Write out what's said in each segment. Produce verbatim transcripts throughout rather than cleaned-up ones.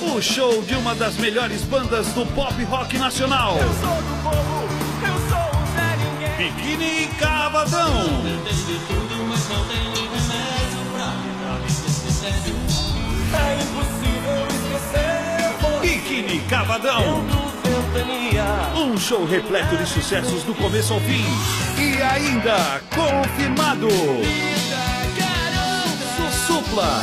o show de uma das melhores bandas do pop rock nacional. Eu sou do povo, eu sou o Zé Ninguém. Biquíni Cavadão. É impossível esquecer. Biquíni Cavadão. Eu do Ventania. Um show repleto de sucessos do começo ao fim. E ainda confirmado. Supla.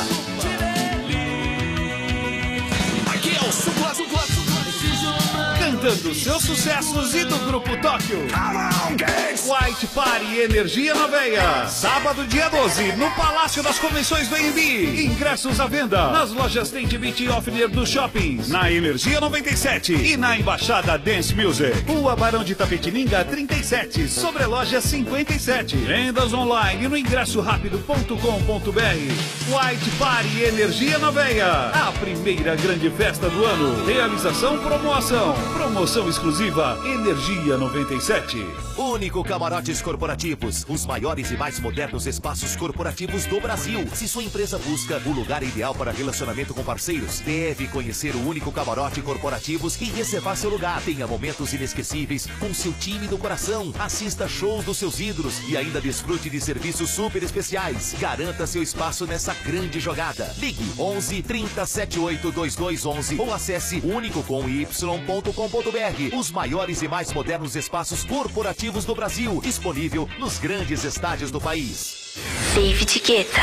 Aqui é o Supla, Supla, Supla. Cantando seus sucessos e do grupo Tóquio. White Party Energia na Veia. Sábado, dia doze, no Palácio das Convenções do Anhembi. Ingressos à venda nas lojas Tente Beat e Offner dos shoppings, na Energia noventa e sete e na Embaixada Dance Music. Rua Barão de Tapetininga trinta e sete, sobre a loja cinquenta e sete. Vendas online no ingresso rápido ponto com ponto br. White Party Energia na Veia. A primeira grande festa do ano. Realização Promoção. Promoção exclusiva Energia noventa e sete. Único Camarotes Corporativos, os maiores e mais modernos espaços corporativos do Brasil. Se sua empresa busca o lugar ideal para relacionamento com parceiros, deve conhecer o Único Camarote Corporativos e reservar seu lugar. Tenha momentos inesquecíveis com seu time do coração. Assista shows dos seus ídolos e ainda desfrute de serviços super especiais. Garanta seu espaço nessa grande jogada. Ligue onze, trinta, setenta e oito, vinte e dois onze ou acesse único com y ponto com ponto br. Os maiores e mais modernos espaços corporativos do Brasil, disponível nos grandes estádios do país. David Guetta.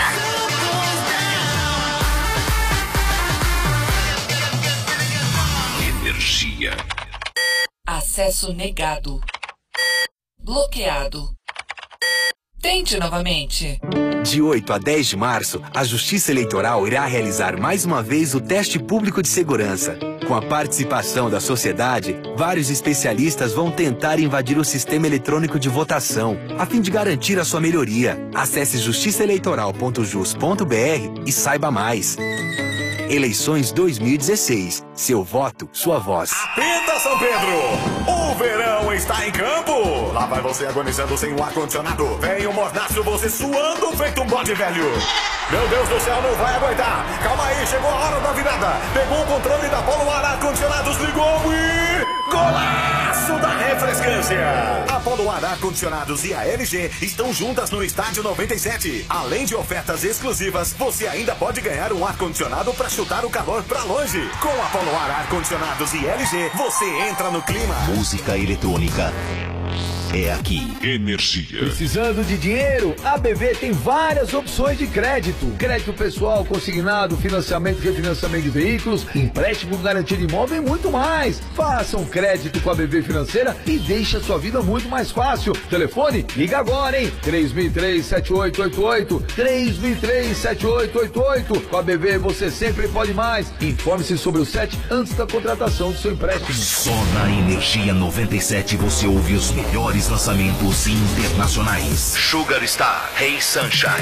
Energia. Acesso negado. Bloqueado. Tente novamente. De oito a dez de março, a Justiça Eleitoral irá realizar mais uma vez o teste público de segurança. Com a participação da sociedade, vários especialistas vão tentar invadir o sistema eletrônico de votação, a fim de garantir a sua melhoria. Acesse justiça eleitoral ponto jus ponto br e saiba mais. Eleições dois mil e dezesseis. Seu voto, sua voz. Apita, São Pedro! O verão está em campo! Lá vai você agonizando sem o ar-condicionado. Vem o mordaço, você suando feito um bode velho. Meu Deus do céu, não vai aguentar. Calma aí, chegou a hora da virada. Pegou o controle da Polo Ar Ar-Condicionados, ligou e... golaço da refrescância! A Polo Ar Ar-Condicionados e a L G estão juntas no Estádio noventa e sete. Além de ofertas exclusivas, você ainda pode ganhar um ar-condicionado para chutar o calor pra longe. Com a Polo Ar Ar-Condicionados e L G, você entra no clima. Música eletrônica é aqui. Energia. Precisando de dinheiro? A B V tem várias opções de crédito. Crédito pessoal, consignado, financiamento e refinanciamento de veículos, empréstimo garantido de imóvel e muito mais. Faça um crédito com a B V Financeira e deixe a sua vida muito mais fácil. Telefone? Liga agora, hein? três mil e três, sete oito oito oito. três mil e três, sete oito oito oito. Com a B V você sempre pode mais. Informe-se sobre o S E T antes da contratação do seu empréstimo. Só na Energia noventa e sete você ouve os melhores lançamentos internacionais. Sugar Star, Hey Sunshine.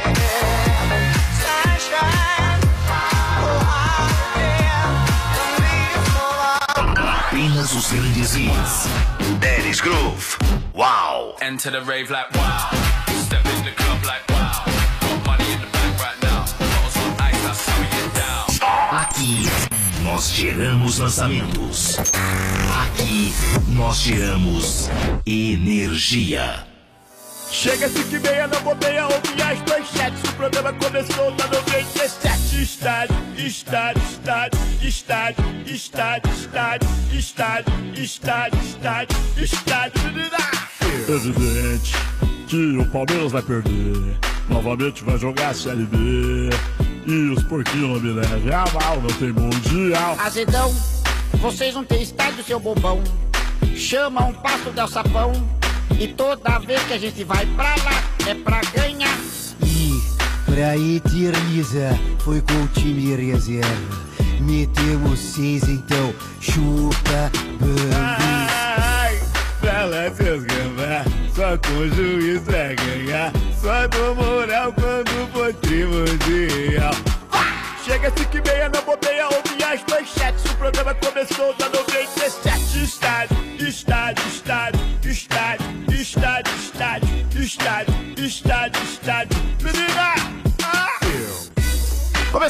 Apenas os grandes hits. Dennis Groove. Wow. Enter the rave like wow. Step in the club like wow. Got money in the bank right now. Bottles on ice, that's how we get down. Aqui nós geramos lançamentos. Aqui nós geramos energia. Chega cinco e meia, não bobeia, ouve as manchetes. O programa começou na noventa e sete. Estádio, estádio, estádio, estádio, estádio, estádio, estádio, estádio, estádio, estádio. Evidente que o Palmeiras vai perder. Novamente vai jogar a Série B. E os porquinhos não me levem a mal, não tem mundial. Azedão, vocês não têm estádio, seu bobão. Chama um passo del sapão. E toda vez que a gente vai pra lá, é pra ganhar. E pra Eteriza, foi com o time reserva. Metemos seis, então chupa, bambi. Ai, pra lá seus gambá, só com o juiz é ganhar. Só do moral quando for primordial. Chega cinco e meia, não bobeia, ouve as manchetes. O programa começou na noventa e sete. Estádio, estádio, estádio, estádio, estádio, estádio, estádio, estádio, estádio. Menina! Ah! Começou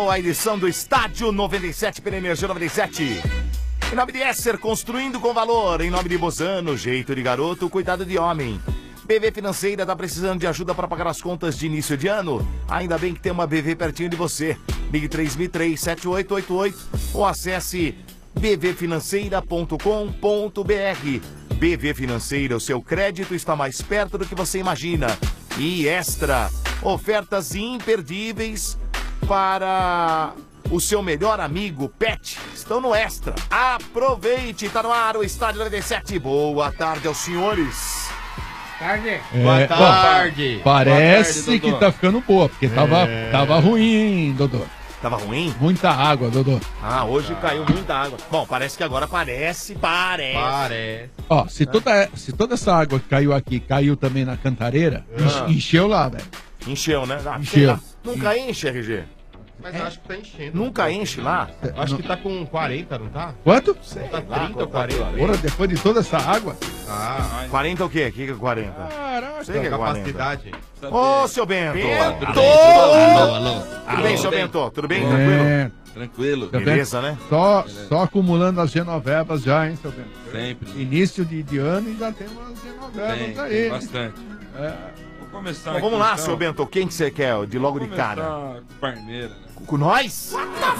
a edição do Estádio noventa e sete pela Energia noventa e sete. Em nome de Esser, construindo com valor. Em nome de Bozano, jeito de garoto, cuidado de homem. B V Financeira tá precisando de ajuda para pagar as contas de início de ano? Ainda bem que tem uma B V pertinho de você. Ligue três mil e três, sete oito oito oito ou acesse b v financeira ponto com ponto b r. B V Financeira, o seu crédito está mais perto do que você imagina. E Extra, ofertas imperdíveis para o seu melhor amigo Pet. Estão no Extra. Aproveite, tá no ar o Estádio noventa e sete. Boa tarde aos senhores. Tarde. É, Boa bom, tarde. Parece Boa tarde, que Dodô. tá ficando boa, porque tava, É. tava ruim, Dodô. Tava ruim? Muita água, Dodô. Ah, hoje caiu muita água. Bom, parece que agora parece, parece. Parece. Ó, se toda, se toda essa água que caiu aqui caiu também na cantareira, Ah. encheu lá, velho. Encheu, né? Ah, Encheu. sei lá. Nunca enche, R G. Mas eu acho que tá enchendo. Nunca enche lá? Eu acho que tá com quarenta, não tá? Quanto? Tá trinta ou quarenta. Porra, depois de toda essa água? Ah, quarenta o quê? O que que é quarenta? Caraca. Sei que é capacidade. Ô, seu Bento! Bento! Alô, alô. Tudo bem, seu Bento? Tudo bem? É. Tranquilo? Tranquilo. Seu Beleza, Bento, né? Só, só acumulando as genovevas já, hein, seu Bento? Sempre. Início de, de ano e já tem umas genovevas Tem, aí. tem hein? bastante. É. Vou começar Bom, vamos aqui, lá, então. seu Bento. Quem que você quer de logo de Vou cara? começar com Parmeira, né? Com nós?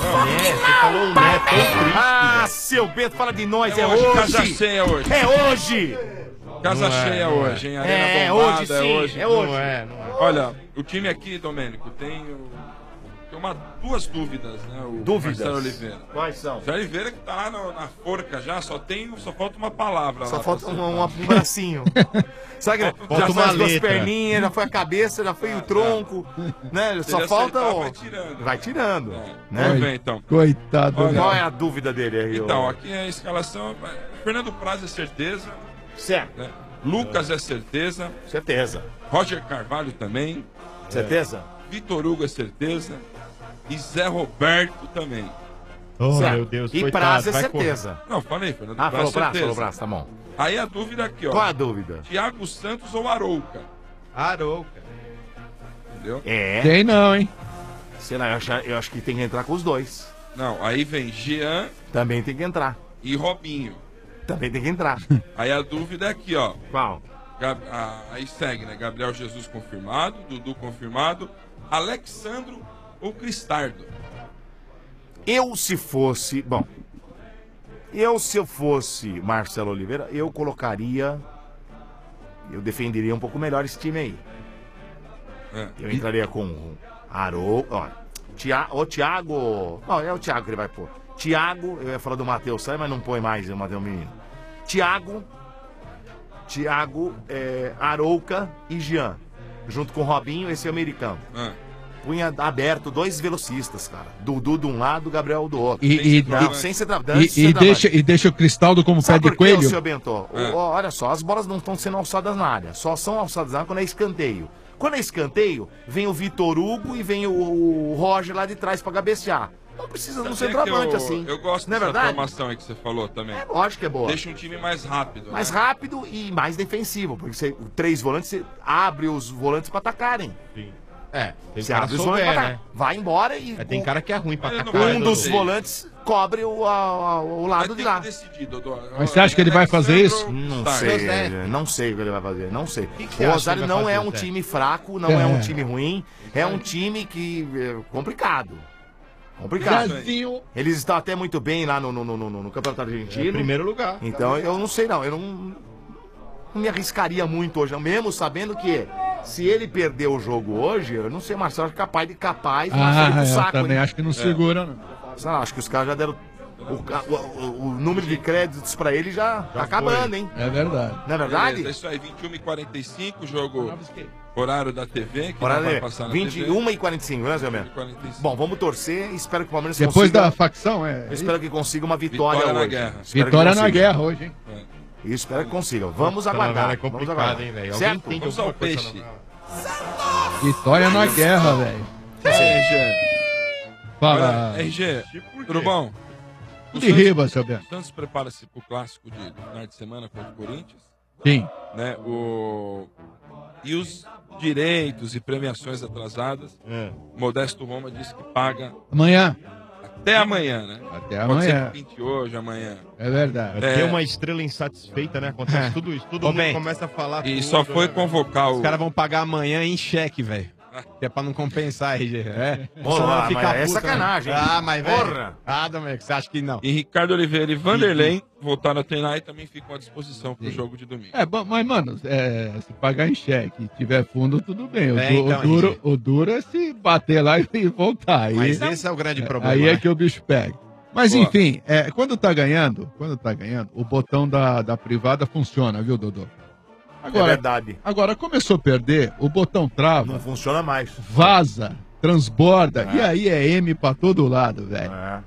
É, você falou um neto tão triste, Ah, velho. seu Bento, fala de nós. É É hoje, hoje. casa cheia hoje. É hoje. Casa Não é, cheia não é. hoje, hein? Arena É, bombada, hoje sim, é hoje. é hoje. Não é, não é. Olha, o time aqui, Domênico, tem, o- tem uma, duas dúvidas, né? O Dúvidas? Marcelo Oliveira. Quais são? Marcelo Oliveira que tá lá no- na forca já, só tem, só falta uma palavra Só lá. falta pra um, ser- um, um bracinho. Sabe que Falta já uma foi as duas letra. perninhas, já foi a cabeça, já foi o tronco, né? Se Só ele falta acertar, o... vai tirando. Vai tirando, É. né? Vamos ver, então. Coitado. Olha, Qual é a dúvida dele aí? Então, ô? aqui é a escalação. Fernando Praz é certeza. Certo. Né? Lucas é certeza. Certeza. Roger Carvalho também. Certeza? Vitor Hugo é certeza. E Zé Roberto também. Oh, Certo. meu Deus, E coitado, Praz é vai certeza. Não, falei, Fernando Ah, Praz falou é Praz, certeza. falou Praz, tá bom. Aí a dúvida aqui, ó. Qual a dúvida? Thiago Santos ou Arouca? Arouca. Entendeu? É. Tem não, hein? Sei lá, eu acho, eu acho que tem que entrar com os dois. Não, aí vem Jean Também tem que entrar. e Robinho. Também tem que entrar. Aí a dúvida é aqui, ó. Qual? Gab- ah, aí segue, né? Gabriel Jesus confirmado, Dudu confirmado, Alexandro ou Cristardo? Eu, se fosse... Bom, eu, se eu fosse Marcelo Oliveira, eu colocaria... Eu defenderia um pouco melhor esse time aí. É. Eu entraria com Arou... Ó, Tia, o Thiago... Não, é o Thiago que ele vai pôr. Thiago, eu ia falar do Matheus, sai, mas não põe mais o Matheus Menino. Thiago... Thiago, é, Arouca e Jean. Junto com o Robinho, esse é o americano. Ah. Punha aberto dois velocistas, cara. Dudu de um lado, Gabriel do outro. E, e, Não, e- sem ser e, trabalhante. e deixa, e deixa o Cristaldo como Sabe pé de por quê, coelho? senhor Bento? O- É. ó, olha só, as bolas não estão sendo alçadas na área. Só são alçadas na área quando é escanteio. Quando é escanteio, vem o Vitor Hugo e vem o, o Roger lá de trás pra cabecear. Não precisa de um Sabia centroavante que eu, assim. Eu gosto Não é dessa verdade? formação aí que você falou também. É lógico que é boa. Deixa um time mais rápido. Mais né? rápido e mais defensivo. Porque você, três volantes, você abre os volantes pra atacarem. Sim. É, tem Você cara abre os souber, volantes pra né? atacar. Vai embora e É, tem cara que é ruim pra Mas eu não atacar. vou um dos sei. volantes cobre o, a- a- o Mas lado tem de lá. que decidir, Dodô. Mas você acha que ele vai fazer isso? Alexandro ou Não Cristardo? sei, não sei o que ele vai fazer, não sei. que você O acha Rosário que ele vai não é fazer, um Zé? time fraco, não é. É. um time ruim, é um time que é complicado. Complicado. Brasil. Eles estão até muito bem lá no, no, no, no- no Campeonato É, Argentino. primeiro lugar. Então eu não sei não, eu não, não me arriscaria muito hoje, não, mesmo sabendo que se ele perder o jogo hoje, eu não sei, Marcelo é capaz de capaz de Ah, pro eu saco, também hein? acho que não segura, não. Sei lá, acho que os caras já deram o, ca- o- o- o número de créditos pra ele já, tá acabando, hein? É verdade. Não é verdade? Beleza, é isso aí, vinte e uma e quarenta e cinco, jogo horário da T V, que Horário não vai é passar na vinte e uma T V. e quarenta e cinco, né, Zé Melo? quarenta e cinco. Bom, vamos torcer, espero que o Palmeiras Depois consiga... da facção, é. Eu espero que consiga uma vitória, Vitória na hoje. guerra. Espero que Vitória na consiga. guerra hoje, hein? Isso, espero que consiga. Vamos Essa novela aguardar. é Vamos complicado, aguardar. hein, velho? Alguém Certo? entende Vamos alguma ao coisa peixe. na- Vitória na guerra, velho. R G. Fala. Olha, R G, Tipo tudo bom? O De riba, seu Bento. O Santos prepara-se para o clássico de, do final de semana contra o Corinthians. Sim. Né? O, E os direitos e premiações atrasadas, É. Modesto Roma disse que paga Amanhã. até amanhã, né? Até Pode amanhã. ser que pinte hoje, amanhã. É verdade. É porque uma estrela insatisfeita, né? Acontece tudo isso. Todo Ô, mundo bem, começa a falar. E tudo, só foi né? convocar Os o... caras vão pagar amanhã em cheque, velho. Que é pra não compensar, R G. É. Porra, Senão mas fica é puto, sacanagem, né? hein? Ah, mas, velho. Porra. Ah, Domênico, você acha que não? E Ricardo Oliveira e Vanderlei voltaram a treinar e também ficam à disposição pro jogo de domingo. É, bom, mas, mano, é, se pagar em cheque e tiver fundo, tudo bem. O, É, du- então, o duro, R G. o duro é se bater lá e voltar. Aí, Mas esse é o grande problema. Aí é né? que o bicho pega. Mas, Boa. enfim, é, quando tá ganhando, quando tá ganhando, o botão da, da privada funciona, viu, Dodô? Agora, É verdade. Agora, começou a perder, o botão trava. Não funciona mais. Vaza, transborda, É. e aí é M pra todo lado, velho. É.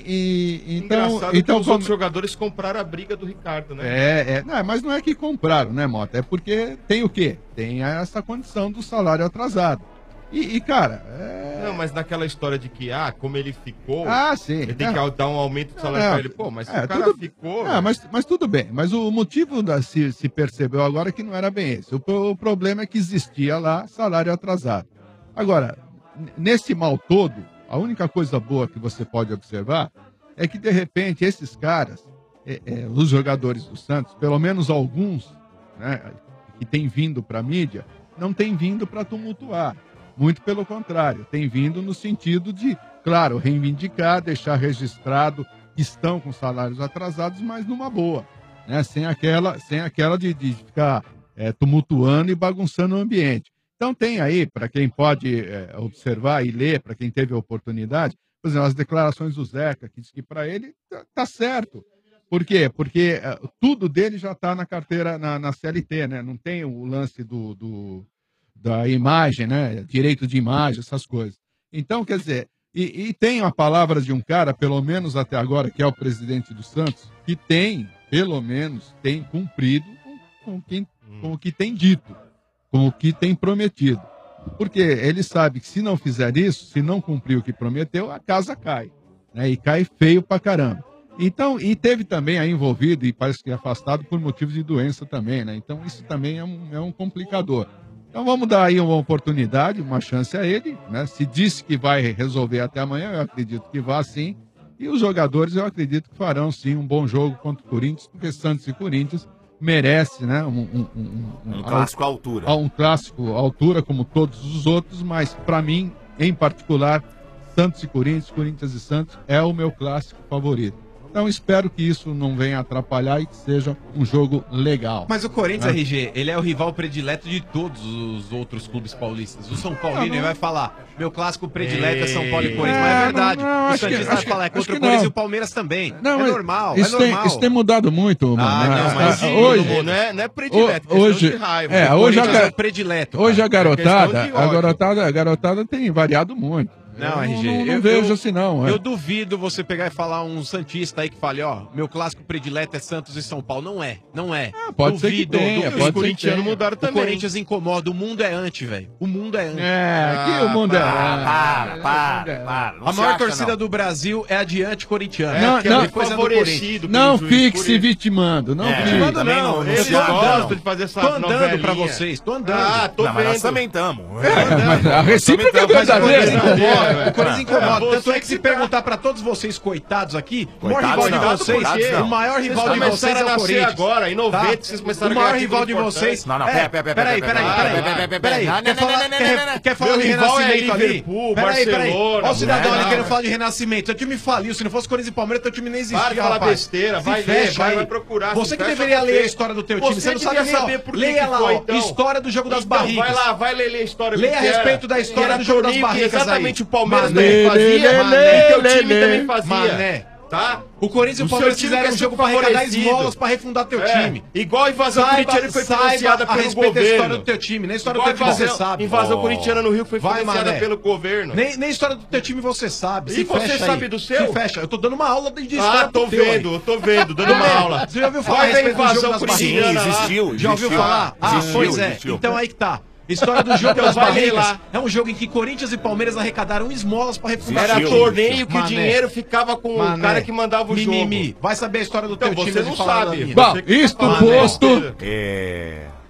E, e- então, Engraçado então que os como- outros jogadores compraram a briga do Ricardo, né? É, é, não, mas não é que compraram, né, Mota? É porque tem o quê? Tem essa condição do salário atrasado. E, e, cara, é... Não, mas naquela história de que, ah, como ele ficou, Ah, sim. ele tem Não. que dar um aumento de salário Não, pra ele. Pô, mas se é, o cara tudo- ficou... Ah, mas, mas tudo bem. Mas o motivo da, se, se percebeu agora que não era bem esse. O, pro- o problema é que existia lá salário atrasado. Agora, n- nesse mal todo, a única coisa boa que você pode observar é que, de repente, esses caras, é, é, os jogadores do Santos, pelo menos alguns, né, que têm vindo para a mídia, não têm vindo para tumultuar. Muito pelo contrário, tem vindo no sentido de, claro, reivindicar, deixar registrado que estão com salários atrasados, mas numa boa, né? Sem aquela, sem aquela de, de ficar é, tumultuando e bagunçando o ambiente. Então tem aí, para quem pode é, observar e ler, para quem teve a oportunidade, por exemplo, as declarações do Zeca, que diz que para ele tá, tá certo. Por quê? Porque é, tudo dele já está na carteira, na, na C L T, né? Não tem o lance do... do da imagem, né? Direito de imagem, essas coisas. Então, quer dizer, e, e tem a palavra de um cara, pelo menos até agora, que é o presidente do Santos, que tem, pelo menos, tem cumprido com, com, quem, com o que tem dito, com o que tem prometido. Porque ele sabe que se não fizer isso, se não cumprir o que prometeu, a casa cai, né? E cai feio pra caramba. Então, e teve também aí envolvido, e parece que afastado por motivos de doença também, né? Então, isso também é um, é um complicador. Então vamos dar aí uma oportunidade, uma chance a ele, né? Se disse que vai resolver até amanhã, eu acredito que vá sim. E os jogadores, eu acredito que farão sim um bom jogo contra o Corinthians, porque Santos e Corinthians merece, né? Um, um, um, Um clássico à altura. Um clássico à altura, como todos os outros, mas para mim, em particular, Santos e Corinthians, Corinthians e Santos é o meu clássico favorito. Então espero que isso não venha atrapalhar e que seja um jogo legal. Mas o Corinthians, né? R G, ele é o rival predileto de todos os outros clubes paulistas. O São Paulino Não, não. ele vai falar, meu clássico predileto é São Paulo e É, Corinthians, mas é verdade. não, não, o acho que- Santista vai acho que- falar, é acho contra que o Corinthians não. e o Palmeiras também. Não, é mas normal, isso é tem, normal. isso tem mudado muito, mano. Ah, não, Ah, mas ah, sim, hoje, não, não é- não é predileto, o- hoje, questão de raiva. é, O hoje a, Corinthians ga- é o predileto, hoje a cara. É questão garotada, de a ódio. garotada, a garotada tem variado muito. Não, eu R G, não, não eu, vejo eu- assim não. é. Eu duvido você pegar e falar um Santista aí que fale, ó, meu clássico predileto é Santos e São Paulo. Não é, não é. pode ser que duvido, tenha, duvido. pode ser Os que corintianos tenha. mudaram O também. O Corinthians incomoda, o mundo é anti, velho. O mundo é anti. É, que o mundo é para, anti. para, para, para. A maior torcida do Brasil é a de anti-corintiana. Não, que é não, depois é do Corinthians. não fique se vitimando, não É, fique. vitimando não, Eles eu tô andando. gostam de fazer essa Tô andando novelinha. pra vocês, tô andando. Ah, tô Não, mas nós vendo. também estamos. É, mas a recíproca é Mas o Corinthians verdadeira. incomoda, o Corinthians incomoda. É, Tanto é você que se perguntar pra todos vocês, coitados aqui, o maior Coitados rival de não, vocês, coitados não. o maior Vocês rival de vocês começaram é a o nascer Corinthians. agora, em noventa, tá? vocês começaram O a ganhar maior rival de título vocês... Não, não, é, pera, pera, pera, peraí, pera, peraí, pera, peraí, pera, pera, pera, peraí, pera, quer pera, falar- pera, quer- pera, quer falar Meu de rival é renascimento ali? Liverpool, Peraí, peraí, Barcelona, ó o cidadão ali Real. querendo falar de renascimento, seu time faliu, se não fosse Corinthians e Palmeiras, teu time nem existia, Para de falar rapaz. besteira, Se vai ler, fecha vai- aí. vai procurar, Você se que fecha deveria você. ler a história do teu time, Você você não sabe devia nem, ó, saber por que leia que lá, foi, ó, então. história do jogo das Então, barrigas. vai lá, vai ler, ler a história Leia do a que era. respeito da história Que era do jogo das torneio que barrigas aí. exatamente o Palmeiras Mané, também fazia, lê, Mané, lê, e teu lê, time lê. também fazia. Mané. Tá? O Corinthians e o O seu Palmeiras time fizeram quer um ser jogo pra arrecadar favorecido. esmolas pra refundar teu É, time. igual a invasão corintiana que foi financiada a pelo respeito da governo. história do teu time. Nem a história Igual do teu time você invasão- sabe. invasão Oh. corintiana no Rio que foi Vai, financiada Mané. pelo governo. Nem, nem a história do teu time você sabe. E Se você fecha sabe aí. do seu? Se fecha. Eu tô dando uma aula de de história Ah, tô do teu vendo, aí. tô vendo, dando uma É, aula. Você já ouviu falar a Vai ver respeito do jogo invasão das corintiana barrigas? lá. existiu, Já ouviu existiu. falar? Ah, Existiu, pois é. existiu. Então aí que tá. História do jogo Então das vai ler barrigas lá. é um jogo em que Corinthians e Palmeiras arrecadaram esmolas pra refundar Era seu time. torneio que o Mané. dinheiro ficava com o Mané. cara que mandava o Mimimi. jogo. Vai saber a história do Então teu time você antes não de falar da sabe. minha. Bom, Você que tá isto falando posto, besteira. É.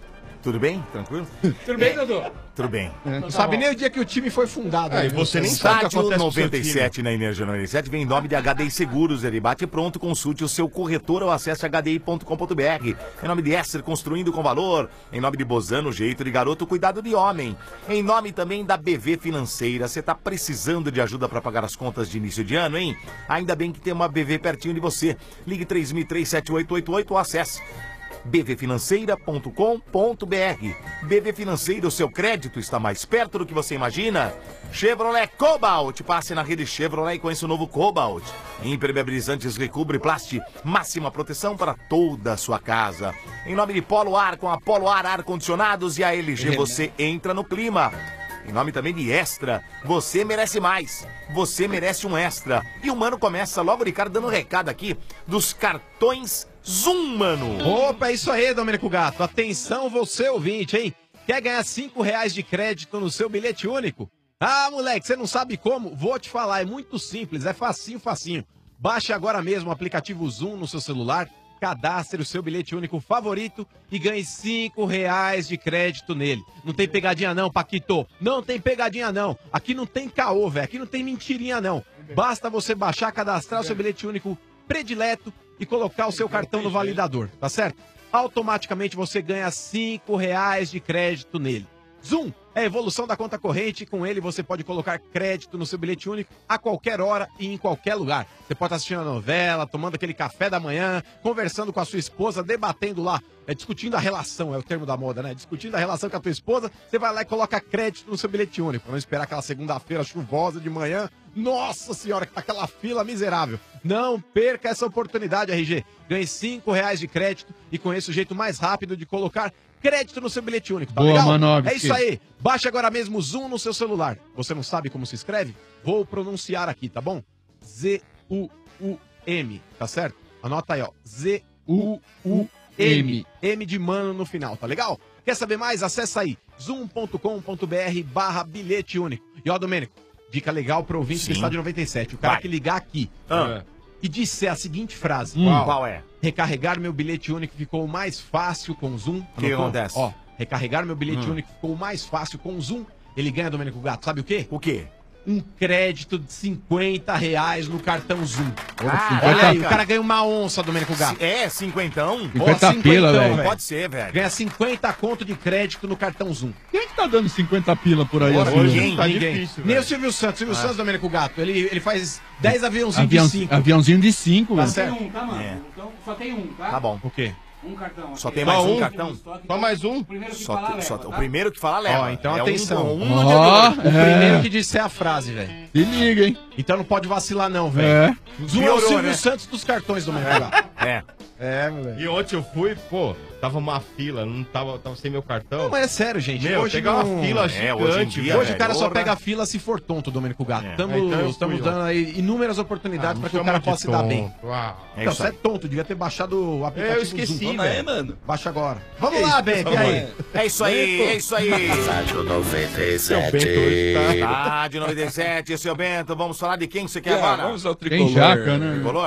Tudo bem? Tranquilo? Tudo bem, Dodô? Tudo bem. Não sabe nem o dia que o time foi fundado. É, né? você nem sabe o que acontece com o seu time. noventa e sete na Energia noventa e sete vem em nome de H D I Seguros. Ele bate pronto, consulte o seu corretor ou acesse h d i ponto com ponto b r. Em nome de Esser, construindo com valor. Em nome de Bozano, jeito de garoto, cuidado de homem. Em nome também da B V Financeira. Você tá precisando de ajuda para pagar as contas de início de ano, hein? Ainda bem que tem uma B V pertinho de você. Ligue três mil e três, sete oito oito oito ou acesse b v financeira ponto com ponto b r. B V Financeira, o seu crédito está mais perto do que você imagina. Chevrolet Cobalt, passe na rede Chevrolet e conheça o novo Cobalt. Impermeabilizantes Recubre Plast, máxima proteção para toda a sua casa. Em nome de Polo Ar, com a Polo Ar Ar-Condicionados e a L G, você entra no clima. Em nome também de Extra, você merece mais. Você merece um Extra. E o Mano começa logo de cara dando um recado aqui dos cartões Zoom, Mano. Opa, é isso aí, Domênico Gato. Atenção, você ouvinte, hein? Quer ganhar cinco reais de crédito no seu bilhete único? Ah, moleque, você não sabe como? Vou te falar, é muito simples, é facinho, facinho. Baixe agora mesmo o aplicativo Zoom no seu celular, cadastre o seu bilhete único favorito e ganhe cinco reais de crédito nele. Não tem pegadinha não, Paquito. Não tem pegadinha não. Aqui não tem caô, velho. Aqui não tem mentirinha não. Basta você baixar, cadastrar o seu bilhete único predileto e colocar o seu cartão no validador, tá certo? Automaticamente você ganha cinco reais de crédito nele. Zoom é a evolução da conta corrente e com ele você pode colocar crédito no seu bilhete único a qualquer hora e em qualquer lugar. Você pode estar assistindo a novela, tomando aquele café da manhã, conversando com a sua esposa, debatendo lá, é, discutindo a relação, é o termo da moda, né? Discutindo a relação com a tua esposa, você vai lá e coloca crédito no seu bilhete único. Pra não esperar aquela segunda-feira chuvosa de manhã. Nossa senhora, que tá aquela fila miserável. Não perca essa oportunidade, R G. Ganhe cinco reais de crédito e conheça o jeito mais rápido de colocar crédito no seu bilhete único, tá Boa, legal? Manobski. É isso aí. Baixe agora mesmo o Zoom no seu celular. Você não sabe como se escreve? Vou pronunciar aqui, tá bom? Z U U M, tá certo? Anota aí, ó. Z U U M. M de mano no final, tá legal? Quer saber mais? Acessa aí. zoom ponto com ponto b r barra bilhete único. E ó, Domênico, dica legal pro ouvinte do Estádio noventa e sete. O cara Vai. que ligar aqui Ah. e disser a seguinte frase. Hum. Qual é? Recarregar meu bilhete único ficou mais fácil com o Zoom. O que Anotou? acontece? Ó, recarregar meu bilhete Hum. único ficou mais fácil com o Zoom. Ele ganha, Domênico Gato, sabe o quê? O quê? Um crédito de cinquenta reais no cartão Zoom. Ah, Olha aí, cara. o cara ganha uma onça, Domênico Gato. É, cinquentão? cinquenta pila, velho. Pode ser, velho. Ganha cinquenta conto de crédito no cartão Zoom. Quem que tá dando cinquenta pila por aí? Ora, assim? ninguém, Tá ninguém. difícil, Nem velho. o Silvio Santos. Silvio Ah. Santos, Domênico Gato, ele, ele faz dez aviãozinhos Avião- de cinco. Aviãozinho de cinco, Tá velho. certo. Um, tá, mano? É. Então, só tem um, tá? Tá bom. O quê? Um cartão. Só aqui. tem mais Só um um cartão? Só mais um? O primeiro que Só falar te- leva, só- tá? O primeiro que fala leva. Ó, então É um atenção. com um Ó, adiador. o primeiro que disser a frase, velho. Se liga, hein? Então não pode vacilar, não, velho. É. Zoom é o Piorou, Silvio né? Santos dos cartões, Domênico Gato. É. É, moleque. E ontem eu fui, pô, tava uma fila, não tava, tava sem meu cartão. Não, mas é sério, gente. Meu, hoje pegar não... uma fila É, gigante, hoje em dia, velho. Hoje o cara só Porra. pega a fila se for tonto, Domênico Gato. É. Estamos Ah, então eu estamos fui dando aí inúmeras oportunidades Ah, pra me que o chama cara de possa se dar bem. tonto. Ah. É Então, isso você é aí. tonto, devia ter baixado o aplicativo Eu esqueci, Zoom. velho. mano. Baixa agora. Vamos Que lá, isso, Bento, e essa aí? mãe? É isso aí, é isso aí. Estádio noventa e Seu Bento sete. hoje tá- Ah, de noventa e sete, seu Bento. Vamos falar de quem você quer Yeah, agora? vamos ao Tem tricolor. jaca, né? Tricolor?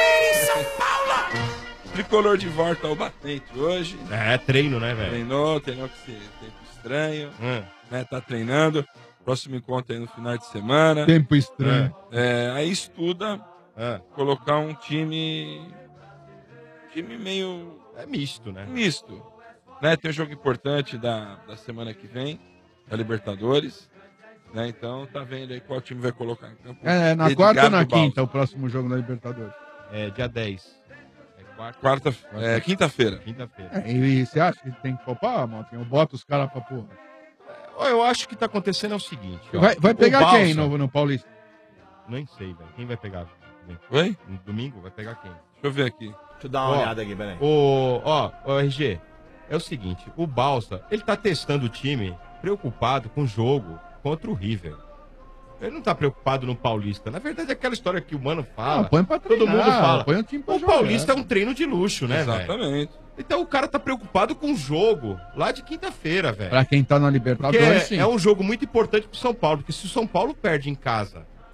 Tricolor de volta ao batente hoje. É, treino, né, velho? Treinou, treinou com esse tempo estranho. Hum. Né, tá treinando. Próximo encontro aí no final de semana. Tempo estranho. É, aí estuda Ah, colocar um time. Time meio é misto, né? misto. Né, tem um jogo importante da, da semana que vem, da Libertadores. Né, então tá vendo aí qual time vai colocar em campo. É, na Edgar quarta ou na do Balsa. quinta o próximo jogo da Libertadores? É dia dez. É quarta. Quarta, é, quinta-feira. Quinta-feira. É, e, e você acha que tem que poupar, Maltinho? Bota os caras pra porra. Ó, Eu acho que tá acontecendo é o seguinte. ó. Vai, vai O pegar Balsa- quem no, no Paulista? Nem sei, velho. Quem vai pegar? Oi? No domingo vai pegar quem? Deixa eu ver aqui. Deixa eu dar uma Ó, olhada aqui, peraí. O, ó, o R G, é o seguinte, o Balsa, ele tá testando o time preocupado com o jogo contra o River. Ele não tá preocupado no Paulista. Na verdade, é aquela história que o Mano fala. Ah, põe pra todo treinar, mundo fala. põe o time pra o jogar. Paulista é um treino de luxo, né, velho? Exatamente. Então o cara tá preocupado com o jogo lá de quinta-feira, velho. Pra quem tá na Porque Libertadores, é, sim. é um jogo muito importante pro São Paulo, porque se o São Paulo perde em casa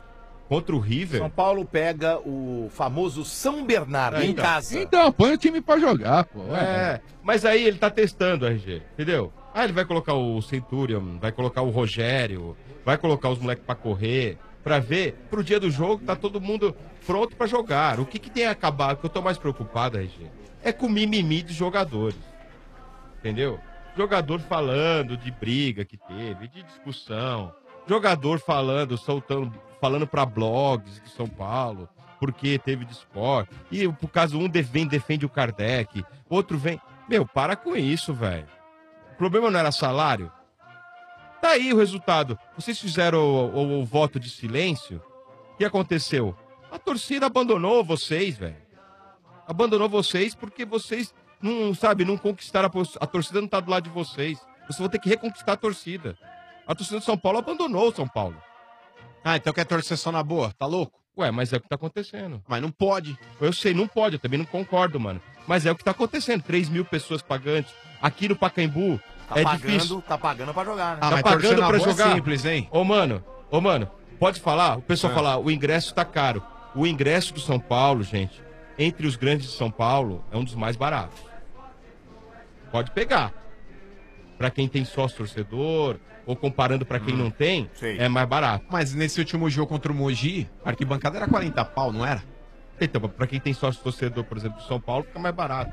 contra o River. São Paulo pega o famoso São Bernardo em então. casa. Então, põe o time pra jogar, pô. É, mas aí ele tá testando, R G, entendeu? Ah, ele vai colocar o Centurion, vai colocar o Rogério, vai colocar os moleques pra correr, pra ver, pro dia do jogo tá todo mundo pronto pra jogar. O que que tem a acabar, o que eu tô mais preocupado, R G, é com o mimimi dos jogadores, entendeu? Jogador falando de briga que teve, de discussão, jogador falando, soltando, falando pra blogs de São Paulo, porque teve Discord, e por caso um vem defende o Kardec, outro vem... Meu, para com isso, velho. O problema não era salário? Tá aí o resultado. Vocês fizeram o, o, o voto de silêncio. O que aconteceu? A torcida abandonou vocês, velho. Abandonou vocês porque vocês não, sabe, não conquistaram. A, a torcida não tá do lado de vocês. Vocês vão ter que reconquistar a torcida. A torcida de São Paulo abandonou o São Paulo. Ah, então quer torcer só na boa? Tá louco? Ué, mas é o que tá acontecendo. Mas não pode. Eu sei, não pode. Eu também não concordo, mano. Mas é o que tá acontecendo. três mil pessoas pagantes. Aqui no Pacaembu Tá é pagando, difícil. tá pagando pra jogar, né? Ah, Tá mas pagando torcer na pra boa é jogar? simples, hein? Ô, mano, ô, mano, pode falar? O pessoal É. fala, o ingresso tá caro. O ingresso do São Paulo, gente, entre os grandes de São Paulo, é um dos mais baratos. Pode pegar. Pra quem tem sócio torcedor, ou comparando pra quem Hum, não tem, sei. é mais barato. Mas nesse último jogo contra o Mogi, a arquibancada era quarenta pau, não era? Então, pra quem tem sócio torcedor, por exemplo, do São Paulo, fica mais barato.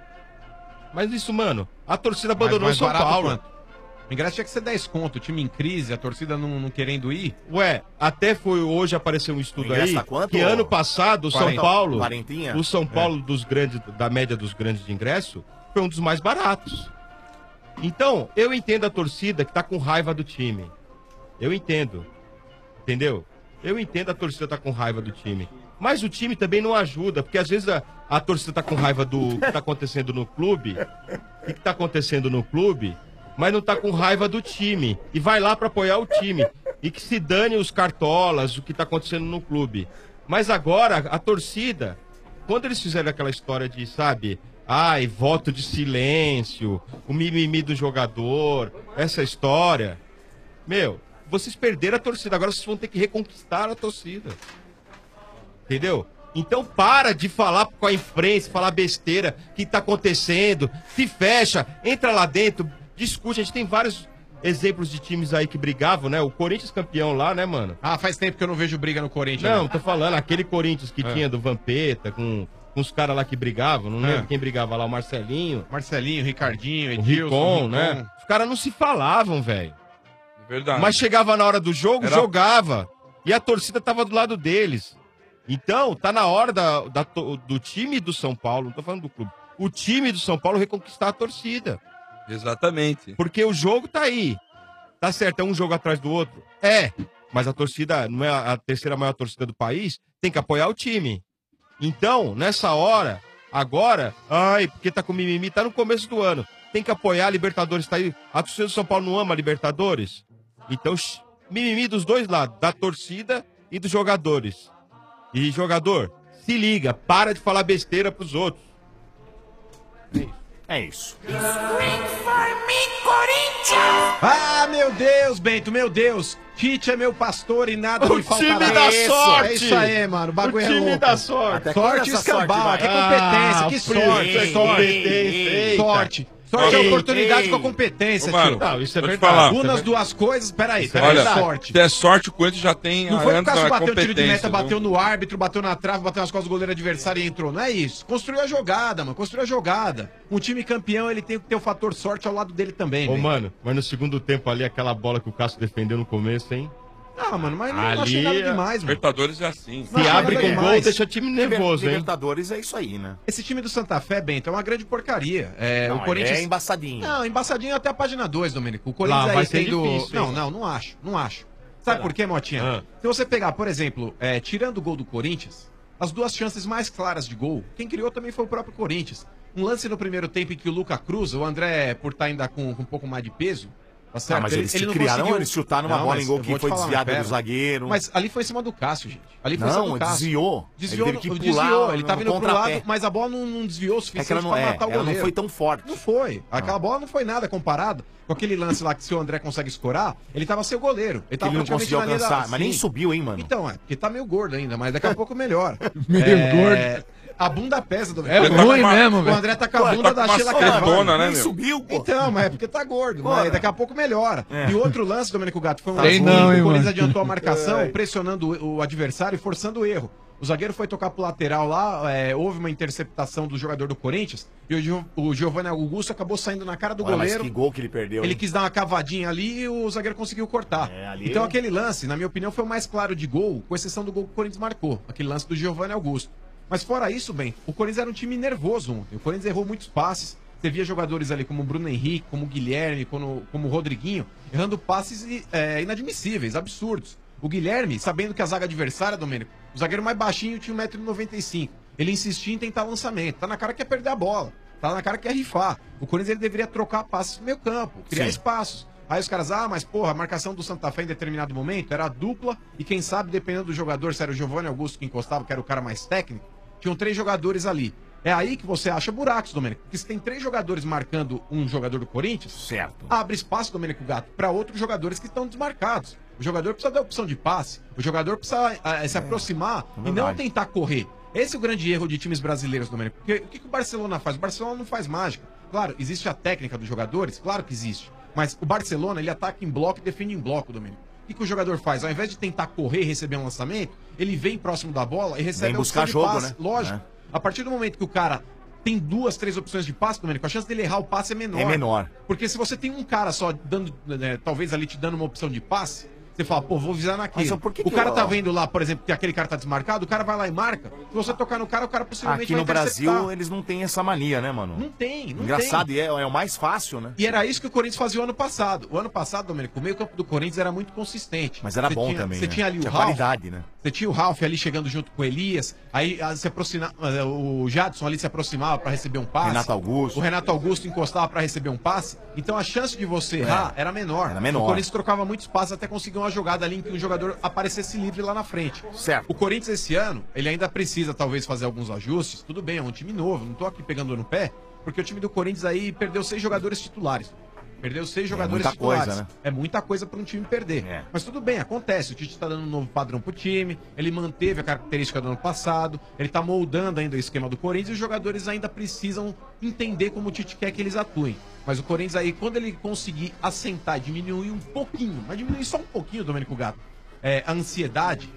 Mas isso, mano, a torcida abandonou mais o São barato Paulo. quanto? O ingresso tinha que ser dez conto, o time em crise, a torcida não, não querendo ir. Ué, até foi hoje apareceu um estudo Ingresso aí a quanto, que ô? ano passado o São quarenta Paulo, quarentinha? o São É. Paulo dos grandes, da média dos grandes de ingresso, foi um dos mais baratos. Então, eu entendo a torcida que tá com raiva do time. Eu entendo. Entendeu? Eu entendo a torcida tá com raiva do time. Mas o time também não ajuda, porque às vezes a, a torcida tá com raiva do que tá acontecendo no clube, o que, que tá acontecendo no clube, mas não tá com raiva do time. E vai lá pra apoiar o time. E que se dane os cartolas, o que tá acontecendo no clube. Mas agora, a torcida, quando eles fizeram aquela história de, sabe, ai, voto de silêncio, o mimimi do jogador, essa história, meu, vocês perderam a torcida, agora vocês vão ter que reconquistar a torcida. Entendeu? Então para de falar com a imprensa, falar besteira, o que tá acontecendo, se fecha, entra lá dentro, discute. A gente tem vários exemplos de times aí que brigavam, né? O Corinthians campeão lá, né, mano? Ah, faz tempo que eu não vejo briga no Corinthians. Não, né? tô falando, aquele Corinthians que É. tinha do Vampeta, com, com os caras lá que brigavam, não É. lembro quem brigava lá, o Marcelinho. Marcelinho, Ricardinho, O Edilson, Ricon, Ricon. né? Os caras não se falavam, velho. Verdade. Mas chegava na hora do jogo, Era- jogava. E a torcida tava do lado deles. Então, tá na hora da, da to- do time do São Paulo, não tô falando do clube, o time do São Paulo reconquistar a torcida. Exatamente. Porque o jogo tá aí. Tá certo, é um jogo atrás do outro? É. Mas a torcida, não é a terceira maior torcida do país, tem que apoiar o time. Então, nessa hora, agora, ai, porque tá com mimimi, tá no começo do ano. Tem que apoiar a Libertadores, tá aí. A torcida do São Paulo não ama a Libertadores? Então, sh- mimimi dos dois lados, da torcida e dos jogadores. E jogador, se liga, para de falar besteira pros outros. É isso. Ah, meu Deus, Bento, meu Deus. Tite é meu pastor e nada O me faltará. time da É isso, sorte. É isso aí, mano. O bagulho O é time louco. da sorte. Até quando Sorte e essa sorte escambau. vai? Que competência, Ah, que isso sorte. é competência. Eita. Sorte. Sorte é Ei, oportunidade ei. com a competência, Ô, mano, tio. Não, isso é vou te verdade. falar. Una as duas coisas, peraí, Isso é peraí, verdade. sorte. Se é sorte, o Corinthians já tem Não foi por causa anos que na bateu o tiro de competência, meta, viu? bateu no árbitro, bateu na trave, bateu nas costas do goleiro adversário e entrou. Não é isso. Construiu a jogada, mano. Construiu a jogada. Um time campeão, ele tem que ter o fator sorte ao lado dele também, Ô, velho. mano, mas no segundo tempo ali, aquela bola que o Cássio defendeu no começo, hein? Ah, mano, mas não Ali, achei nada demais, mano. Libertadores é assim. Se Não, abre nada com gol, demais. deixa o time nervoso, hein? Libertadores é isso aí, né? Esse time do Santa Fé, Bento, é uma grande porcaria. É, Não, o Corinthians... ele é embaçadinho. Não, embaçadinho até a página dois, Domênico. O Corinthians Lá aí vai ser tendo... difícil, não, hein? não, não acho, não acho. Sabe por quê, Motinha? Ah. Se você pegar, por exemplo, é, tirando o gol do Corinthians, as duas chances mais claras de gol, quem criou também foi o próprio Corinthians. Um lance no primeiro tempo em que o Luca cruza, o André, por estar ainda com, com um pouco mais de peso, Tá certo? Ah, mas eles criaram, eles chutaram uma bola em gol que foi desviada do zagueiro. Mas ali foi em cima do Cássio, gente. Ali foi Não, em cima do Cássio. desviou. Desviou, Ele teve que desviou. pular Ele no tava indo pro contrapé. lado, mas a bola não, não desviou o suficiente É que ela não- pra é, matar o ela não goleiro. foi tão forte. Não foi. Aquela bola não foi nada comparado com aquele lance lá que se o André consegue escorar, ele tava sem o goleiro. Ele tava Ele não praticamente conseguiu na linha da- alcançar, mas nem Sim. subiu, hein, mano? Então, é, porque tá meio gordo ainda, mas daqui a pouco melhora. Meio É, A bunda pesa do É ruim mesmo, O velho. André tá com a Pô, bunda tá da com uma Sheila soldadona, Carvalho. né, Nem meu? subiu, pô. Então, mas é porque tá gordo. Pô, Mas daqui a pouco melhora. É. E outro lance, Domênico Gato, foi um Tem lance não, que hein, o Corinthians mano? adiantou a marcação, É. pressionando o o adversário e forçando o erro. O zagueiro foi tocar pro lateral lá, é, houve uma interceptação do jogador do Corinthians e o, Gio- o Giovanni Augusto acabou saindo na cara do Olha, mas goleiro. que gol que ele perdeu, Ele hein? quis dar uma cavadinha ali e o zagueiro conseguiu cortar. ali- Então aquele lance, na minha opinião, foi o mais claro de gol, com exceção do gol que o Corinthians marcou. Aquele lance do Giovanni Augusto. Mas fora isso, bem, o Corinthians era um time nervoso ontem. O Corinthians errou muitos passes. Você via jogadores ali como o Bruno Henrique, como o Guilherme, como, como o Rodriguinho, errando passes e, é, inadmissíveis, absurdos. O Guilherme, sabendo que a zaga adversária, Domênico, o zagueiro mais baixinho tinha um metro e noventa e cinco. Ele insistia em tentar lançamento. Tá na cara que é perder a bola. Tá na cara que é rifar. O Corinthians ele deveria trocar passes no meio campo, criar Sim. espaços. Aí os caras, ah, mas porra, a marcação do Santa Fé em determinado momento era dupla e quem sabe, dependendo do jogador, se era o Giovanni Augusto que encostava, que era o cara mais técnico, tinham três jogadores ali. É aí que você acha buracos, Domênico. Porque se tem três jogadores marcando um jogador do Corinthians, certo. abre espaço, Domênico Gato, para outros jogadores que estão desmarcados. O jogador precisa dar opção de passe, o jogador precisa eh, se aproximar e não verdade. tentar correr. Esse é o grande erro de times brasileiros, Domênico. Porque o que, que o Barcelona faz? O Barcelona não faz mágica. Claro, existe a técnica dos jogadores, claro que existe. Mas o Barcelona, ele ataca em bloco e defende em bloco, Domênico. O que, que o jogador faz? Ao invés de tentar correr e receber um lançamento, ele vem próximo da bola e recebe Vem a opção buscar de jogo, passe. né? Lógico. É. A partir do momento que o cara tem duas, três opções de passe, Domênico, a chance dele errar o passe é menor. É menor. Porque se você tem um cara só dando, né, talvez ali te dando uma opção de passe, você fala, pô, vou visar naquele. Mas por que o que cara eu- tá vendo lá, por exemplo, que aquele cara tá desmarcado, o cara vai lá e marca. Se você tocar no cara, o cara possivelmente Aqui vai no Brasil, interceptar. eles não têm essa mania, né, mano? Não tem, não Engraçado, tem. e é, é o mais fácil, né? E era isso que o Corinthians fazia o ano passado. O ano passado, Domênico, o meio campo do Corinthians era muito consistente. Mas era Você bom tinha- também, Você né? tinha ali o Tinha Ralf. qualidade, né? Você tinha o Ralf ali chegando junto com o Elias. Aí ah, se aproximava, ah, o Jadson ali se aproximava para receber um passe. Renato Augusto. O Renato Augusto encostava para receber um passe. Então a chance de você errar era menor. Era menor. O Corinthians trocava muitos passes até conseguir uma jogada ali em que um jogador aparecesse livre lá na frente. Certo. O Corinthians esse ano, ele ainda precisa talvez fazer alguns ajustes. Tudo bem, é um time novo, não tô aqui pegando no pé, porque o time do Corinthians aí perdeu seis jogadores titulares. Perdeu seis jogadores muita titulares. coisa, né? É muita coisa para um time perder. Mas tudo bem, acontece. O Tite tá dando um novo padrão pro time, ele manteve a característica do ano passado, ele tá moldando ainda o esquema do Corinthians e os jogadores ainda precisam entender como o Tite quer que eles atuem. Mas o Corinthians aí, quando ele conseguir assentar, diminuir um pouquinho, mas diminuir só um pouquinho, Domênico Gato, é, a ansiedade,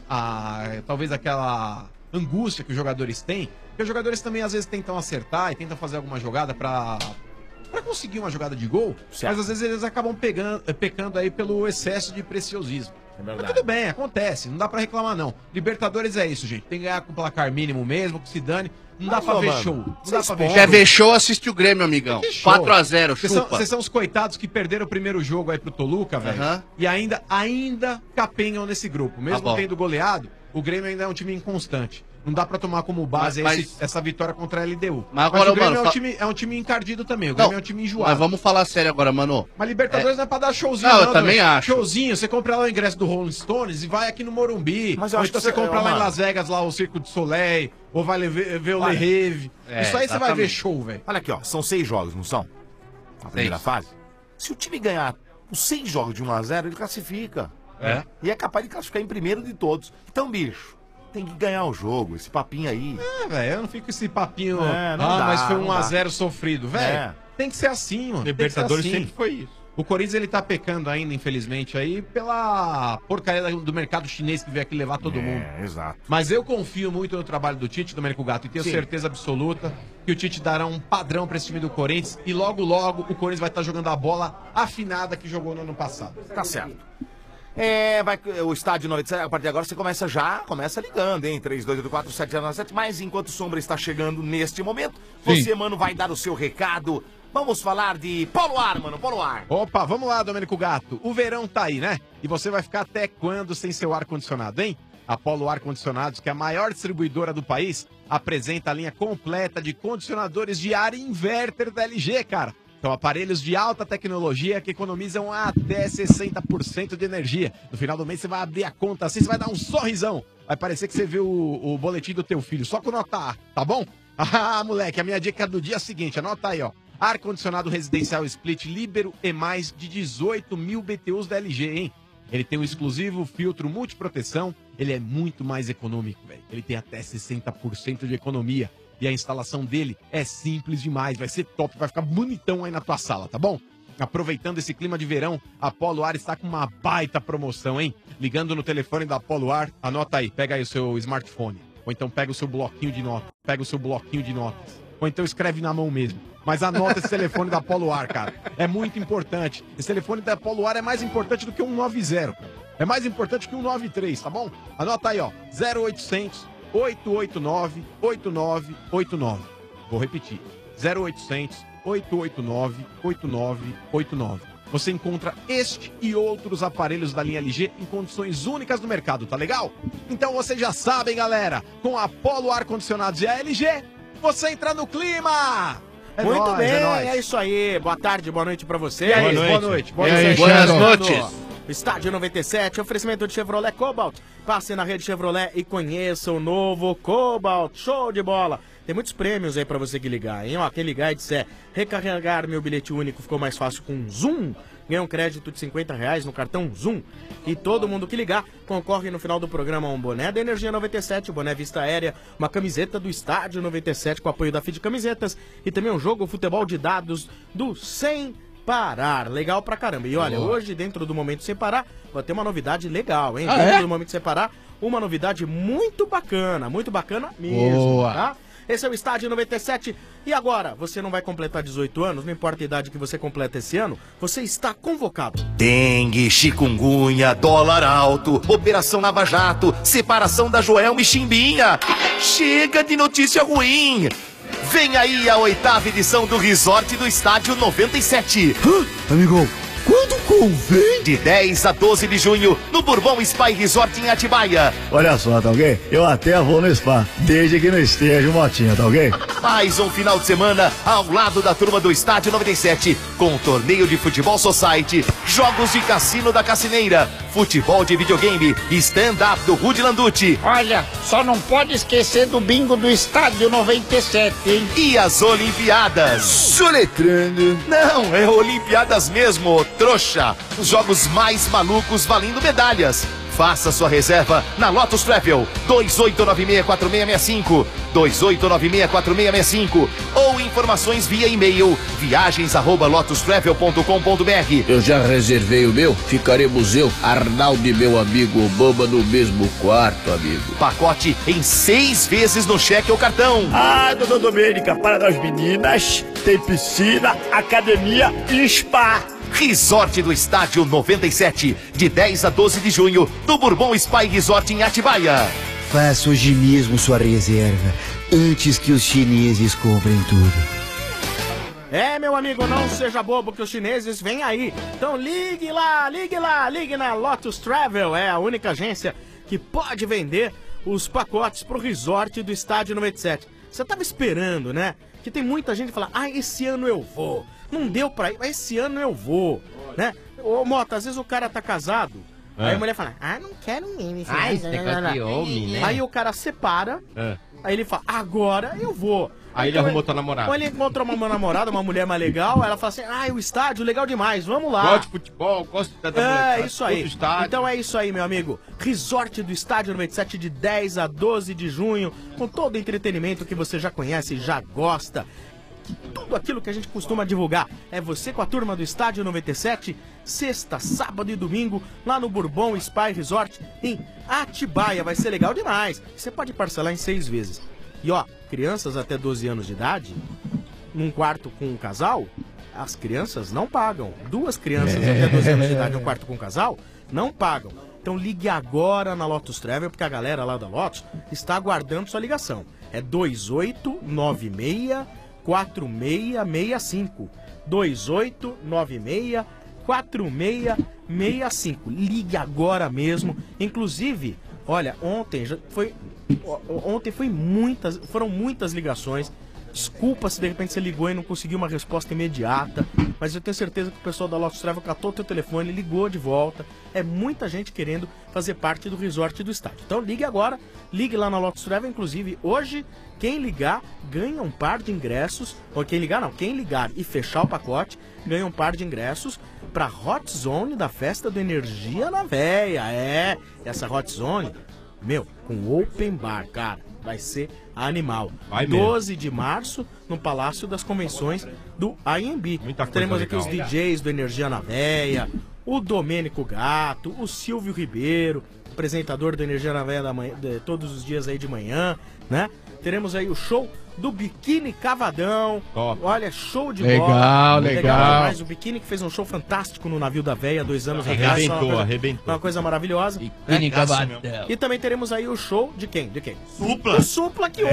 a, talvez aquela angústia que os jogadores têm, porque os jogadores também às vezes tentam acertar e tentam fazer alguma jogada pra para conseguir uma jogada de gol, mas às vezes eles acabam pegando, eh, pecando aí pelo excesso de preciosismo. Mas tudo bem, acontece, não dá pra reclamar não. Libertadores é isso, gente. Tem que ganhar com placar mínimo mesmo, que se dane. Não dá Mas, pra ô, ver mano, show. Não dá vocês pra ver Quer ver show, assiste o Grêmio, amigão. Que show. quatro a zero, Vocês são, chupa. vocês são os coitados que perderam o primeiro jogo aí pro Toluca, velho. Aham. E ainda, ainda capenham nesse grupo. Mesmo Tá bom. tendo goleado, o Grêmio ainda é um time inconstante. Não dá pra tomar como base Mas- esse- essa vitória contra a L D U. Mas agora, o Grêmio mano, é, um fa- time, é um time encardido também. O Grêmio Não, é um time enjoado. Mas vamos falar sério agora, mano. Mas Libertadores É. não é pra dar showzinho, Não, não. eu também Douglas. acho. Showzinho, você compra lá o ingresso do Rolling Stones e vai aqui no Morumbi. Mas eu ou acho então que você você- compra é, lá em mano. Las Vegas, lá o Circo de Soleil, ou vai ver, ver o Olha, Le Rave. é, Isso aí você vai ver exatamente. show, velho. Olha aqui, ó, são seis jogos, não são? Na primeira fase. Se o time ganhar os seis jogos de um a zero, ele classifica. É. E é capaz de classificar em primeiro de todos. Então, bicho, tem que ganhar o jogo, esse papinho aí. É, velho, eu não fico com esse papinho. É, não ah, dá, mas foi não um a dá. zero sofrido, velho. É. Tem que ser assim, mano. Libertadores Tem que ser assim. sempre foi isso. O Corinthians ele tá pecando ainda, infelizmente, aí pela porcaria do mercado chinês que veio aqui levar todo mundo. É, exato. Mas eu confio muito no trabalho do Tite, Domênico Gato, e tenho Sim. certeza absoluta que o Tite dará um padrão pra esse time do Corinthians e logo, logo o Corinthians vai estar jogando a bola afinada que jogou no ano passado. Tá certo. É, vai, o estádio noventa e sete, a partir de agora você começa já, começa ligando, hein? três dois oito quatro sete zero nove sete. Mas enquanto o Sombra está chegando neste momento, Sim. você, mano, vai dar o seu recado. Vamos falar de Polo Ar, mano, Polo Ar. Opa, vamos lá, Domênico Gato. O verão tá aí, né? E você vai ficar até quando sem seu ar-condicionado, hein? A Polo Ar Condicionados, que é a maior distribuidora do país, apresenta a linha completa de condicionadores de ar inverter da L G, cara. São aparelhos de alta tecnologia que economizam até sessenta por cento de energia. No final do mês você vai abrir a conta assim, você vai dar um sorrisão. Vai parecer que você viu o, o boletim do teu filho, só com nota A, tá bom? Ah, moleque, a minha dica do dia é a seguinte, anota aí, ó. Ar-condicionado residencial split Libero e mais de dezoito mil B T Us da L G, hein? Ele tem um exclusivo filtro multiproteção, ele é muito mais econômico, velho. Ele tem até sessenta por cento de economia. E a instalação dele é simples demais, vai ser top, vai ficar bonitão aí na tua sala, tá bom? Aproveitando esse clima de verão, a Polo Ar está com uma baita promoção, hein? Ligando no telefone da Polo Ar, anota aí, pega aí o seu smartphone. Ou então pega o seu bloquinho de notas, pega o seu bloquinho de notas. Ou então escreve na mão mesmo. Mas anota esse telefone da Polo Ar, cara. É muito importante. Esse telefone da Polo Ar é mais importante do que um nove zero, cara. É mais importante que um nove três, tá bom? Anota aí, ó, zero oitocentos, oito oito nove, oito nove oito nove. Vou repetir, zero oitocentos, oito oito nove, oito nove oito nove. Você encontra este e outros aparelhos da linha L G em condições únicas no mercado, tá legal? Então vocês já sabem, galera, com a Polo Ar Condicionados e a L G, você entra no clima! É Muito nóis, bem, é é, nóis. isso aí. Boa tarde, boa noite pra você. E aí, boa noite. Boa E aí, noite. boas noites. Estádio noventa e sete, oferecimento de Chevrolet Cobalt. Passe na rede Chevrolet e conheça o novo Cobalt. Show de bola. Tem muitos prêmios aí pra você que ligar, hein? Ó, quem ligar e disser recarregar meu bilhete único ficou mais fácil com Zoom, ganha um crédito de cinquenta reais no cartão Zoom. E todo mundo que ligar concorre no final do programa a um boné da Energia noventa e sete, boné Vista Aérea, uma camiseta do Estádio noventa e sete com apoio da F I D Camisetas e também um jogo futebol de dados do Sem Parar. Legal pra caramba. E olha, Boa. hoje dentro do Momento Sem Parar vai ter uma novidade legal, hein? Ah, dentro é? do Momento Sem Parar, uma novidade muito bacana, muito bacana mesmo, Boa. tá? Esse é o Estádio noventa e sete. E agora, você não vai completar dezoito anos, não importa a idade que você completa esse ano, você está convocado. Dengue, chikungunya, dólar alto, Operação Lava Jato, separação da Joelma e Chimbinha. Chega de notícia ruim. Vem aí a oitava edição do Resort do Estádio noventa e sete. Amigão, quando convém? De dez a doze de junho, no Bourbon Spa e Resort em Atibaia. Olha só, tá ok? Eu até vou no spa, desde que não esteja o Motinha, tá ok? Mais um final de semana ao lado da turma do Estádio noventa e sete, com torneio de futebol society, jogos de cassino da Cassineira, futebol de videogame e stand-up do Rudy Landucci. Olha, só não pode esquecer do bingo do Estádio noventa e sete, hein? E as Olimpíadas. Soletrando. Não, é Olimpíadas mesmo, trouxa. Os jogos mais malucos valendo medalhas. Faça sua reserva na Lotus Travel dois oito nove seis quatro seis seis cinco, dois oito nove seis quatro seis seis cinco ou informações via e-mail viagens arroba lotus travel ponto com ponto br. Eu já reservei o meu, ficaremos eu, Arnaldo e meu amigo Obama no mesmo quarto, amigo. Pacote em seis vezes no cheque ou cartão. Ah, Dona Domênica, para nós meninas, tem piscina, academia e spa. Resort do Estádio noventa e sete, de dez a doze de junho, no Bourbon Spa e Resort em Atibaia. Faça hoje mesmo sua reserva, antes que os chineses comprem tudo. É, meu amigo, não seja bobo que os chineses vêm aí. Então ligue lá, ligue lá, ligue na Lotus Travel. É a única agência que pode vender os pacotes pro resort do Estádio noventa e sete. Você tava esperando, né? Que tem muita gente que fala, ah, esse ano eu vou. Não deu pra ir, mas esse ano eu vou, né? Ô, Mota, às vezes o cara tá casado, É. aí a mulher fala, ah, não quero ir. Ah, esse negócio de homem, né? Aí o cara separa, É. aí ele fala, agora eu vou. Aí ele Então, arrumou tua namorada. Ou ele encontrou uma namorada, uma mulher mais legal, ela fala assim, ah, o estádio, legal demais, vamos lá. Gosto de futebol, gosto da da É, molecada, isso aí. do estádio. Então é isso aí, meu amigo. Resort do Estádio noventa e sete de dez a doze de junho, com todo o entretenimento que você já conhece e já gosta. Tudo aquilo que a gente costuma divulgar. É você com a turma do Estádio noventa e sete, sexta, sábado e domingo, lá no Bourbon Spa Resort, em Atibaia. Vai ser legal demais. Você pode parcelar em seis vezes. E ó, crianças até doze anos de idade, num quarto com um casal, as crianças não pagam. Duas crianças É. até doze anos de idade num quarto com um casal, não pagam. Então ligue agora na Lotus Travel, porque a galera lá da Lotus está aguardando sua ligação. É dois oito nove seis quatro seis seis cinco. dois oito nove seis quatro seis seis cinco. Ligue agora mesmo. Inclusive, olha, ontem já foi o- ontem foi muitas, foram muitas ligações Desculpa se de repente você ligou e não conseguiu uma resposta imediata, mas eu tenho certeza que o pessoal da Lotus Travel catou o teu telefone, ligou de volta. É muita gente querendo fazer parte do resort do estádio. Então ligue agora, ligue lá na Lotus Travel. Inclusive, hoje, quem ligar ganha um par de ingressos. Ou quem ligar não, quem ligar e fechar o pacote ganha um par de ingressos pra Hot Zone da festa do Energia na Véia. É, essa Hot Zone, meu, com open bar, cara, vai ser animal. Vai mesmo. doze de março, no Palácio das Convenções do I M B. Teremos aqui legal. os D Js do Energia na Véia, o Domênico Gato, o Silvio Ribeiro, apresentador do Energia na Véia da manhã, de, todos os dias aí de manhã, né? Teremos aí o show do Biquíni Cavadão. Top. Olha, show de Legal, bola. legal. Mas o Biquíni que fez um show fantástico no navio da Véia dois anos Arrebentou, atrás. Uma coisa- arrebentou. Uma coisa maravilhosa. Biquíni Cavadão. E também teremos aí o show de quem? De quem? Supla. O Supla que hoje.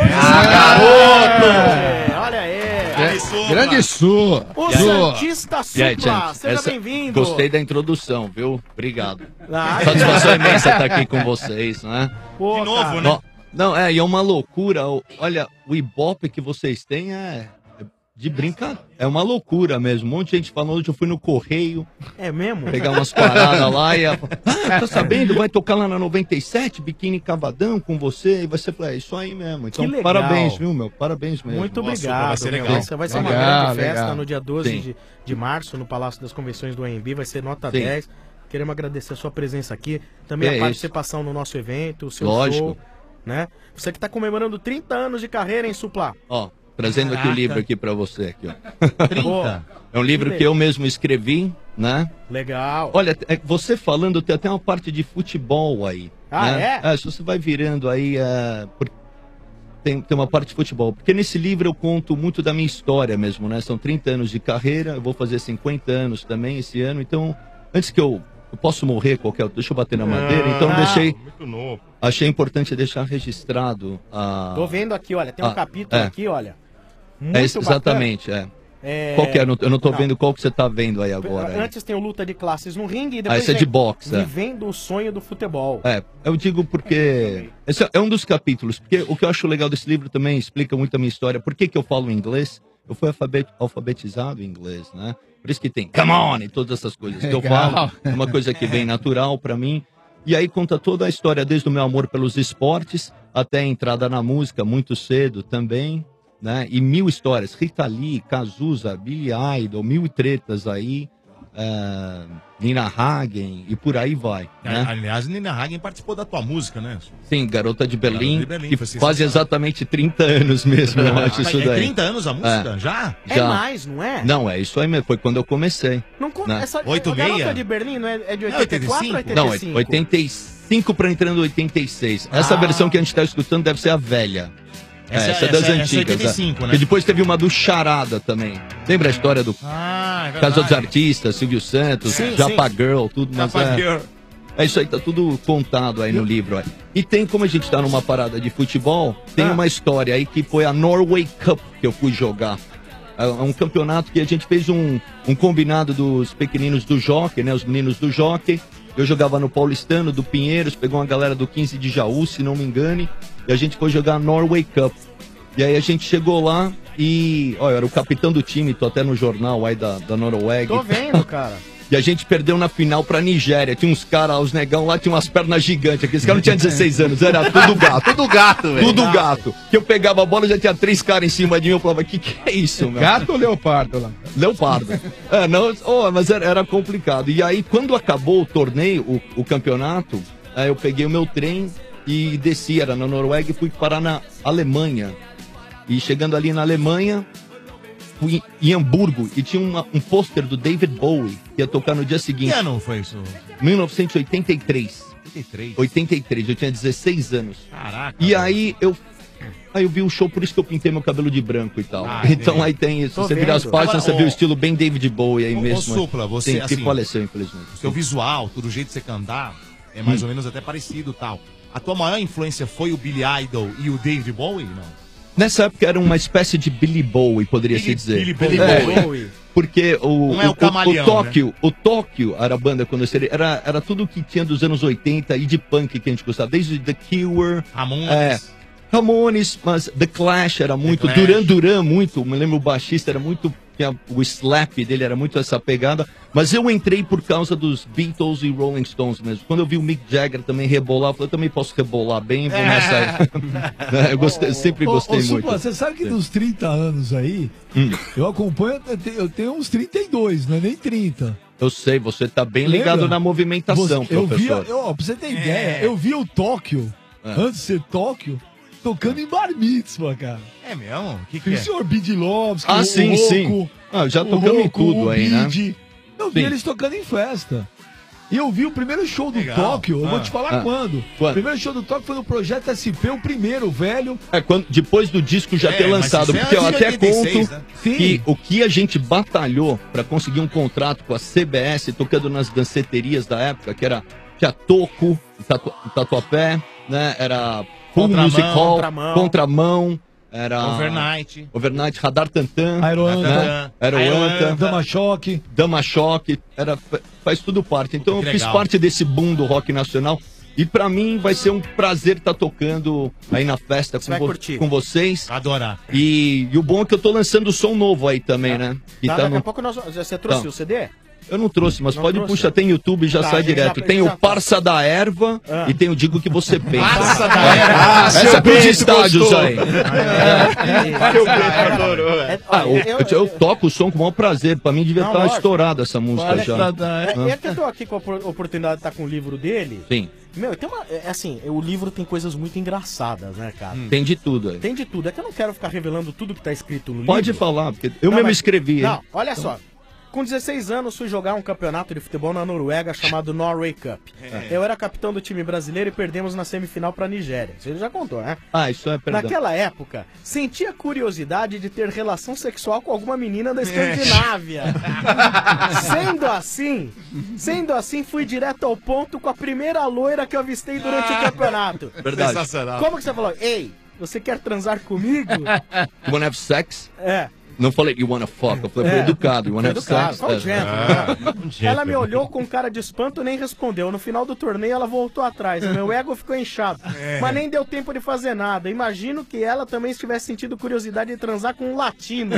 Ah, É, olha aí. É, grande Su. O Su. Santista E aí, Supla. gente, Seja essa- bem-vindo. Gostei da introdução, viu? Obrigado. Ah, Satisfação imensa estar aqui com vocês, né? Pô, De novo, cara. né? Não, não, é, e é uma loucura. o- Olha, o Ibope que vocês têm é é de brincadeira. É uma loucura mesmo. Um monte de gente falando, hoje eu fui no Correio É mesmo? pegar umas paradas lá e ela falou, ah, tá sabendo? Vai tocar lá na noventa e sete, Biquíni Cavadão com você. E você fala, é isso aí mesmo. Então, Que legal. parabéns, viu, meu? Parabéns mesmo. Muito Nossa, obrigado. vai ser meu. legal. Essa vai ser Legal, uma grande legal. festa no dia doze Sim. de, de março, no Palácio das Convenções do A M B. Vai ser nota Sim. dez. Queremos agradecer a sua presença aqui. Também É a isso. participação no nosso evento, o seu Lógico. show. Né? Você que está comemorando trinta anos de carreira, hein, Supla? Ó, trazendo aqui o Caraca. livro aqui pra você. Aqui, ó. trinta? É um livro que eu mesmo escrevi, né? Legal. Olha, é, você falando, tem até uma parte de futebol aí. Ah, né? é? Se você vai virando aí, é, por- tem, tem uma parte de futebol. Porque nesse livro eu conto muito da minha história mesmo, né? São trinta anos de carreira, eu vou fazer cinquenta anos também esse ano. Então, antes que eu... Eu posso morrer qualquer... Deixa eu bater na madeira. Então, Ah, deixei... Muito novo. Achei importante deixar registrado a... Tô vendo aqui, olha, tem um Ah, capítulo é. aqui, olha. Muito É, esse- exatamente, é. É... Qual que é? Eu não- Eu não tô Não. vendo qual que você tá vendo aí agora. aí. Antes tem o Luta de Classes no ringue e Ah, depois esse é vem de boxe, é. Vivendo o Sonho do Futebol. É, eu digo porque. Esse é um dos capítulos, porque o que eu acho legal desse livro também explica muito a minha história. Por que, que eu falo inglês? Eu fui alfabet- alfabetizado em inglês, né? Por isso que tem come on e todas essas coisas que eu Legal. falo. É uma coisa que vem natural pra mim. E aí conta toda a história, desde o meu amor pelos esportes até a entrada na música, muito cedo também, né? E mil histórias. Rita Lee, Cazuza, Billy Idol, mil tretas aí. eh, Nina Hagen e por aí vai. Né? Aliás, Nina Hagen participou da tua música, né? Sim, Garota de Berlim, Garota de Berlim, que foi faz sensacional. exatamente trinta anos mesmo, eu acho isso É daí. trinta anos a música? Já? É mais, não é? Não, é isso aí mesmo, foi quando eu comecei. Não con- né? essa, Oito a Garota meia? de Berlim não é, é de Não, oitenta e quatro ou oitenta e cinco? oitenta e Não, é cinco? oitenta e cinco para entrando oitenta e seis. Essa Ah. versão que a gente tá escutando deve ser a velha. Essa- é, essa é das essa- essa é antigas. oitenta e cinco, é. né? E depois teve uma do Charada também. Lembra a história do Ah, é Casa dos verdade. Artistas, Silvio Santos, Sim, Japa sim. Girl, tudo. Mas Japa é, Girl. é isso aí, tá tudo contado aí no livro. Aí. E tem, como a gente tá numa parada de futebol, tem Ah. uma história aí que foi a Norway Cup que eu fui jogar. É um campeonato que a gente fez um, um combinado dos pequeninos do Jockey, né? Os meninos do Jockey. Eu jogava no Paulistano, do Pinheiros, pegou uma galera do quinze de Jaú, se não me engane. E a gente foi jogar a Norway Cup. E aí a gente chegou lá e... Olha, eu era o capitão do time, tô até no jornal aí da, da Noruega. Tô vendo, cara. E a gente perdeu na final pra Nigéria. Tinha uns caras, os negão lá, tinham umas pernas gigantes. Aqueles caras não tinham dezesseis anos, era tudo gato. Tudo gato, velho. Tudo gato. Que eu pegava a bola e já tinha três caras em cima de mim. Eu falava, que que é isso, meu? Gato ou leopardo lá? Leopardo. É, não, oh, mas era, era complicado. E aí, quando acabou o torneio, o, o campeonato, aí eu peguei o meu trem e desci, era na Noruega, e fui parar na Alemanha. E chegando ali na Alemanha, fui em Hamburgo e tinha uma- um pôster do David Bowie que ia tocar no dia Que seguinte. ano foi isso? mil novecentos e oitenta e três. oitenta e três. oitenta e três, eu tinha dezesseis anos. Caraca. E aí eu aí eu vi o show, por isso que eu pintei meu cabelo de branco e tal. Ah, então entendi. aí tem isso. Tô Você vira as vendo. páginas, Agora, você vê ô- o estilo bem David Bowie aí Ô, mesmo. Ô, Supla, você, Sim, assim, que faleceu, infelizmente. Seu visual, tudo o jeito de você cantar, é mais Hum. ou menos até parecido e tal. A tua maior influência foi o Billy Idol e o David Bowie, não? Nessa época era uma espécie de Billy Bowie, poderia se Billy- dizer. Billy- Billy É, Bowie. Porque o, Não é o o, camaleão, o Tóquio, o Tóquio era a banda quando eu seria, era, era tudo que tinha dos anos oitenta e de punk que a gente gostava, desde The Cure, Ramones. é, Ramones, mas The Clash era muito, Clash. Duran Duran muito, me lembro o baixista era muito, tinha- o slap dele era muito essa pegada, mas eu entrei por causa dos Beatles e Rolling Stones mesmo. Quando eu vi o Mick Jagger também rebolar, eu falei, eu também posso rebolar bem, vou nessa aí. Eu gostei, sempre gostei ô, ô, muito. Supla, você sabe que dos trinta anos aí, Hum. eu acompanho, eu te- eu tenho uns trinta e dois, não é nem trinta. Eu sei, você tá bem ligado Lembra? na movimentação, Você- eu via, professor. eu, ó, pra você ter ideia, eu vi o Tóquio, É. antes de ser Tóquio, tocando em bar mitzvah, cara. É mesmo? O que, que o senhor Bidilovski, Ah, o sim, Rocco, sim. Ah, já o tocamos em Rocco, tudo o aí, né? Bidi. Eu vi Sim. eles tocando em festa. E eu vi o primeiro show do Legal. Tóquio, eu vou Ah. te falar Ah. quando. Quando? O primeiro show do Tóquio foi no Projeto S P, o primeiro, velho. É, quando, depois do disco já É, ter mas lançado, isso é porque eu antes de até oitenta e seis, conto né? Sim. que o que a gente batalhou pra conseguir um contrato com a C B S, tocando nas danceterias da época, que era tinha Toco, tatu, Tatuapé, né? Era Full Contramão, Music Hall, Contramão. Contramão, era Overnight. Overnight, Radar Tantan, Aeroanta. né? Aeroanta, Dama Choque. Dama Choque, era, faz tudo parte. Então Que eu fiz legal. parte desse boom do rock nacional. E pra mim vai ser um prazer estar tocando aí na festa com, vai vo- curtir. com vocês. Adorar. E, e o bom é que eu tô lançando som novo aí também, né? Que Tá, tá daqui no- a pouco nós, você trouxe Tá. o C D? Eu não trouxe, mas Não pode trouxe? puxar, tem YouTube, já Tá, a sai gente direto. já- Tem já o Parça da Erva Ah. e tem o Digo Que Você Pensa. Parça da É. Erva. Ah, seu essa é pros Bento estádios gostou. aí. É. Seu Bento adorou. É, Ah, olha, eu, eu- eu toco o som com o maior prazer. Pra mim devia Não, estar lógico. estourada essa música Olha, já. É, é que eu tô aqui com a opor- oportunidade de estar com o livro dele. Sim. Meu, tem uma. É assim, o livro tem coisas muito engraçadas, né, cara? Tem de tudo aí. Tem de tudo. É que eu não quero ficar revelando tudo que tá escrito no Pode livro. falar, porque eu Não, mesmo mas- escrevi. Não, hein? olha Então- só. Com dezesseis anos, fui jogar um campeonato de futebol na Noruega chamado Norway Cup. É. Eu era capitão do time brasileiro e perdemos na semifinal pra Nigéria. Você já contou, né? Ah, isso é perdão. Naquela época, sentia curiosidade de ter relação sexual com alguma menina da Escandinávia. Sendo assim, sendo assim, fui direto ao ponto com a primeira loira que eu avistei durante o campeonato. Verdade. Sensacional. Como que você falou? Ei, você quer transar comigo? You wanna have sex? É. Não falei you wanna fuck, eu falei É. foi educado. You wanna have Educado, sex? só um É. gentleman, né? Ela me olhou com cara de espanto e nem respondeu. No final do torneio ela voltou atrás. Meu ego ficou inchado. É. Mas nem deu tempo de fazer nada. Imagino que ela também estivesse sentindo curiosidade de transar com um latino.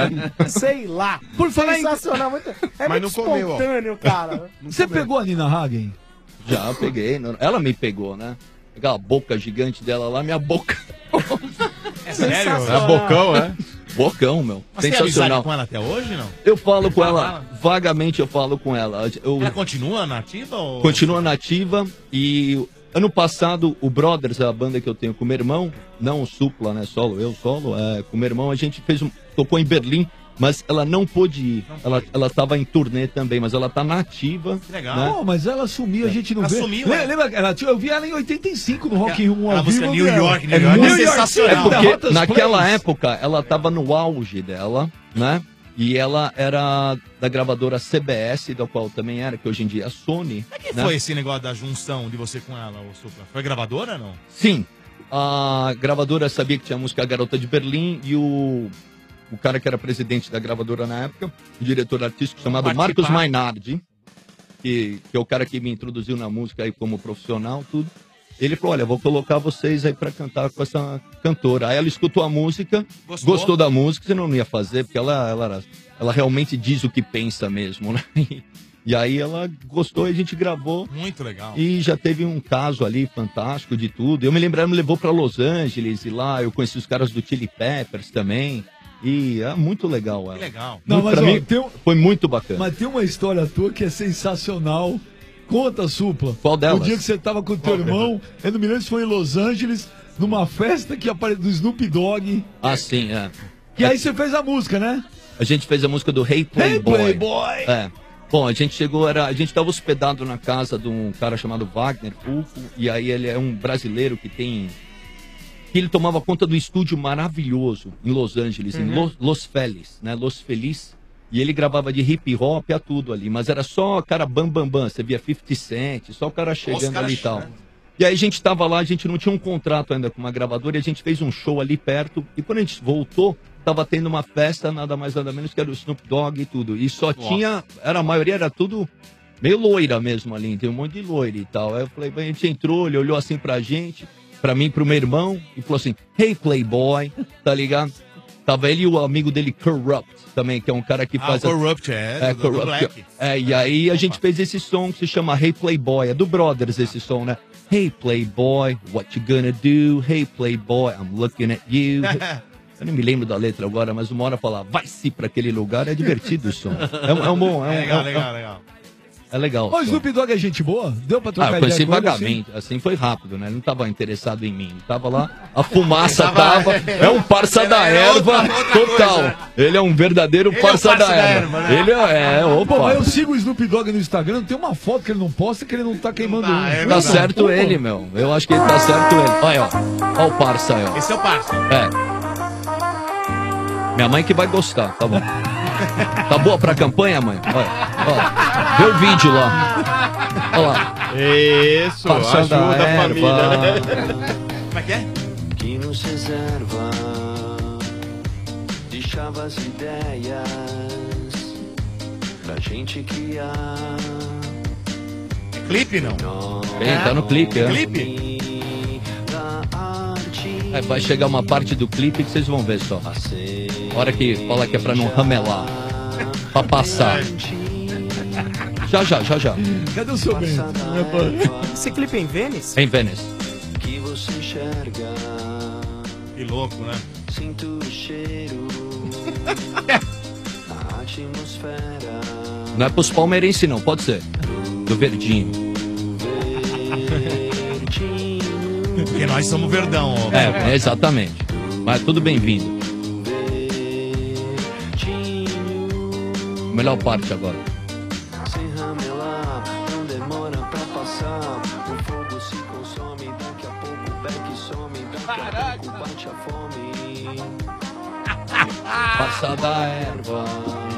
Sei lá. Por falar em- Sensacional. Muito... É Mas muito não comeu, ó. espontâneo, cara. Você pegou a Nina Hagen? Já peguei. não- Ela me pegou, né? Aquela boca gigante dela lá, minha boca. É sério? É bocão, é? Bocão, meu. Mas tem amizade Sensacional. com ela até hoje, não? Eu falo com Fala, ela, fala. vagamente eu falo com ela. Eu, Ela continua nativa ou... Continua nativa e ano passado o Brothers, a banda que eu tenho com o meu irmão, não o Supla, né, solo, eu solo, é, com o meu irmão, a gente fez um, tocou em Berlim, mas ela não pôde ir. Ela, ela tava em turnê também, mas ela tá nativa. Que legal. Né? Pô, mas ela sumiu, a gente não Ela vê. sumiu, lembra, é. lembra, ela, eu vi ela em oitenta e cinco no Rock in Rio a ao música vivo. New dela. York, New York, é sensacional. É Derrotas porque naquela Plays. época ela tava no auge dela, né? E ela era da gravadora C B S, da qual também era, que hoje em dia é a Sony. Que né? foi esse negócio da junção de você com ela, ô Supla? Foi gravadora ou não? Sim. A gravadora sabia que tinha a música A Garota de Berlim e o, o cara que era presidente da gravadora na época, o diretor artístico chamado participar. Marcos Mainardi, que, que é o cara que me introduziu na música aí como profissional, tudo. Ele falou, olha, vou colocar vocês aí pra cantar com essa cantora. Aí ela escutou a música, Gostou? gostou, da música, senão não ia fazer, porque ela, ela, era- ela realmente diz o que pensa mesmo, né? E aí ela gostou e a gente gravou. Muito legal. E já teve um caso ali fantástico de tudo. Eu me lembro, ela me levou pra Los Angeles e lá eu conheci os caras do Chili Peppers também. E é muito legal ela. Que legal. Não, Muito- mas, pra ó, mim, tem um- foi muito bacana. Mas tem uma história tua que é sensacional. Conta, Supla. Qual delas? O dia que você tava com o teu irmão, eu não me lembro se foi em Los Angeles, numa festa que apare... do Snoop Dogg. Ah, sim, é. E aí você fez a música, né? A gente fez a música do Hey Playboy. Hey, Playboy! É. Bom, a gente chegou, era, a gente estava hospedado na casa de um cara chamado Wagner Fulco, e aí ele é um brasileiro que tem... que ele tomava conta do estúdio maravilhoso em Los Angeles, em Uhum. Los, Los Feliz, né? Los Feliz. E ele gravava de hip hop a tudo ali, mas era só cara bam bam bam, você via fifty Cent, só o cara chegando caras ali e tal. chegando. E aí a gente tava lá, a gente não tinha um contrato ainda com uma gravadora, e a gente fez um show ali perto, e quando a gente voltou, tava tendo uma festa, nada mais nada menos que era o Snoop Dogg e tudo. E só Nossa. tinha, era a maioria era tudo meio loira mesmo ali, tem um monte de loira e tal. Aí eu falei, a gente entrou, ele olhou assim pra gente, pra mim, pro meu irmão, e falou assim, hey Playboy, tá ligado? Tava ele e o amigo dele, Corrupt, também, que é um cara que Ah, faz... o Corrupt, é, é do- do Corrupt. Black. É, e aí a gente fez esse som que se chama Hey Playboy, é do Brothers esse som, né? Hey Playboy, what you gonna do? Hey Playboy, I'm looking at you. Eu não me lembro da letra agora, mas uma hora falar, vai-se pra aquele lugar, é divertido o som. É, um- é um bom... É, um, É legal, é um- legal, legal. É legal. Ô, Snoop Dogg é gente boa? Deu pra Ah, trocar eu conheci ideia com ele, vagamente, assim foi rápido, né? Ele não tava interessado em mim, ele tava lá, a fumaça Ele tava- tava, é um parça Era- da era erva outra- outra total. coisa. Ele é um verdadeiro Ele é o parça, parça da, da erva. erva, né? Ele é, é, opa. Pô, mas eu sigo o Snoop Dogg no Instagram, tem uma foto que ele não posta que ele não tá queimando um. Tá certo ele, meu. Eu acho que ele tá certo ele. Olha, ó. Ó o parça aí, ó. Esse é o parça. É. Minha mãe que vai gostar, tá bom. Tá boa pra campanha, mãe? Olha, ó. Vê o vídeo lá. Olha lá. Isso, Parça ajuda da a família. erva. Como é que é? Que nos reserva, deixava as ideias pra gente criar. É clipe, não? Bem, tá no clipe, é. Clipe? É, vai chegar uma parte do clipe que vocês vão ver só. Hora que fala que é pra não ramelar. Pra passar. Já, já, já, já. Cadê o seu bem? Esse clipe é em Vênice? Em Vênice. Que você enxerga, Que louco, né? sinto o cheiro, a atmosfera. Não é pros palmeirenses não, pode ser. Do verdinho. Porque nós somos verdão, ó. É, exatamente. Mas tudo bem-vindo. Melhor parte agora. Sem ramelar, não demora pra passar. O fogo se consome, daqui a pouco o beck some, daqui a pouco bate a fome. Parça da erva.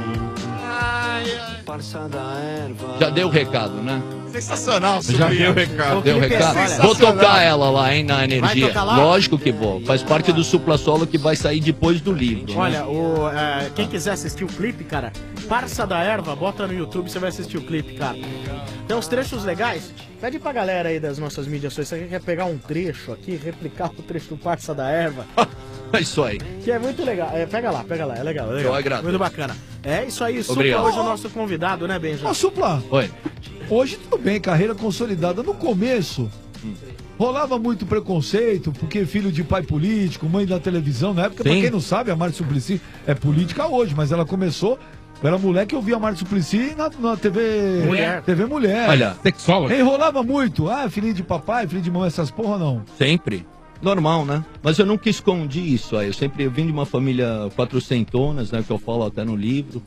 Parça da erva. Já deu o recado, né? Sensacional, Já Sobrinho. deu o recado. Deu o clipe é recado? sensacional. Vou tocar ela lá, hein, na energia. tocar lá? Lógico que vou. Faz parte do supla solo que vai sair depois do livro. né? Olha, o, é, quem quiser assistir o clipe, cara, Parça da Erva, bota no YouTube, você vai assistir o clipe, cara. Tem uns trechos legais. Pede pra galera aí das nossas mídias sociais, você quer pegar um trecho aqui, replicar o trecho do Parça da Erva. É isso aí. Que é muito legal. É, pega lá, pega lá, é legal, é legal. Eu agradeço. Muito bacana. É isso aí, Supla Obrigado. hoje é o nosso convidado, né, Benja? Ô, Supla. Oi. Hoje tudo bem, carreira consolidada. No começo, rolava muito preconceito, porque filho de pai político, mãe da televisão, na época, pra Sim. quem não sabe, a Márcia Suplicy é política hoje, mas ela começou, eu era moleque, eu via a Márcia Suplicy na, na T V Mulher. T V Mulher. Olha, sexóloga. Enrolava muito. Ah, filhinho de papai, filho de mamãe, essas porra não. Sempre. Normal, né? Mas eu nunca escondi isso aí. Eu sempre eu vim de uma família quatrocentonas, né? Que eu falo até no livro.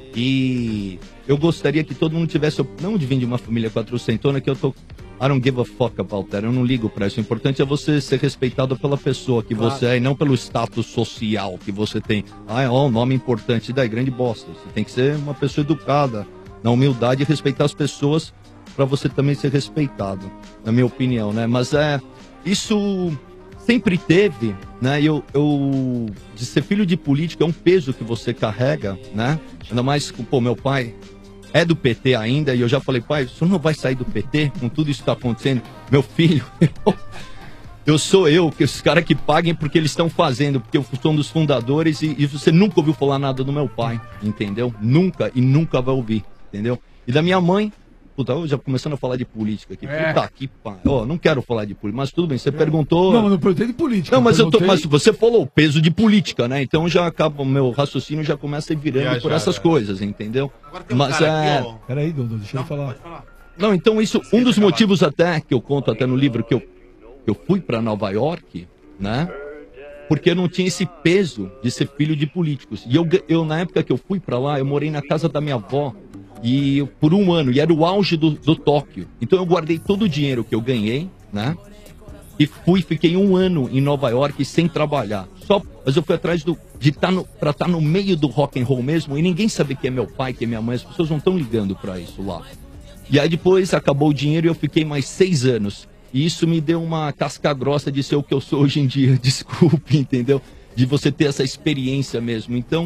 E eu gostaria que todo mundo tivesse. Não de vir de uma família quatrocentona, que eu tô. I don't give a fuck about that. Eu não ligo pra isso. O importante é você ser respeitado pela pessoa que Claro. você é e não pelo status social que você tem. Ah, é ó, um nome importante. E daí, grande bosta. Você tem que ser uma pessoa educada, na humildade e respeitar as pessoas pra você também ser respeitado, na minha opinião, né? Mas é. Isso sempre teve, né? Eu, eu de ser filho de político é um peso que você carrega, né? Ainda mais com, pô, meu pai é do P T ainda, e eu já falei, pai, o senhor não vai sair do P T com tudo isso que tá acontecendo? Meu filho, eu, eu sou eu, que os caras que paguem porque eles estão fazendo, porque eu sou um dos fundadores, e, e você nunca ouviu falar nada do meu pai, entendeu? Nunca, e nunca vai ouvir, entendeu? E da minha mãe, puta, eu já começando a falar de política aqui. É. Puta que pariu. Ó, não quero falar de política, mas tudo bem, você perguntou. Não, mas não perguntei de política. Não, mas, eu tô, perguntei- mas você falou o peso de política, né? Então já acaba, o meu raciocínio já começa a ir virando Já, por já, essas já. coisas, entendeu? um Mas cara é. aqui, ó. Peraí, Dodô, deixa eu falar. Não, então isso, um dos motivos até que eu conto até no livro que eu, que eu fui pra Nova York, né? Porque eu não tinha esse peso de ser filho de políticos. E eu, eu na época que eu fui pra lá, eu morei na casa da minha avó e eu- por um ano, e era o auge do, do Tóquio. Então eu guardei todo o dinheiro que eu ganhei, né? E fui, fiquei um ano em Nova York sem trabalhar. Só, mas eu fui atrás do, de estar no, pra estar no meio do rock and roll mesmo, e ninguém sabe quem é meu pai, quem é minha mãe, as pessoas não estão ligando pra isso lá. E aí depois acabou o dinheiro e eu fiquei mais seis anos. E isso me deu uma casca grossa de ser o que eu sou hoje em dia. Desculpe, entendeu? De você ter essa experiência mesmo. Então,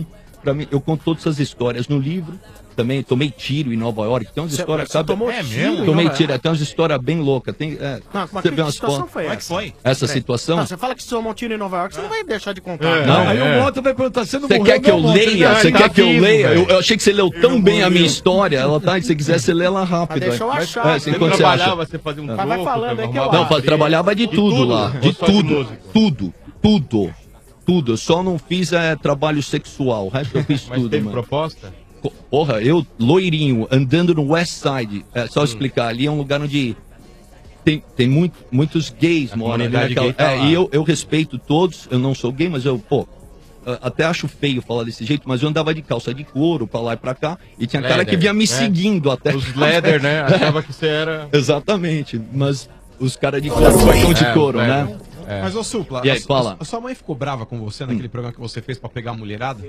pra mim, eu conto todas essas histórias no livro. Também tomei tiro em Nova York. Tem umas Você- histórias, você sabe? tomou É tiro mesmo? em Tomei Nova tiro, York? tem umas histórias bem loucas. Tem, é, Não, mas você que vê umas situação fotos. foi essa? Como é que foi? Essa Peraí. situação? Não, você fala que você tomou um tiro em Nova York, você não vai deixar de contar. É, não, Aí é. o Mota vai perguntar, você não Você morreu, quer que eu não, Mota? leia? Ele Você tá quer que eu vivo, leia? velho. Eu, eu achei que você leu tão bem a minha história. Ela tá, se quiser, você lê ela rápido. Mas deixa eu aí. achar, É, né? assim, Você quando trabalhava, acha? você fazia um É. Mas vai falando aí que eu Não, acho. eu trabalhava de tudo tudo? lá. De Ou só de tudo. música? Tudo. Tudo. Tudo. Eu só não fiz é, trabalho sexual. O resto eu fiz Mas tudo, teve mano. proposta? Co- Porra, eu, loirinho, andando no West Side. É Hum. só explicar. Ali é um lugar onde tem, tem muito, muitos gays moram ali comunidade naquela. gay tá é, lá. e eu, eu respeito todos. Eu não sou gay, mas eu, pô. a- Até acho feio falar desse jeito, mas eu andava de calça de couro pra lá e pra cá. E tinha cara Leather, que vinha me né? seguindo até. Os leather, né? Achava que você era... Exatamente. Mas os caras de couro são de É, couro, é. né? Mas, ô Supla, E aí, a, fala. a sua mãe ficou brava com você naquele programa que você fez pra pegar a mulherada?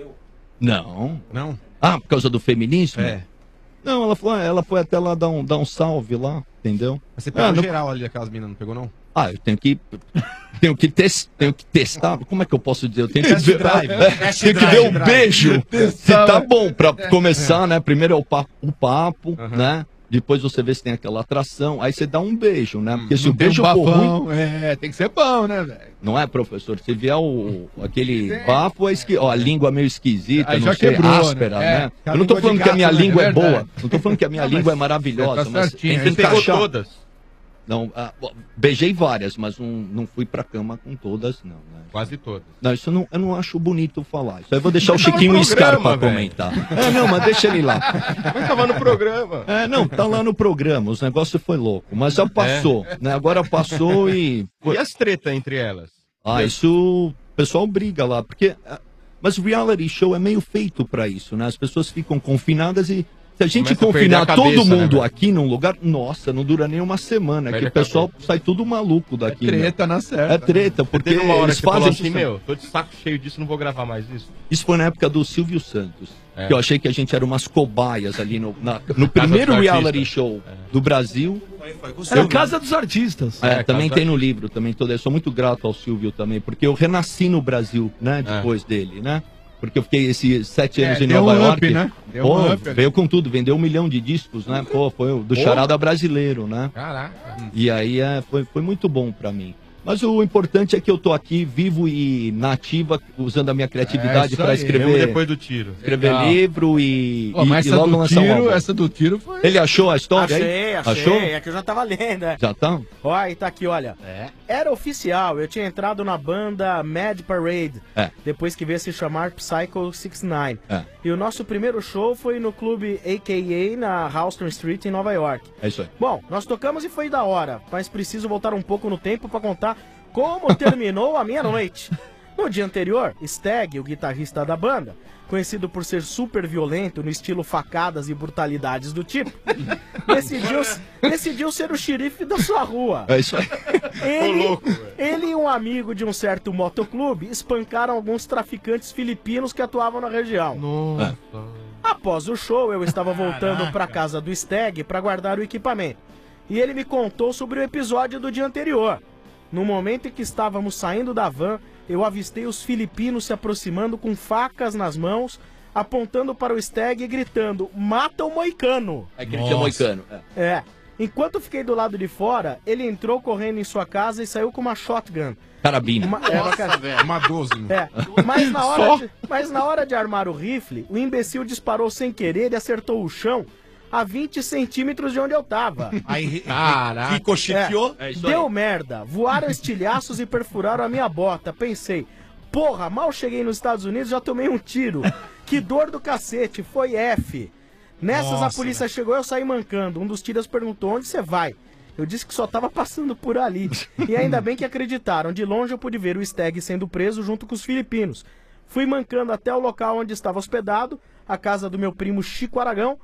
Não. Não? Ah, por causa do feminismo? É. Não, ela foi, ela foi até lá dar um, dar um salve lá, entendeu? Mas você pegou Ah, não- geral ali daquelas minas, não pegou não? Ah, eu tenho que. Tenho que, tes, tenho que testar. Como é que eu posso dizer? Eu tenho que Test ver, drive. é, Test tenho que drive, ver o drive. beijo. Se tá bom pra começar, né? Primeiro é o papo, o papo Uhum. né? Depois você vê se tem aquela atração. Aí você dá um beijo, né? Porque se Não o tem beijo um for bafão, ruim. é, tem que ser bom, né, velho? Não é, professor? Se vier o, aquele bafo, é esqui... Ó, a língua meio esquisita, Aí não já sei, quebrou, áspera, né? né? É, com a Eu não tô língua falando de que a minha gato, né? língua É é boa. verdade. Não tô falando que a minha Não, língua é mas maravilhosa, você tá mas certinho, tem que você pegou encaixar. todas? Não, ah, bom, beijei várias, mas não, não fui pra cama com todas, não. Né? Quase todas. Não, isso eu não, eu não acho bonito falar. Isso aí eu vou deixar o Mas tá no Chiquinho Scar programa, pra velho. comentar. É, não, mas deixa ele lá. Mas tava no programa. É, não, tá lá no programa, os negócios foi louco. Mas já passou, né? Agora passou e... E as tretas entre elas? Ah, isso... O pessoal briga lá, porque... ah, Mas reality show é meio feito pra isso, né? As pessoas ficam confinadas e... Se a gente Começa a perder confinar a cabeça, todo né, mundo velho? aqui num lugar, nossa, não dura nem uma semana, Perde que a o pessoal sai tudo maluco daqui. É treta meu. na certa. É treta, porque Teve uma hora eles que você falou fazem assim, isso. meu, tô de saco cheio disso, não vou gravar mais isso. Isso foi na época do Silvio Santos. É. Que eu achei que a gente era umas cobaias ali no, na- no Casa primeiro dos reality Artistas. show do Brasil. Era a Casa dos Artistas. É, É, também Casa tem dos no livro, também todo. Eu sou muito grato ao Silvio também, porque eu renasci no Brasil, né, depois dele, né? Porque eu fiquei esses sete É, anos em deu Nova um York. up, né? Deu Pô, um up ali. veio com tudo, vendeu um milhão de discos, né? Pô, foi o do Pô. Charada brasileiro, né? Caraca. E aí é, foi, foi muito bom pra mim. Mas o importante é que eu tô aqui vivo e nativa, usando a minha É criatividade isso pra aí. Mesmo escrever, depois do tiro. escrever Legal. livro e, Ó, e, mas e essa logo do lançar um tiro, álbum. essa do tiro foi... Ele achou a história Achei, aí? achei. Achou? É que eu já tava lendo, é. Já tá? Ó, aí tá aqui, olha. Era oficial, eu tinha entrado na banda Mad Parade, É. depois que veio se chamar Psycho sessenta e nove. É. E o nosso primeiro show foi no clube A K A na Houston Street, em Nova York. É isso aí. Bom, nós tocamos e foi da hora, mas preciso voltar um pouco no tempo pra contar como terminou a minha noite. No dia anterior, Stag, o guitarrista da banda, conhecido por ser super violento no estilo facadas e brutalidades do tipo, decidiu, decidiu ser o xerife da sua rua. É isso aí. Ele, Ô, louco, velho. ele e um amigo de um certo motoclube espancaram alguns traficantes filipinos que atuavam na região. Nossa. Após o show, eu estava voltando para casa do Stag para guardar o equipamento. E ele me contou sobre o episódio do dia anterior. No momento em que estávamos saindo da van, eu avistei os filipinos se aproximando com facas nas mãos, apontando para o Stag e gritando: "Mata o moicano!" É que ele tinha moicano. É. É. Enquanto fiquei do lado de fora, ele entrou correndo em sua casa e saiu com uma shotgun. Carabina. Uma, é, uma cara- Uma doze, meu. é, mas na, hora de, mas na hora de armar o rifle, o imbecil disparou sem querer e acertou o chão a vinte centímetros de onde eu tava. Aí, Caraca. ricocheteou. É, deu merda. Voaram estilhaços e perfuraram a minha bota. Pensei, porra, mal cheguei nos Estados Unidos, já tomei um tiro. Que dor do cacete, foi F. Nessas a Nossa, polícia chegou e eu saí mancando. Um dos tiras perguntou, onde você vai? Eu disse que só tava passando por ali. E ainda bem que acreditaram. De longe eu pude ver o Stag sendo preso junto com os filipinos. Fui mancando até o local onde estava hospedado, a casa do meu primo Chico Aragão,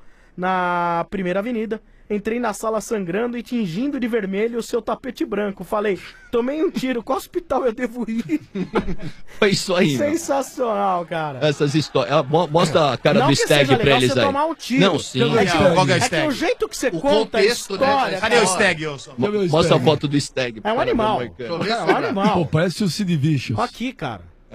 na primeira avenida. Entrei na sala sangrando e tingindo de vermelho o seu tapete branco. Falei, tomei um tiro, qual hospital eu devo ir? Foi isso aí, meu. Sensacional, cara. Essas histórias. Ah, mo- Mostra a cara Não do que Stag seja pra legal eles você aí. tomar um tiro. Não, sim. É que, Qual que é o é que Stag? o jeito que você O conta a contexto, né? história... Cadê o cara, Stag, Wilson? Mo- Cadê o Mostra a Stag? foto do Stag. É um animal. Cara, É um animal. Pô, parece o Sid Vicious. Aqui, cara.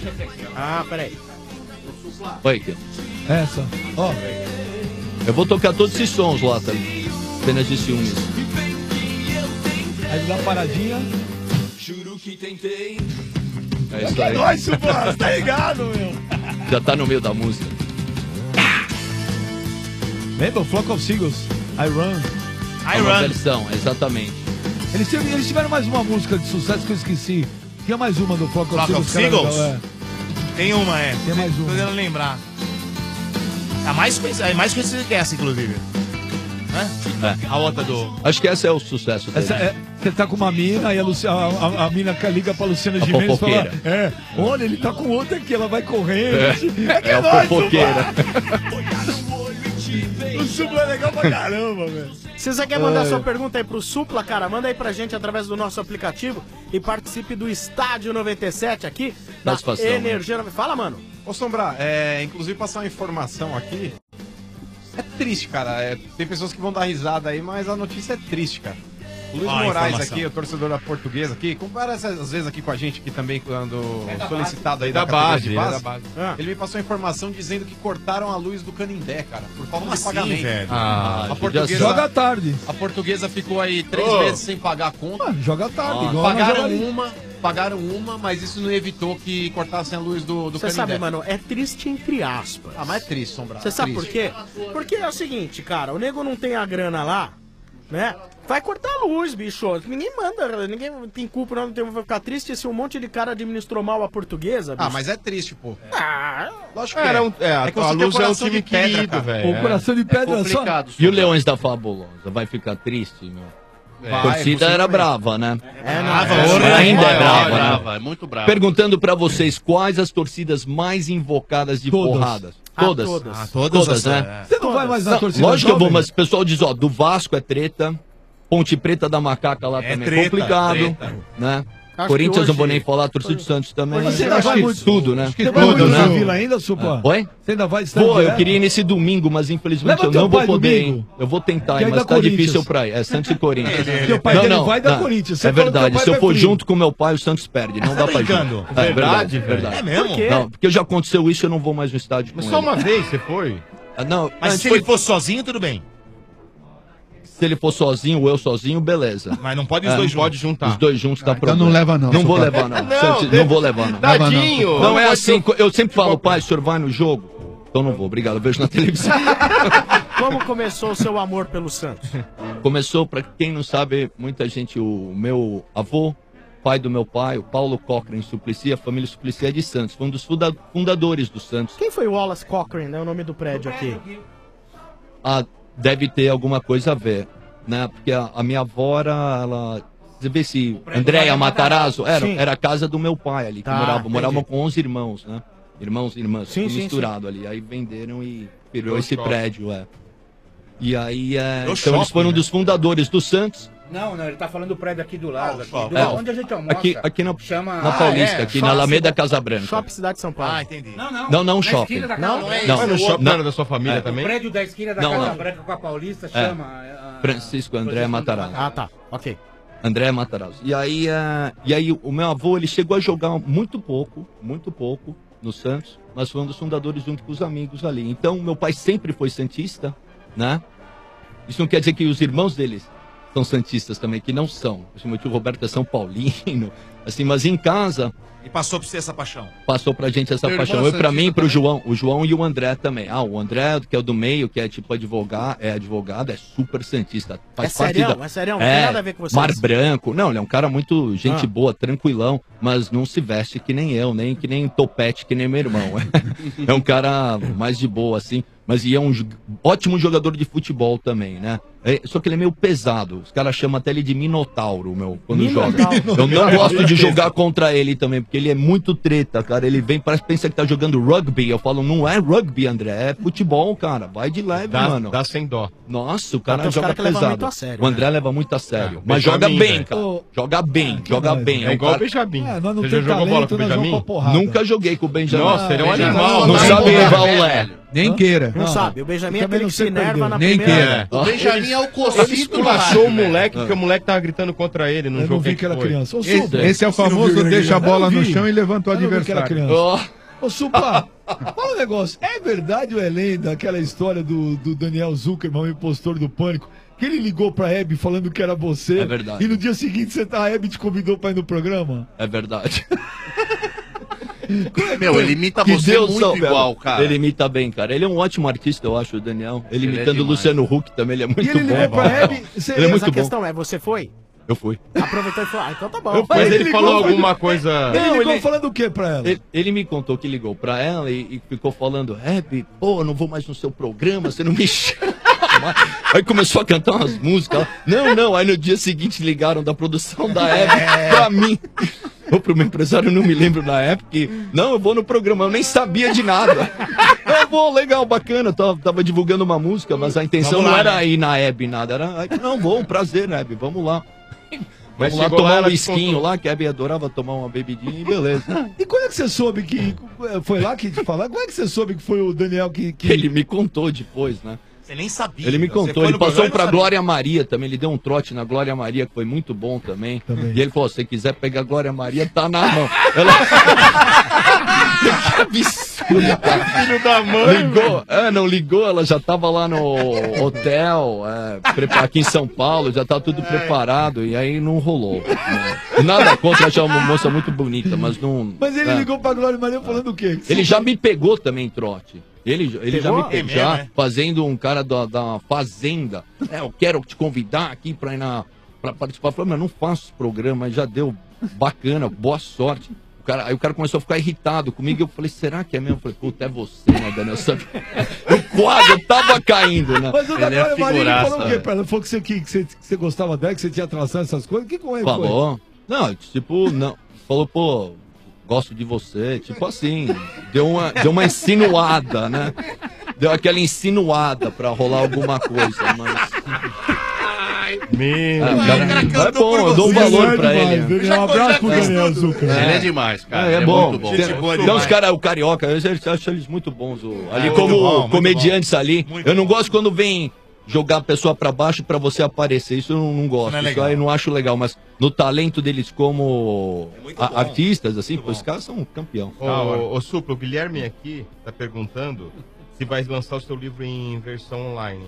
Ah, peraí. Vai aqui. Essa, ó. Eu vou tocar todos esses sons lá, tá? Apenas de ciúmes. Aí dá uma paradinha. Juro que tentei. É É isso que é aí. nóis, Supla, tá ligado, meu? Já tá no meio da música. Lembra o Flock of Seagulls? I Run. É uma versão, exatamente. Eles tiveram, eles tiveram mais uma música de sucesso que eu esqueci. Tinha mais uma do Flock of Flock Seagulls. of que era Seagulls? legal, é. Tem uma, é. Tem mais uma. Tô tentando lembrar. A mais conhecida, é mais conhecida que essa, inclusive. Né? É. A outra do... Acho que esse é o sucesso dele. Essa é, você tá com uma mina e a, Luci, a, a, a mina liga pra Luciana A Gimenez e fala: fofoqueira. É, olha, ele tá com outra aqui, ela vai correndo. É, É que é é a nóis, fofoqueira. O Supla é legal pra caramba, velho. Se você quer mandar É. sua pergunta aí pro Supla, cara, manda aí pra gente através do nosso aplicativo e participe do Estádio noventa e sete aqui da Satisfação, né? Energia. Fala, mano. Ô, Sombra, é, inclusive passar uma informação aqui. É triste, cara. É, tem pessoas que vão dar risada aí, mas a notícia é triste, cara. O Luiz Ó, a Moraes informação. aqui, o torcedor da Portuguesa aqui, compara às vezes aqui com a gente aqui também, quando É da solicitado base. aí Da da, categoria base, de é base. da base. Ah. Ele me passou a informação dizendo que cortaram a luz do Canindé, cara, por falta Como de assim, pagamento. velho? Ah, a portuguesa Joga à tarde. A portuguesa ficou aí três Ô. meses sem pagar a conta. Mano, joga à tarde, Ah, igual nós pagaram joga ali. uma, pagaram uma, mas isso não evitou que cortassem a luz do, do Você Canindé. sabe, mano, é triste entre aspas. Ah, mas é triste, Sombra. Você sabe por Triste. quê? Porque é o seguinte, cara, o nego não tem a grana lá, né? Vai cortar a luz, bicho. Ninguém manda, ninguém tem culpa, não tem, vai ficar triste se um monte de cara administrou mal a portuguesa, bicho. Ah, mas é triste, pô. Ah, lógico que é. Era um- é, a- que a você tem Luz é um coração time de pedra, querido, cara. velho. O coração de pedra é só. E o Leões da Fabulosa? Vai ficar triste, meu? É. A torcida Vai, era possivelmente. brava, né? É, não, Ainda é, ainda é é, brava, é né? brava, é muito brava. Perguntando pra vocês, quais as torcidas mais invocadas de Todas. porradas? Ah, Todas. todas. Ah, Todas, todas, é. né? Você não vai mais na torcida Lógico que eu vou, jovem? mas o pessoal diz, ó, do Vasco é treta, Ponte Preta da Macaca lá É também treta, é complicado, treta. né? Acho Corinthians que hoje- não vou nem falar, torcida do Santos também. Mas você Eu ainda acho vai que muito- tudo, né? Você vai muito Tudo, na né? Vila ainda, Supla? Oi? Você ainda vai estar Vou, eu direto? queria ir nesse domingo, mas infelizmente Leva eu teu não vou pai poder, domingo. hein? Eu vou tentar, Que hein, é mas da tá Corinthians. difícil pra ir. É Santos e Corinthians. Teu pai dele vai da Corinthians. Você É falou que teu verdade. pai Se eu vai for frio. junto com meu pai, o Santos perde. Não dá tá pra ir. brincando? É verdade, Verdade, verdade. velho? É mesmo? Por quê? Não, porque já aconteceu isso, eu não vou mais no estádio com Mas só ele. uma vez você foi? Ah, não, Mas antes se foi- ele fosse sozinho, tudo bem. se ele for sozinho ou eu sozinho, beleza. Mas não pode os É, dois não juntos. Pode juntar. Os dois juntos dá então problema. não leva não, Não vou Supla. levar não. Não, Santos, de- não vou levar não. Tadinho. Não é Pode assim, eu sempre falo, pai, o senhor vai no jogo? Então não vou, obrigado, eu vejo na televisão. Como começou o seu amor pelo Santos? Começou, pra quem não sabe, muita gente, o meu avô, pai do meu pai, o Paulo Cochrane Suplicy, a família Suplicy é de Santos, foi um dos funda- fundadores do Santos. Quem foi o Wallace Cochrane, né? O nome do prédio aqui. Ah, deve ter alguma coisa a ver, né? Porque a, a minha avó era, ela... Você vê se Andréia Matarazzo, era, Sim. era a casa do meu pai ali, que Tá, morava, entendi. moravam com onze irmãos, né? Irmãos e irmãs, Sim, tudo sim, misturado ali. Aí venderam e virou Virou esse shopping. prédio, é. E aí, é, Virou então eles shopping, foram né? dos fundadores do Santos. Não, não, ele tá falando do prédio aqui do lado. Aqui, do É, lado onde a gente almoça. Aqui, aqui na, Chama... na Paulista, Ah, é, aqui Shopping na Alameda Cidade- Casa Branca. Shopping Cidade de São Paulo. Ah, entendi. Não, não. Não, não, na shopping. esquina da Não, Casa não Branca. é Não, Mas no shopping não. não era da sua família É. também? O prédio da esquina da Não, Casa não. Branca com a Paulista É. chama... ah, Francisco André Matarazzo. Ah, tá. Ok. André Matarazzo. E aí, é, e aí o meu avô, ele chegou a jogar muito pouco, muito pouco no Santos, mas foi um dos fundadores junto com os amigos ali. Então, meu pai sempre foi santista, né? Isso não quer dizer que os irmãos deles são santistas também, que não são. Assim, meu tio Roberto é São Paulino, assim, mas em casa E passou pra você essa paixão. passou pra gente essa Teu paixão. irmão Eu pra santista mim e pro também? João. O João e o André também. Ah, o André, que é o do meio, que é tipo advogado, é advogado, é super santista. Faz É parte serião, da- é serião, não tem nada a ver com vocês. Mar Branco. Não, ele é um cara muito gente Ah. boa, tranquilão, mas não se veste que nem eu, nem que nem topete que nem meu irmão. É um cara mais de boa, assim. Mas e é um jo- ótimo jogador de futebol também, né? É, só que ele é meio pesado. Os caras chamam até ele de Minotauro, meu, quando Minotauro. joga. Eu não gosto de jogar contra ele também, porque ele é muito treta, cara. Ele vem, parece pensa que tá jogando rugby. Eu falo, não é rugby, André, é futebol, cara. Vai de leve, Dá, mano. dá sem dó. Nossa, o cara Tem uns joga cara que leva pesado. muito a sério, o André né? leva muito a sério. É, mas Benjamin, joga bem, velho. cara. Ô, Joga bem, joga bem. É um igual o cara- Benjamin. É, nós não Você tem já jogou bola com talento, o nós vamos Benjamin? pra porrada. Nunca joguei com o Benjamin. Nossa, ele é um Benjamin. animal. Não né? sabe Velho. levar o lé. Nem queira. Não, Não. sabe, o Benjamin é Também aquele não que sei se enerva perder. na Nem primeira... queira. O Benjamin é o Ele cocito do esculachou o rádio, velho. moleque, porque o moleque tava gritando contra ele num Eu jogo não vi que que era foi. criança. Ô, Esse, Supla. esse é o famoso deixa a bola Eu no vi. chão e levanta o Eu não vi que era adversário. criança. Ó, Ô, Supla, Fala um negócio, é verdade ou é lenda aquela história do, do Daniel Zuckerman, o impostor do Pânico, que ele ligou pra Hebe falando que era você? É verdade. E no dia seguinte você tá, a Hebe te convidou pra ir no programa? É verdade. Meu, ele imita Que você Deus muito salve, igual, cara. Ele imita bem, cara. Ele é um ótimo artista, eu acho, o Daniel. Ele, Ele é imitando o demais. Luciano Huck também, ele é muito E ele bom. ligou pra Hebe, você- Ele é mas muito a bom. questão é, você foi? Eu fui. Aproveitou e falou, ah, então tá bom. Eu fui. Mas ele ligou, falou foi- alguma coisa. Ele Não, ligou ele- falando o que pra ela? Ele, ele me contou que ligou pra ela e, e ficou falando, Hebe, pô, eu não vou mais no seu programa, você não me chama. Aí começou a cantar umas músicas. Ela, não, não. Aí no dia seguinte ligaram da produção da Hebe pra mim. Ou pro meu empresário, eu não me lembro na época. Que, não, eu vou no programa, eu nem sabia de nada. Eu vou, legal, bacana. Tava, tava divulgando uma música, mas a intenção Vamos não lá, era né? ir na Hebe, nada. Era, aí, não, vou, um prazer, Hebe, vamos lá. Mas Vamos lá chegou lá, tomar ela um te esquinho contou. lá, que a Hebe adorava tomar uma bebidinha e beleza. E quando é que você soube que. Foi lá que te falaram? Como é que você soube que foi o Daniel que. que... Ele me contou depois, né? Você nem sabia. Ele me Você contou, foi ele no passou programa e pra não sabia. Glória Maria também, ele deu um trote na Glória Maria, que foi muito bom também. Também. E ele falou, se você quiser pegar a Glória Maria, tá na mão. Ela... que absurdo, cara. Filho da mãe. Ligou, é, não ligou, ela já tava lá no hotel, é, prepa- aqui em São Paulo, já tava tudo preparado, e aí não rolou. Né? Nada contra, achar uma moça muito bonita, mas não... Mas ele é. ligou pra Glória Maria falando o quê? Ele já me pegou também, trote. Ele, ele já Pegou? me pegou, É já, mesmo, é? fazendo um cara da, da Fazenda. É, eu quero te convidar aqui pra ir na, pra participar. Eu falei, mas não faço esse programa, já deu bacana, boa sorte. O cara, aí o cara começou a ficar irritado comigo. Eu falei, será que é mesmo? Eu falei, puta, é você, né, Daniel? Sabe? Eu quase, eu tava caindo, né? Mas o da Ele é Glória Maria ele figuraça, falou o quê né? pra ela? Falou que você, que, que você, que você gostava dela, que você tinha atração, essas coisas? O que com ele Falou. Não, tipo, não. Falou, pô, gosto de você. Tipo assim, deu uma, deu uma insinuada, né? Deu aquela insinuada pra rolar alguma coisa, mas... Meu, Ah, cara, é bom, eu dou um valor pra ele. Um abraço pro Daniel Zuckerman. Ele é demais, cara. É, é Ele bom. muito bom. Tem, Gente boa tem demais. uns caras, o carioca, eu acho- acho eles muito bons. o- ali É, como muito bom, muito comediantes ali. Eu não gosto quando vem jogar a pessoa pra baixo pra você aparecer. Isso eu não, não gosto. Não é Isso legal. aí eu não acho legal. Mas no talento deles como a- artistas, assim, pô, os caras são um campeão. Ô, ô, ô, Suplo, o Guilherme aqui tá perguntando se vai lançar o seu livro em versão online.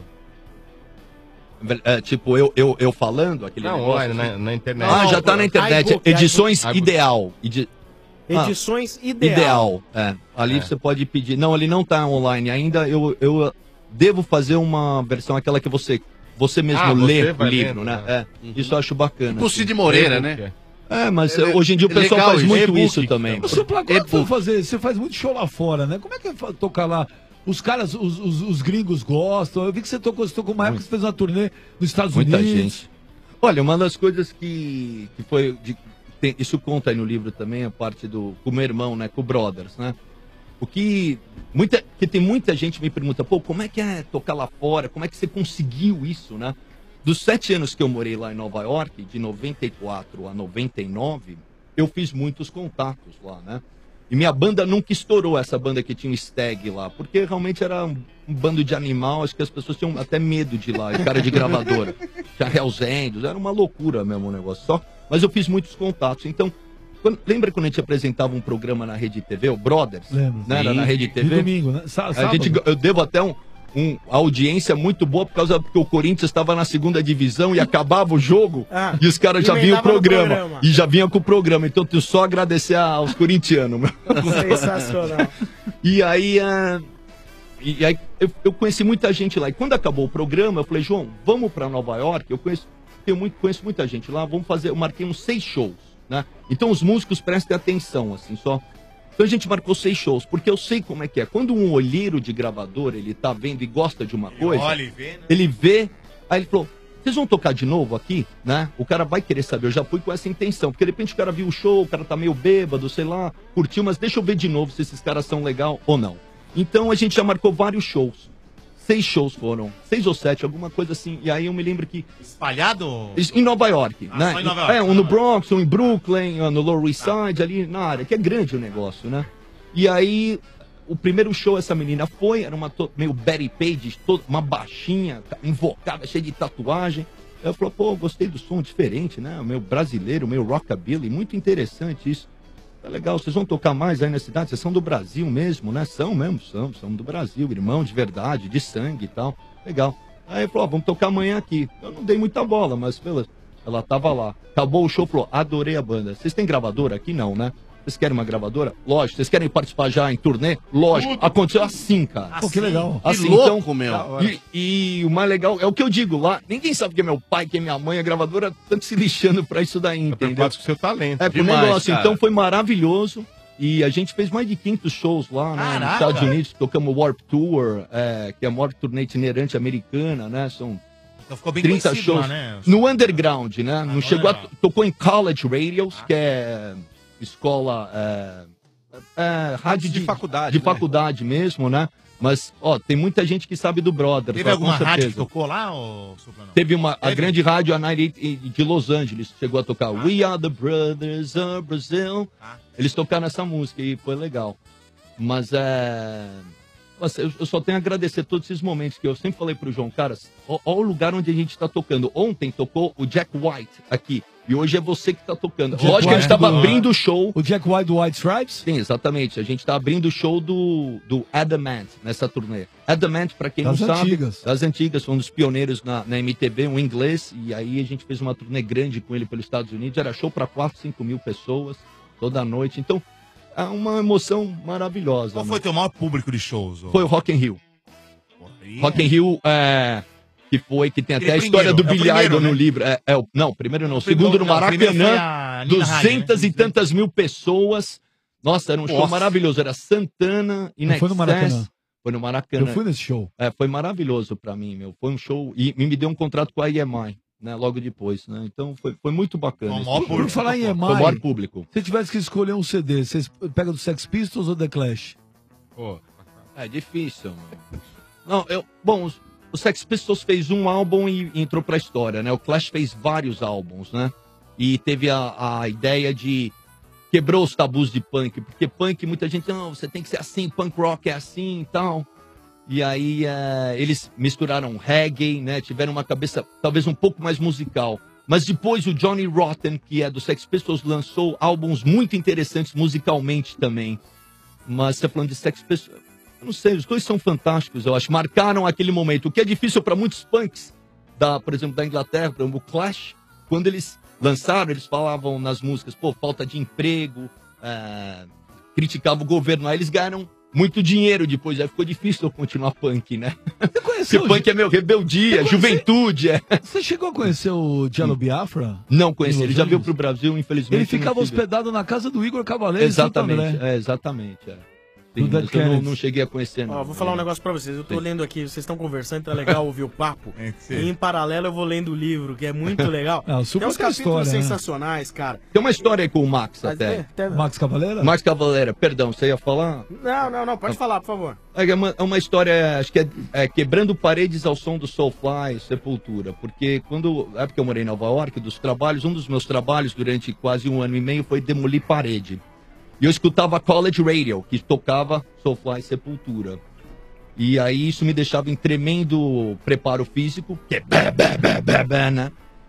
É, tipo, eu, eu, eu falando aquele Não, negócio, online, assim. na- na internet. Ah, já Não, tá na internet. iBook, Edições iBook. Ideal. Edi- Ah, Edições ideal. Ideal, é. Ali É. você pode pedir. Não, ele não tá online ainda. Eu, eu devo fazer uma versão, aquela que você, você mesmo Ah, você lê o vai livro, lendo, né? né? É. Isso eu acho bacana. Tipo o assim. Cid Moreira, né? É, mas Ele- hoje em dia o é pessoal legal faz isso. muito E-book, isso também. O seu Plá, como é que foi fazer? Você faz muito show lá fora, né? Como é que é fa- tocar lá? Os caras, os, os, os gringos gostam. Eu vi que você tocou, você tocou uma época que você fez uma turnê nos Estados Muita Unidos. gente. Olha, uma das coisas que, que foi. de- tem- isso conta aí no livro também, a parte do. Com o meu irmão, né? Com o Brothers, né? O que. Muita, que tem muita gente que me pergunta, pô, como é que é tocar lá fora? Como é que você conseguiu isso, né? Dos sete anos que eu morei lá em Nova York, de noventa e quatro a noventa e nove, eu fiz muitos contatos lá, né? E minha banda nunca estourou, essa banda que tinha o Stag lá, porque realmente era um, um bando de animal, acho que as pessoas tinham até medo de ir lá, e cara de gravadora. Tinha Hells Angels, era uma loucura mesmo o negócio. Só, mas eu fiz muitos contatos. Então, quando- lembra quando a gente apresentava um programa na Rede T V, o Brothers? Lembro. Né? Era Sim. na Rede De T V. domingo, né? Sá- A sábado. gente, eu devo até um, um audiência muito boa por causa que o Corinthians estava na segunda divisão e acabava o jogo Ah, e os caras já vinham o emendava no programa, programa. e já vinha com o programa. Então, eu só agradecer aos corintianos. meu. Sensacional. E aí, ah, e aí eu, eu conheci muita gente lá. E quando acabou o programa, eu falei, João, vamos para Nova York. Eu conheço, tenho muito, conheço muita gente lá. Vamos fazer. Eu marquei uns seis shows, né? Então os músicos prestem atenção, assim, só. Então a gente marcou seis shows, porque eu sei como é que é. Quando um olheiro de gravador, ele tá vendo e gosta de uma coisa, olha e vê, né? ele vê, aí ele falou, vocês vão tocar de novo aqui, né? O cara vai querer saber, eu já fui com essa intenção, porque de repente o cara viu o show, o cara tá meio bêbado, sei lá, curtiu, mas deixa eu ver de novo se esses caras são legal ou não. Então a gente já marcou vários shows. Seis shows foram, seis ou sete, alguma coisa assim. E aí eu me lembro que Espalhado? em Nova York, Ah, né? só em Nova York, É, só um em no Nova Bronx, um em Brooklyn, um no Lower East Side, ali na área, que é grande o negócio, né? E aí, o primeiro show essa menina foi, era uma to- meio Betty Page, toda, uma baixinha, invocada, cheia de tatuagem. Ela falou, pô, gostei do som diferente, né? O meu brasileiro, o meu rockabilly, muito interessante isso. tá legal, vocês vão tocar mais aí na cidade? Vocês são do Brasil mesmo, né? São mesmo, são, são do Brasil, irmão de verdade, de sangue e tal. Legal. Aí ele falou, ó, vamos tocar amanhã aqui. Eu não dei muita bola, mas beleza. Ela tava lá. Acabou o show, falou, adorei a banda. Vocês têm gravadora aqui? Não, né? Vocês querem uma gravadora? Lógico. Vocês querem participar já em turnê? Lógico. Tudo. Aconteceu assim, cara. Pô, que legal. Assim, Que louco, então, meu. E, e o mais legal é o que eu digo lá. Ninguém sabe que é meu pai, que é minha mãe, a gravadora tanto se lixando pra isso daí, entendeu? preocupado com o seu talento. É, pro Demais, negócio. cara. Então foi maravilhoso. E a gente fez mais de quinhentos shows lá, né, nos Caraca. Estados Unidos. Tocamos Warp Tour, é, que é a maior turnê itinerante americana, né? São Então ficou bem trinta conhecido shows. lá, né? No underground, né? Não chegou a, tocou em College Radios, que é escola... É, é, rádio de, faculdade. De faculdade mesmo, né? Mas, ó, tem muita gente que sabe do Brother. Teve com alguma rádio certeza. que tocou lá, ou Soprano? Teve uma, a Teve? grande rádio, a noventa e oito de Los Angeles, chegou a tocar We Are the Brothers of Brazil. Eles tocaram essa música e foi legal. Mas é... Nossa, eu eu só tenho a agradecer todos esses momentos que eu sempre falei pro João, cara, ó, ó o lugar onde a gente tá tocando. Ontem tocou o Jack White aqui. E hoje é você que tá tocando. Jack Lógico que a White gente tava do- abrindo o show. O Jack White do White Stripes? Sim, exatamente. A gente tá abrindo o show do, do Adamant nessa turnê. Adamant, pra quem Das não sabe, antigas. das antigas, foi um dos pioneiros na, na M T V, um inglês. E aí a gente fez uma turnê grande com ele pelos Estados Unidos. Era show pra quatro, cinco mil pessoas toda noite. Então, é uma emoção maravilhosa. Qual né? foi o teu maior público de shows? ô? Foi o Rock in Rio. Rock in Rio, é, que foi, que tem até Aquele a história primeiro, do é o Billy primeiro, Idol no né? livro. É, é o, não, primeiro não. O primeiro- segundo no não, o primeiro foi a Maracanã, Nina Hagen, duzentas e tantas mil pessoas. Nossa, era um show Nossa. maravilhoso. Era Santana e Não foi no Maracanã? Foi no Maracanã. Eu fui nesse show. É, foi maravilhoso pra mim, meu. Foi um show. E, e me deu um contrato com a I M I, né? Logo depois, né? Então foi, foi muito bacana. esse show. Por falar em E M I, Foi o maior público. se tivesse que escolher um C D, vocês pegam do Sex Pistols ou The Clash? Pô, é difícil, mano. Não, eu. Bom, os, o Sex Pistols fez um álbum e, e entrou pra história, né? O Clash fez vários álbuns, né? E teve a, a ideia de. Quebrou os tabus de punk, porque punk, muita gente, não, você tem que ser assim, punk rock é assim e tal. E aí é, eles misturaram reggae, né? Tiveram uma cabeça talvez um pouco mais musical. Mas depois o Johnny Rotten, que é do Sex Pistols, lançou álbuns muito interessantes musicalmente também. Mas você falando de Sex Pistols, eu não sei, os dois são fantásticos, eu acho. Marcaram aquele momento. O que é difícil para muitos punks, da, por exemplo, da Inglaterra, por exemplo, o Clash, quando eles lançaram, eles falavam nas músicas, pô, falta de emprego, é, criticavam o governo. Aí eles ganharam muito dinheiro depois, aí ficou difícil eu continuar punk, né? Porque punk é meu rebeldia, juventude. É. Você chegou a conhecer o Jello Biafra? Não conheci, Em ele Los já veio Angeles? pro Brasil, infelizmente. Ele ficava não tive. hospedado na casa do Igor Cavaleiro. Exatamente, em Santo André. é, exatamente. É. Do Sim, Dead mas eu não, Kennedys. não cheguei a conhecer, não. Ó, vou falar um negócio pra vocês. Eu tô Sim. lendo aqui, vocês estão conversando, tá legal ouvir o papo. sim. E em paralelo eu vou lendo o livro, que é muito legal. É, o super Tem uns tem capítulos história, né? sensacionais, cara. Tem uma história aí com o Max Mas até. é, tem- Max Cavaleira? Max Cavaleira, perdão, você ia falar? Não, não, não, pode falar, por favor. É uma, é uma história, acho que é, é quebrando paredes ao som do Soulfly, Sepultura. Porque quando, na época que eu morei em Nova York, dos trabalhos, um dos meus trabalhos durante quase um ano e meio foi demolir parede. E eu escutava College Radio, que tocava Soulfly, Sepultura. E aí isso me deixava em tremendo preparo físico, que é bé, bé, bé, bé, bé, né?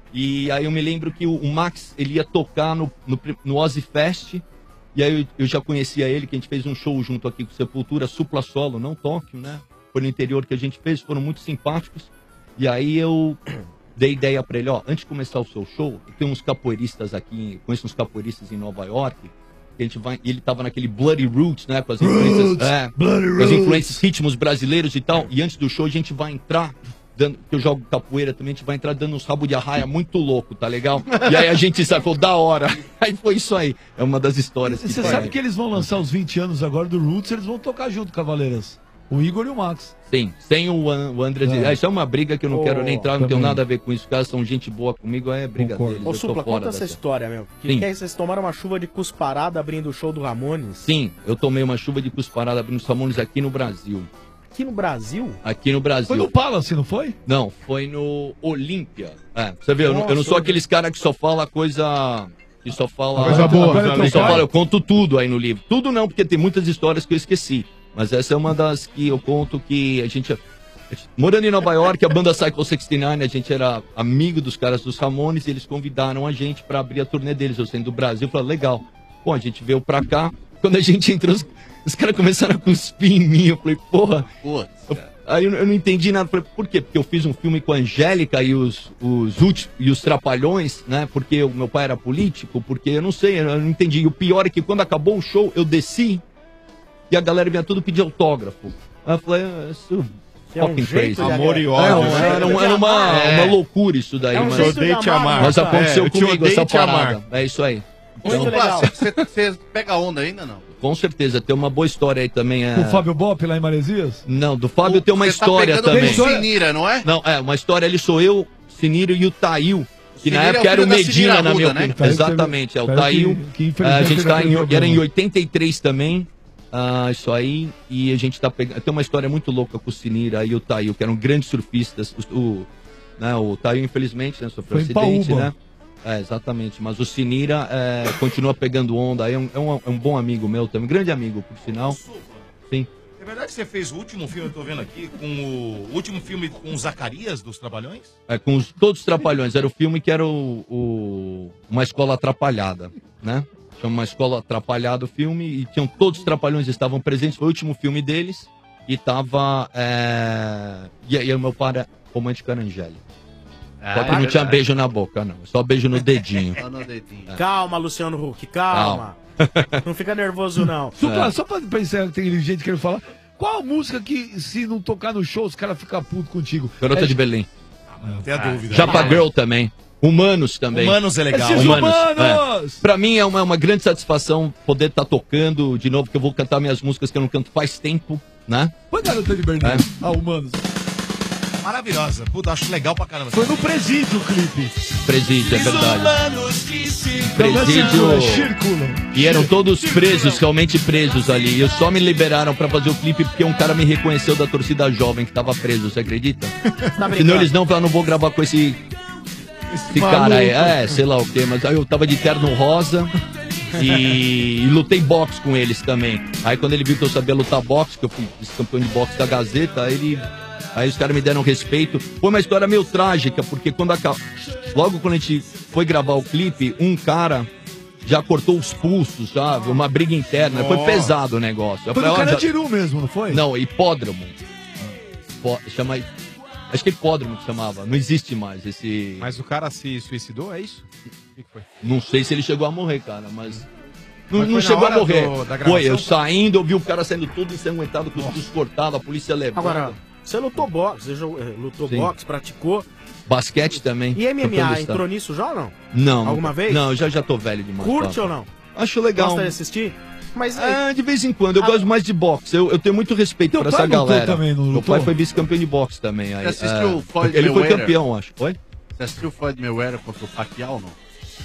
E aí eu me lembro que o, o Max, ele ia tocar no, no, no Ozzy Fest. E aí eu, eu já conhecia ele, que a gente fez um show junto aqui com Sepultura, Supla Solo, não Tóquio, né? Foi no interior que a gente fez, foram muito simpáticos. E aí eu dei ideia pra ele, ó, antes de começar o seu show, tem uns capoeiristas aqui, conheço uns capoeiristas em Nova York, que a gente vai, e ele tava naquele Bloody Roots, né, com as influências, Roots, é, Bloody com as Roots. influências ritmos brasileiros e tal, e antes do show a gente vai entrar, dando, que eu jogo capoeira também, a gente vai entrar dando uns rabos de arraia muito louco, tá legal? E aí a gente sacou, da hora, aí foi isso aí, é uma das histórias que Você tem sabe aí. que eles vão lançar os vinte anos agora do Roots, eles vão tocar junto, Cavaleiras. O Igor e o Max. Sim, sem o, An- o André. É. Ah, isso é uma briga que eu não Ô, quero nem entrar, não tenho também. nada a ver com isso. Os caras são gente boa comigo, é briga deles. Ô, eu tô Supla, fora conta essa dessa. história, meu. Que, Sim. que aí vocês tomaram uma chuva de cusparada abrindo o show do Ramones. Sim, eu tomei uma chuva de cusparada abrindo os Ramones aqui no Brasil. Aqui no Brasil? Aqui no Brasil. Foi no Palace, não foi? Não, foi no Olímpia. É, você vê, eu, não- eu não Nossa, sou aqueles caras que só fala coisa. Que só fala. Coisa boa. Agora Coisa eu só legal. falo, eu conto tudo aí no livro. Tudo não, porque tem muitas histórias que eu esqueci. Mas essa é uma das que eu conto que a gente. Morando em Nova York, a banda Psycho sessenta e nove, a gente era amigo dos caras dos Ramones e eles convidaram a gente pra abrir a turnê deles. Eu sendo do Brasil, eu falei, legal. Pô, a gente veio pra cá, quando a gente entrou, os, os caras começaram a cuspir em mim. Eu falei, porra. Putz, eu, aí eu, eu não entendi nada. Falei, por quê? Porque eu fiz um filme com a Angélica e os, os, últimos, e os Trapalhões, né? Porque o meu pai era político, porque eu não sei, eu não entendi. E o pior é que quando acabou o show, eu desci e a galera vinha tudo pedir autógrafo. Aí eu falei, ah, isso É um fucking jeito crazy. de Amor e agradar. ódio. É um Era, jeito um- de era uma, amar. uma É. loucura isso daí, É um mano. jeito de Odeio te amar, amar. Mas aconteceu É, eu te comigo odeio essa te amar. parada. É isso aí. Muito legal. Você pega onda ainda, não? Com certeza, tem uma boa história aí também. É... O Fábio Bop lá em Maresias? Não, do Fábio tem uma Você tá história pegando também. com o Sinira, não é? Não, é, uma história ali sou eu, Siniro e o Tail. Que na Sinira é época o era o filho da Medina, Sinira na minha Arruda, né? opinião. Tail que- Exatamente, é o Tail que- Tail. que Ah, infelizmente a gente tá teve em, problema. era em oitenta e três também. Ah, isso aí. E a gente tá pegando. Tem uma história muito louca com o Sinira e o Tail, que eram grandes surfistas. O, o, né, o Tail, infelizmente, né, sofreu Foi em acidente, Paúba. né? É, exatamente. Mas o Sinira é, continua pegando onda. Aí é um, é, um, é um bom amigo meu também. Um grande amigo, por sinal. Sim. É verdade que você fez o último filme, eu tô vendo aqui, com o, o último filme com o Zacarias dos Trabalhões? É, com os, todos os Trapalhões. Era o filme que era o, o- Uma Escola Atrapalhada, né? Chama Uma Escola Atrapalhada o filme e tinham todos os Trapalhões estavam presentes. Foi o último filme deles e tava... É... E aí o meu pai era romântico era Angélica. Ah, Só que é não tinha verdade. beijo na boca, não. Só beijo no dedinho. Só no dedinho. Calma, Luciano Huck, calma. Não fica nervoso, não. Supla, Só pra pensar que tem gente querendo falar. Qual a música que, se não tocar no show, os caras ficam putos contigo? Garota É- de Belém. Não tem a dúvida. Japa Girl também. Humanos também. Humanos é legal. Esses Humanos! É. Pra mim é uma, uma grande satisfação poder estar tocando de novo, porque eu vou cantar minhas músicas que eu não canto faz tempo, né? Foi Garota de Berlim. É. Ah, Humanos. Maravilhosa. Puta, acho legal pra caramba. Foi no presídio o clipe. Presídio, é verdade. Presídio. Presídio. E eram todos presos, realmente presos ali. E eu só me liberaram pra fazer o clipe porque um cara me reconheceu da torcida jovem que tava preso, você acredita? Senão eles não, falaram, não vou gravar com esse, esse cara aí. É, sei lá o quê, mas aí eu tava de terno rosa e, e lutei boxe com eles também. Aí quando ele viu que eu sabia lutar boxe, que eu fui campeão de boxe da Gazeta, aí ele... Aí os caras me deram respeito. Foi uma história meio trágica, porque quando acabou... Logo quando a gente foi gravar o clipe, um cara já cortou os pulsos, sabe? Uma briga interna. Foi Oh. pesado o negócio. Eu Foi falei, no ó, já- Carandiru mesmo, não foi? Não, hipódromo. Hipó- Chama... Acho que é hipódromo que chamava. Não existe mais esse... Mas o cara se suicidou, é isso? O que que foi? Não sei se ele chegou a morrer, cara, mas... Não, Mas não foi na chegou a hora morrer. do- da Foi, eu gravação? saindo, eu vi o cara saindo todo ensanguentado, com os pulsos cortados, a polícia levando. Agora, você lutou boxe, você jogou- eh, lutou Sim. boxe, praticou. Basquete também. E M M campeão A, do estado. entrou nisso já ou não? Não. Alguma nunca- vez? Não, eu já, já tô velho demais. Curte tá? ou não? Acho legal. Gosta de assistir? Mas Ah, de vez em quando, eu Ah. gosto mais de boxe. Eu, eu tenho muito respeito Teu por pai essa lutou galera. também, não Meu lutou? pai foi vice-campeão de boxe também. Aí, Você assistiu é, o Floyd Ele foi Mayweather? campeão, acho. Foi? Você assistiu o Floyd Mayweather contra o Pacquiao, não?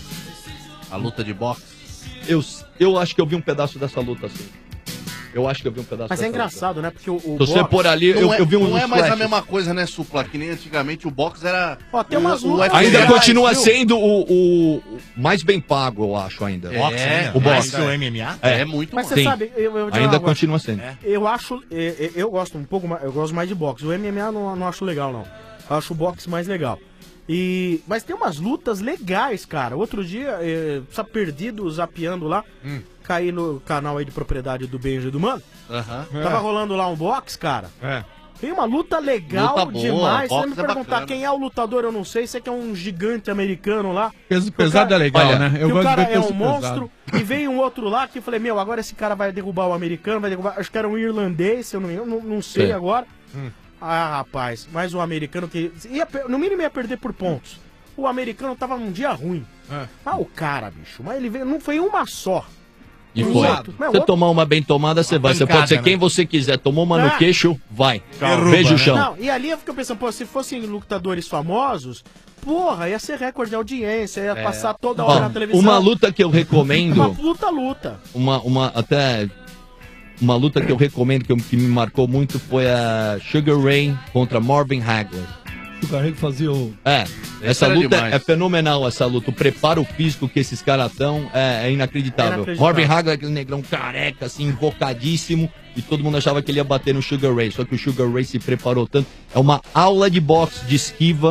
A luta de boxe? Eu, eu acho que eu vi um pedaço dessa luta assim. Eu acho que eu vi um pedaço Mas é dessa engraçado, né? Porque o, o Se você pôr ali, Não eu, é, eu vi um não é mais a flashes. mesma coisa, né, Supla? Que nem antigamente o boxe era. Ó, tem umas o, lutas- U F C Ainda era- continua viu? sendo o, o- o mais bem pago, eu acho, ainda. É, Boxe ainda? o Mais boxe. que o M M A? É, É muito Mas bom. você Sim. sabe, eu, eu Ainda agora, continua sendo. Eu acho, eh, eh, eu gosto um pouco mais, eu gosto mais de boxe. O M M A não, não acho legal, não. Eu acho o boxe mais legal. E, mas tem umas lutas legais, cara. Outro dia, eh, só perdido, zapeando lá, Hum. caí no canal aí de propriedade do Benja e do Mano. Aham. Tava rolando lá um boxe, cara. É. Tem uma luta legal Luta boa, demais. Se boxe você me é perguntar bacana. quem é o lutador, eu não sei. Sei que é um gigante americano lá. Peso Que o pesado cara- é legal, Olha, né? que o cara de é peso um monstro. E veio um outro lá que eu falei, meu, agora esse cara vai derrubar o americano, vai derrubar. Acho que era um irlandês, se eu não me engano, não, não sei Sim. agora. Ah, rapaz, mas o americano que. Ia, per- no mínimo ia perder por pontos. O americano tava num dia ruim. Ah, o cara, bicho, mas ele veio. Não foi uma só. E O foi. outro- Se Não, você outro- tomar uma bem tomada, você vai. Você pancada, pode ser né? quem você quiser. Tomou uma Ah. no queixo, vai. Derruba, Beijo o né? chão. Não, e ali eu fico pensando, pô, se fossem lutadores famosos, porra, ia ser recorde de audiência, ia passar toda hora Ó, na televisão. uma luta que eu Uma recomendo, puta luta. uma, uma até uma luta que eu recomendo que, eu- que me marcou muito foi a Sugar Ray contra Marvin Hagler. O cara que fazia o. É, essa era luta demais. é fenomenal, essa luta. O preparo físico que esses caras estão é, é inacreditável. É inacreditável. Marvin Hagler, aquele negrão careca, assim, invocadíssimo, e todo mundo achava que ele ia bater no Sugar Ray, só que o Sugar Ray se preparou tanto. É uma aula de boxe, de esquiva,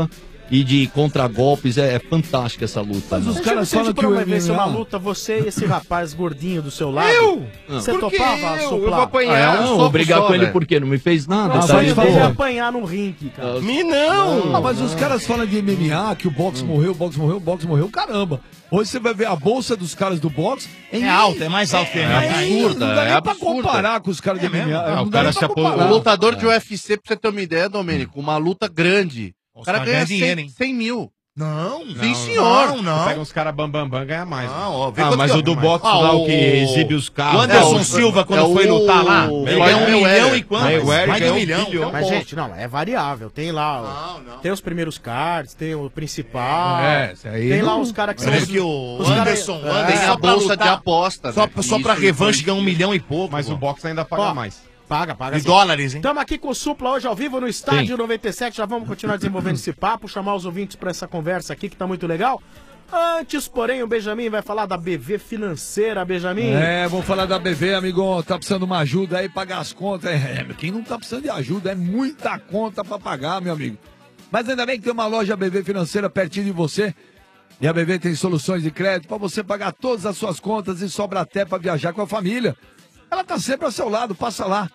e de contragolpes. É, é fantástica essa luta. Mas né? os caras falam que vai ver se uma luta, você e esse rapaz gordinho do seu lado. Eu? Você Por que topava eu? soplar? Eu vou apanhar. Ah, é um não, brigar com ele por quê? Não me fez nada. Não, tá só de de fazer boa. apanhar no ringue, cara. Me não! Ah, mas os caras falam de M M A, que o boxe morreu, o boxe morreu, o boxe morreu. Caramba! Hoje você vai ver a bolsa dos caras do boxe. É alta, é mais alta que é, a é absurda. Não dá nem pra comparar com os caras de M M A. Ah, Não o dá cara nem se pra apoiou. comparar. O lutador de U F C, pra você ter uma ideia, Domênico, uma luta grande. O cara caras ganha ganham dinheiro, hein? cem mil. Não, Sim, senhor. Não, não. Pega uns caras bam, bam, bam, ganha mais. Não, ó, vê ah, quanto mas que- o do boxe Ah, lá, o- o que exibe os carros. O Anderson É, o- Silva, quando é foi o- lutar lá, ele ganhou um Mayweather. milhão e quanto? Mayweather Mais de um ganhou um milhão. bilhão. Mas, gente, não, é variável. Tem lá, o- tem os primeiros cards, tem o principal. É, esse aí tem lá não- os caras que são Parece os, que o os cara- Anderson, É, Anderson só só pra pra lutar, lutar. Só, né? só pra Isso, revanche isso. ganhar um milhão e pouco. Mas pô. o boxe ainda paga Ó, mais. Paga, paga. De sim. dólares, hein? Estamos aqui com o Supla hoje ao vivo no Estádio noventa e sete. Já vamos continuar desenvolvendo esse papo, chamar os ouvintes para essa conversa aqui que tá muito legal. Antes, porém, o Benjamin vai falar da B V Financeira, Benjamin. É, vamos falar da B V, amigão. Tá precisando de uma ajuda aí, pagar as contas. É, quem não tá precisando de ajuda, é muita conta pra pagar, meu amigo. Mas ainda bem que tem uma loja B V Financeira pertinho de você. E a B V tem soluções de crédito pra você pagar todas as suas contas e sobra até pra viajar com a família. Ela tá sempre ao seu lado, passa lá.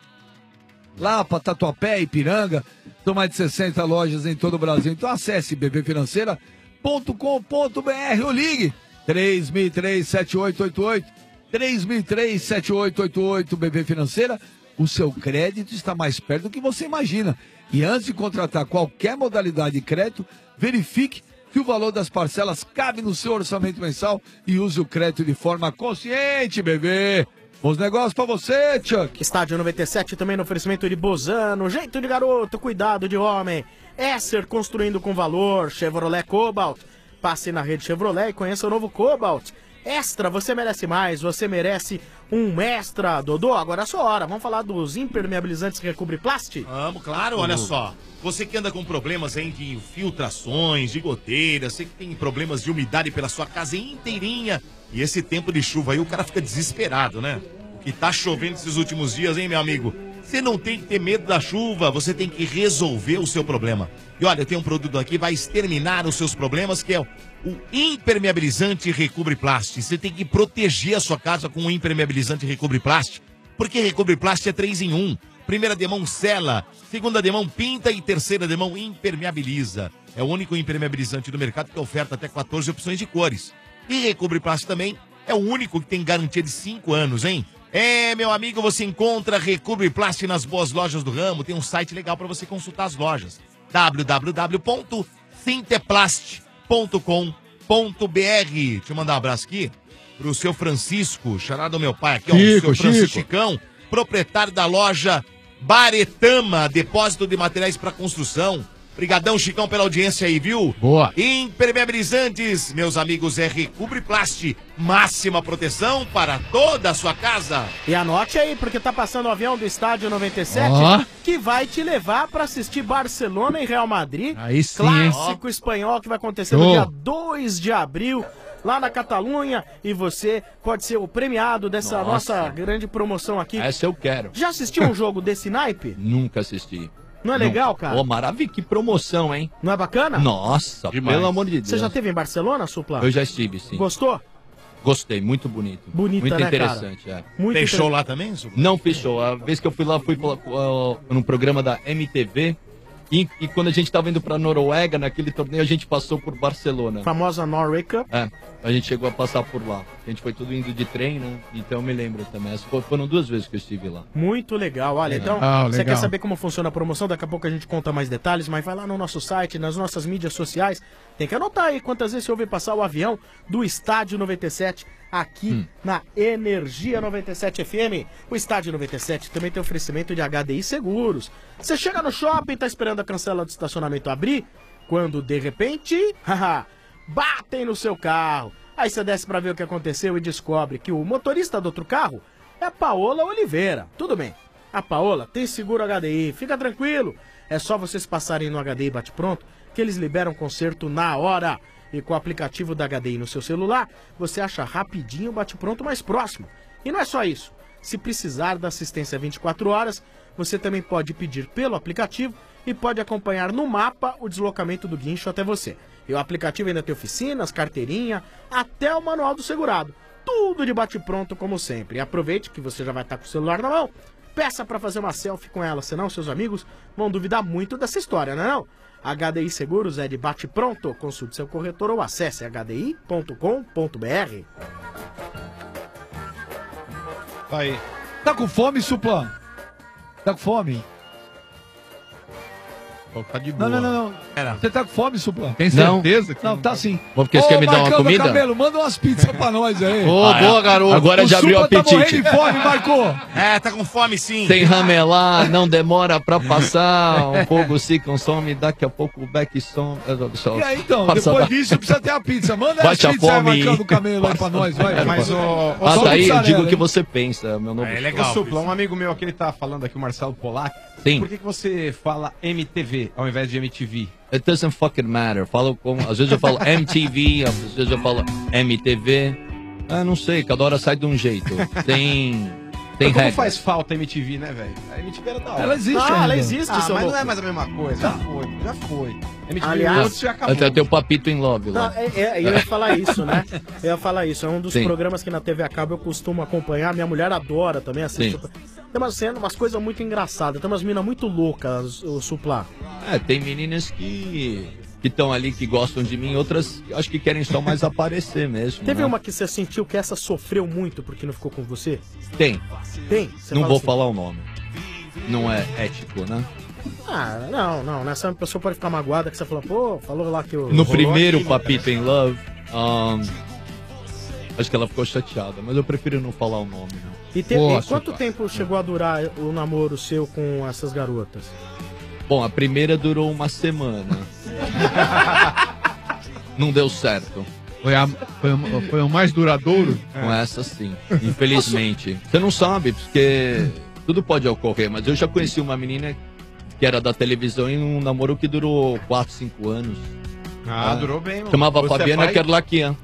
Lapa, Tatuapé, Ipiranga. São mais de sessenta lojas em todo o Brasil. Então acesse b v financeira ponto com ponto b r ou ligue três mil e três, sete oito oito oito. três mil e três, sete oito oito oito. B V Financeira. O seu crédito está mais perto do que você imagina. E antes de contratar qualquer modalidade de crédito, verifique que o valor das parcelas cabe no seu orçamento mensal e use o crédito de forma consciente, bebê. Bons negócios pra você, Chuck. Estádio noventa e sete também no oferecimento de Bozano, jeito de garoto, cuidado de homem. Esser construindo com valor, Chevrolet Cobalt. Passe na rede Chevrolet e conheça o novo Cobalt. Extra, você merece mais, você merece um extra, Dodô. Agora é a sua hora, vamos falar dos impermeabilizantes Recobre Plast? Vamos, claro, olha só. Você que anda com problemas aí de filtrações, de goteiras, você que tem problemas de umidade pela sua casa inteirinha. E esse tempo de chuva aí, o cara fica desesperado, né? O que tá chovendo esses últimos dias, hein, meu amigo? Você não tem que ter medo da chuva, você tem que resolver o seu problema. E olha, eu tenho um produto aqui que vai exterminar os seus problemas, que é o o impermeabilizante Recobre Plast. Você tem que proteger a sua casa com o impermeabilizante Recobre Plast, porque Recobre Plast é três em um. Primeira demão sela, segunda demão pinta e terceira demão impermeabiliza. É o único impermeabilizante do mercado que oferta até quatorze opções de cores. E Recobre Plast também é o único que tem garantia de cinco anos, hein? É, meu amigo, você encontra Recobre Plast nas boas lojas do ramo. Tem um site legal para você consultar as lojas. w w w ponto sinteplast ponto com ponto b r. Deixa eu mandar um abraço aqui pro seu Francisco, charado meu pai aqui, ó, Chico, o seu Francisco Chico. Chicão, proprietário da loja Baretama, depósito de materiais para construção. Obrigadão, Chicão, pela audiência aí, viu? Boa. Impermeabilizantes, meus amigos, é Recobre Plast. Máxima proteção para toda a sua casa. E anote aí, porque tá passando o avião do Estádio noventa e sete, Ó. que vai te levar pra assistir Barcelona e Real Madrid. Aí sim, hein? Clássico espanhol que vai acontecer no Show. dia dois de abril, lá na Catalunha. E você pode ser o premiado dessa Nossa. nossa grande promoção aqui. Essa eu quero. Já assistiu um jogo desse naipe? Nunca assisti. Não é legal, cara? Ô, maravilha, que promoção, hein? Não é bacana? Nossa, Demais. pelo amor de Deus. Você já esteve em Barcelona, Supla? Eu já estive, sim. Gostou? Gostei, muito bonito. Bonita, muito né, interessante, cara? é. Muito Fechou inter- lá também, Supla? Não fechou. A vez que eu fui lá, fui pela- uh, no programa da M T V. E, e quando a gente tava indo pra Noruega, naquele torneio, a gente passou por Barcelona. Famosa Norway Cup. É, a gente chegou a passar por lá. A gente foi tudo indo de trem, né? Então eu me lembro também. Essas foram- Foram duas vezes que eu estive lá. Muito legal. Olha, Legal. então, Ah, você legal. quer saber como funciona a promoção? Daqui a pouco a gente conta mais detalhes, mas vai lá no nosso site, nas nossas mídias sociais. Tem que anotar aí quantas vezes você ouve passar o avião do Estádio noventa e sete aqui Hum. na Energia noventa e sete F M. O Estádio noventa e sete também tem oferecimento de H D I Seguros. Você chega no shopping, tá esperando a cancela do estacionamento abrir, quando de repente, haha, batem no seu carro. Aí você desce pra ver o que aconteceu e descobre que o motorista do outro carro é a Paola Oliveira. Tudo bem, a Paola tem seguro H D I, fica tranquilo. É só vocês passarem no H D I Bate Pronto que eles liberam conserto na hora. E com o aplicativo da H D I no seu celular, você acha rapidinho o Bate Pronto mais próximo. E não é só isso. Se precisar da assistência vinte e quatro horas, Você também pode pedir pelo aplicativo e pode acompanhar no mapa o deslocamento do guincho até você. E o aplicativo ainda tem oficinas, carteirinha, até o manual do segurado. Tudo de bate-pronto como sempre. E aproveite que você já vai estar com o celular na mão. Peça para fazer uma selfie com ela, senão seus amigos vão duvidar muito dessa história, não é não? H D I Seguros é de bate-pronto. Consulte seu corretor ou acesse h d i ponto com ponto b r. Aí. Tá com fome, Suplan? Tá com fome? Tá de Não, não, não, não. Você tá com fome, Suplan? Tem Não. certeza que Não, tá sim. Bom, porque você quer me dar uma Marcão da comida? Cabelo, manda umas pizzas pra nós aí. Ô, Ah, boa, é. garoto. Agora O já abriu o Supla apetite. Tá morrendo de fome, Marcou. É, tá com fome sim. Sem ramelar, não demora pra passar. Um fogo se consome, daqui a pouco o back som. E aí, então, Passa depois da- disso precisa ter a pizza. Manda Bate as a pizzas aí, fome. Marcão do Camelo aí pra nós, vai. Mas o... Ah, tá aí, eu digo o que que você pensa, meu nome. É legal. O Supla, um amigo meu aqui, ele tá falando aqui, o Marcelo Polak. Sim. Por que, que você fala M T V ao invés de M T V? It doesn't fucking matter. Falo como, às vezes eu falo M T V, às vezes eu falo M T V. Ah, não sei, cada hora sai de um jeito. Tem. Tem Mas como regra. faz falta a M T V, né, velho? A M T V era da hora. Ela existe ah, ainda. ela existe, Ah, seu mas louco. não é mais a mesma coisa. Já foi, já foi. M T V Aliás- outros já acabou. Até tem o Papito em Love Não, lá. é, é, eu ia falar isso, né? Eu ia falar isso. É um dos Sim. programas que na T V a cabo eu costumo acompanhar. Minha mulher adora também, assiste. Sim. Tem umas, cenas, umas coisas muito engraçadas. Tem umas minas muito loucas, o Supla. É, tem meninas que que estão ali, que gostam de mim, outras acho que querem só mais aparecer mesmo. Teve né? uma que você sentiu que essa sofreu muito porque não ficou com você? Tem. Tem? Você Não fala vou assim, falar o nome. Não é ético, né? Ah, não, não. Nessa pessoa pode ficar magoada que você falou, pô, falou lá que eu. No primeiro Papito em Love, ahn, acho que ela ficou chateada, mas eu prefiro não falar o nome. Não. E, te- Pô, e quanto Supla. tempo chegou a durar o namoro seu com essas garotas? Bom, a primeira durou uma semana. Não deu certo. Foi, a- foi o- foi o mais duradouro? Com essa sim, infelizmente. Você não sabe, porque tudo pode ocorrer, mas eu já conheci uma menina que era da televisão em um namoro que durou quatro, cinco anos. Ah, durou bem, mano. Chamava Você é Fabiana pai? Kerlakian.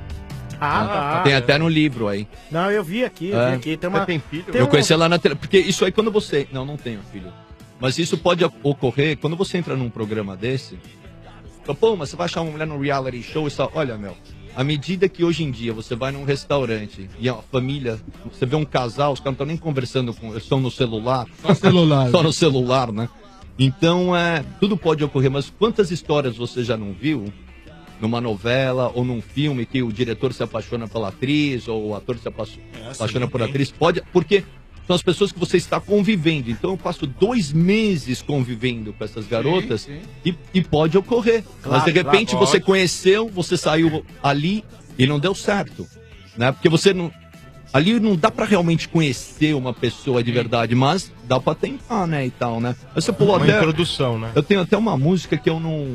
Ah, tá. Tem até no livro aí. Não, eu vi aqui, eu É. vi aqui. Tem uma, tem eu um- conheci ela na tele. Porque isso aí, quando você. Não, não tenho filho. Mas isso pode ocorrer quando você entra num programa desse. Fala, pô, mas você vai achar uma mulher no reality show e só. Olha, meu. À medida que hoje em dia você vai num restaurante e a família, você vê um casal, os caras não estão nem conversando com. Eles estão no celular. Só celular. Só no celular, né? Então, é, tudo pode ocorrer, mas quantas histórias você já não viu numa novela ou num filme que o diretor se apaixona pela atriz ou o ator se apa- apaixona por atriz? Pode, porque são as pessoas que você está convivendo. Então, eu passo dois meses convivendo com essas garotas sim. E, e pode ocorrer. Claro, mas, de repente, claro, você pode. conheceu, você saiu ali e não deu certo, né? Porque você não... Ali não dá pra realmente conhecer uma pessoa de verdade, mas dá pra tentar, né, e tal, né? Você falou Uma até... introdução, né? Eu tenho até uma música que eu não...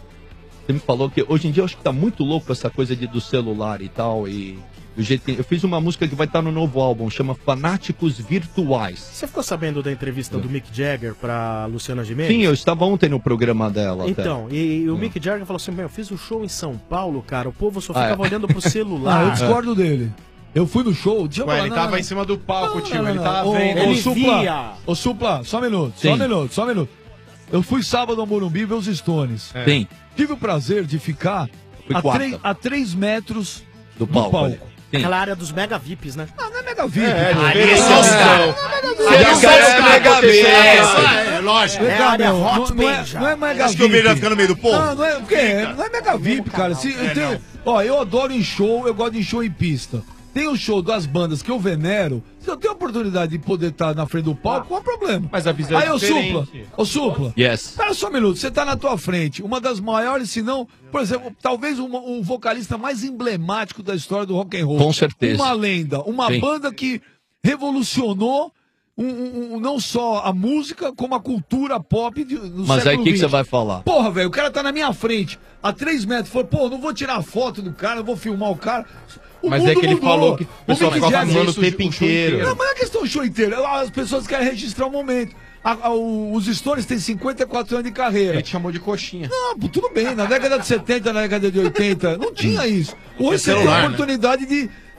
Você me falou que hoje em dia eu acho que tá muito louco essa coisa de, do celular e tal, e... Do jeito que... Eu fiz uma música que vai estar no novo álbum, chama Fanáticos Virtuais. Você ficou sabendo da entrevista do Mick Jagger pra Luciana Gimenez? Sim, eu estava ontem no programa dela até. Então, e, e o Mick Jagger falou assim, meu, eu fiz um show em São Paulo, cara, o povo só Ah, ficava é. olhando pro celular. Ah, eu discordo dele. Eu fui no show, deixa eu Ué, falar, ele não, tava não, em cima do palco, não, tio. não, Ele não, tava ô, vendo. Ô, Ele Supla, via. ô, Supla, só um minuto, só Sim. um minuto, só um minuto. Eu fui sábado no Morumbi ver os Stones. É. Sim, Tive o prazer de ficar Fui a, quarta. três- a três metros do do palco. palco. ali. Sim. Aquela área dos mega V I Ps, né? Ah, não é mega V I P. É, cara. ele fez Ah, isso, é. cara. Você não é sabe o que mega aconteceu. V. É, lógico. É a área Não, hot não, não é, beija. não é mega Acho que o V I P. beijo vai ficar no meio do povo? Não, não é, o quê? Não é mega V I P, cara. Se, eu tenho- ó, eu adoro em show, eu gosto de show em pista. Tem o show das bandas que eu venero. Se eu tenho a oportunidade de poder estar na frente do palco, qual é o problema? Mas a visão é Aí, ô diferente. Supla, ô Supla, Yes. espera só um minuto, você tá na tua frente, uma das maiores, se não, por exemplo, talvez um, um vocalista mais emblemático da história do rock and roll. Com certeza. Uma lenda, uma Sim. banda que revolucionou um- um- um- não só a música, como a cultura pop de, no Mas aí século o que, que vinte. você vai falar? Porra, velho, o cara tá na minha frente, a três metros, falou, pô, não vou tirar foto do cara, não vou filmar o cara. O Mas mundo é que ele mudou. falou que o pessoal Mick ficava Jagger- filmando o isso, tempo show inteiro. Não, mas não é questão do show inteiro, as pessoas querem registrar o momento. A- a- o- os Stones têm cinquenta e quatro anos de carreira. Ele te chamou de coxinha. Não, pô, tudo bem, na década de setenta, na década de oitenta, não tinha isso. Hoje É você tem celular, a né? oportunidade de,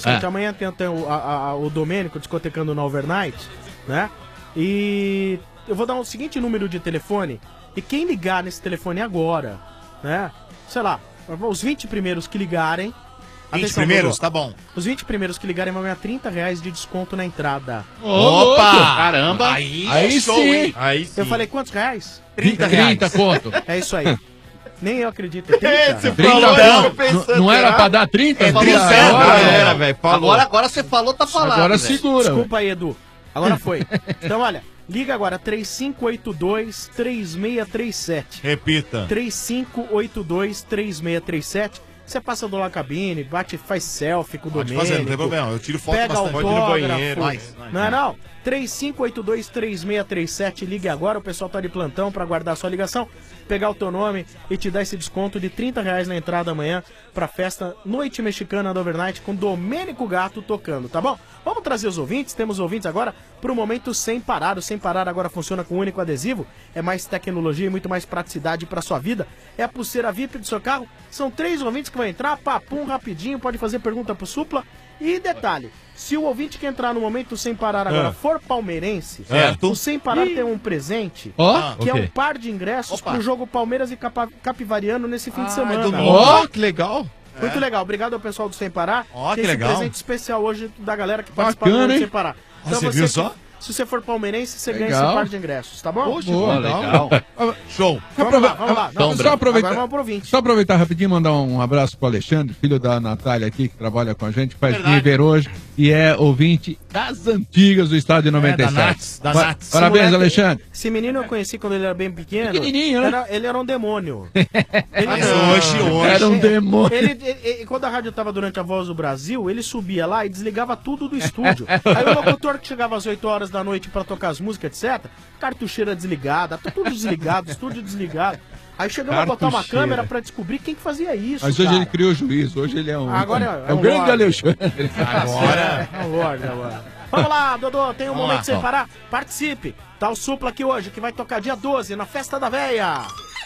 o seguinte, É. amanhã tem, tem o, a- a- o Domênico discotecando no Overnight, né? E eu vou dar o seguinte número de telefone, e quem ligar nesse telefone agora, né? Sei lá, os vinte primeiros que ligarem, Atenção, primeiros? Dodô. Tá bom. Os vinte primeiros que ligarem vão ganhar trinta reais de desconto na entrada. Opa! Caramba! Aí, Aí show, sim. hein? Aí Eu falei quantos reais? trinta reais. trinta conto. É isso aí. Nem eu acredito. trinta. Esse falou, Não, eu pensando, não era pra dar trinta? É Falou, trinta, agora, era, velho. Agora, agora você falou, tá falado. Agora velho. segura. Desculpa aí, Edu. Agora foi. Então, olha, liga agora, três cinco oito dois, três seis três sete. Repita. três cinco oito dois, três seis três sete. Você passa do lado da cabine, bate, faz selfie com o Pode Domênico. fazer, não tem problema. Eu tiro foto Pega bastante. autógrafo. Pode ir no banheiro. Mas, mas, Não é não? três cinco oito dois, três seis três sete, ligue agora, o pessoal tá de plantão pra guardar a sua ligação, pegar o teu nome e te dar esse desconto de trinta reais na entrada amanhã pra festa Noite Mexicana da Overnight com Domênico Gato tocando, tá bom? Vamos trazer os ouvintes, temos ouvintes agora pro momento Sem Parar. O Sem Parar agora funciona com um único adesivo, é mais tecnologia e muito mais praticidade pra sua vida. É a pulseira V I P do seu carro, são três ouvintes que vão entrar, papum, rapidinho, pode fazer pergunta pro Supla. E detalhe, se o ouvinte que entrar no momento Sem Parar agora Ah. for palmeirense, Certo. o Sem Parar tem um presente, Ó, que é o quê? um par de ingressos Opa. pro jogo Palmeiras e Capa- Capivariano nesse fim de semana. domingo. Ó, que legal. Muito legal, obrigado ao pessoal do Sem Parar. Ó, Tem que esse legal. presente especial hoje da galera que participa Bacana, do hein? Sem Parar. Então Você viu que- só? Se você for palmeirense, você ganha Legal. esse par de ingressos, tá bom? Poxa, boa, legal. Show. Vamos lá, vamos lá. Não, Só Agora aproveitar, vamos pro ouvinte. só aproveitar rapidinho e mandar um abraço pro Alexandre, filho da Natália aqui, que trabalha com a gente, faz Verdade. viver hoje e é ouvinte das antigas do estádio noventa e sete. da Nats, da Pa- Nats. Parabéns, Esse moleque- Alexandre. Esse menino eu conheci quando ele era bem pequeno. Pequenininho, né? Era- ele era um demônio. Ele, Mas hoje, hoje. Era um demônio. Ele, ele- ele- quando a rádio tava durante a Voz do Brasil, ele subia lá e desligava tudo do estúdio. Aí o locutor que chegava às oito horas da noite pra tocar as músicas, etcétera, cartucheira desligada, tudo desligado, estúdio desligado. Aí chegamos a botar uma Cartucheira. câmera pra descobrir quem que fazia isso. Mas hoje cara. ele criou juízo, hoje ele é um, Agora é é um um grande lorde. Alexandre. Agora. É, é um lorde agora. Vamos lá, Dodô, tem um Vamos momento lá. sem parar. Participe. Tá o Supla aqui hoje, que vai tocar dia doze, na Festa da Véia.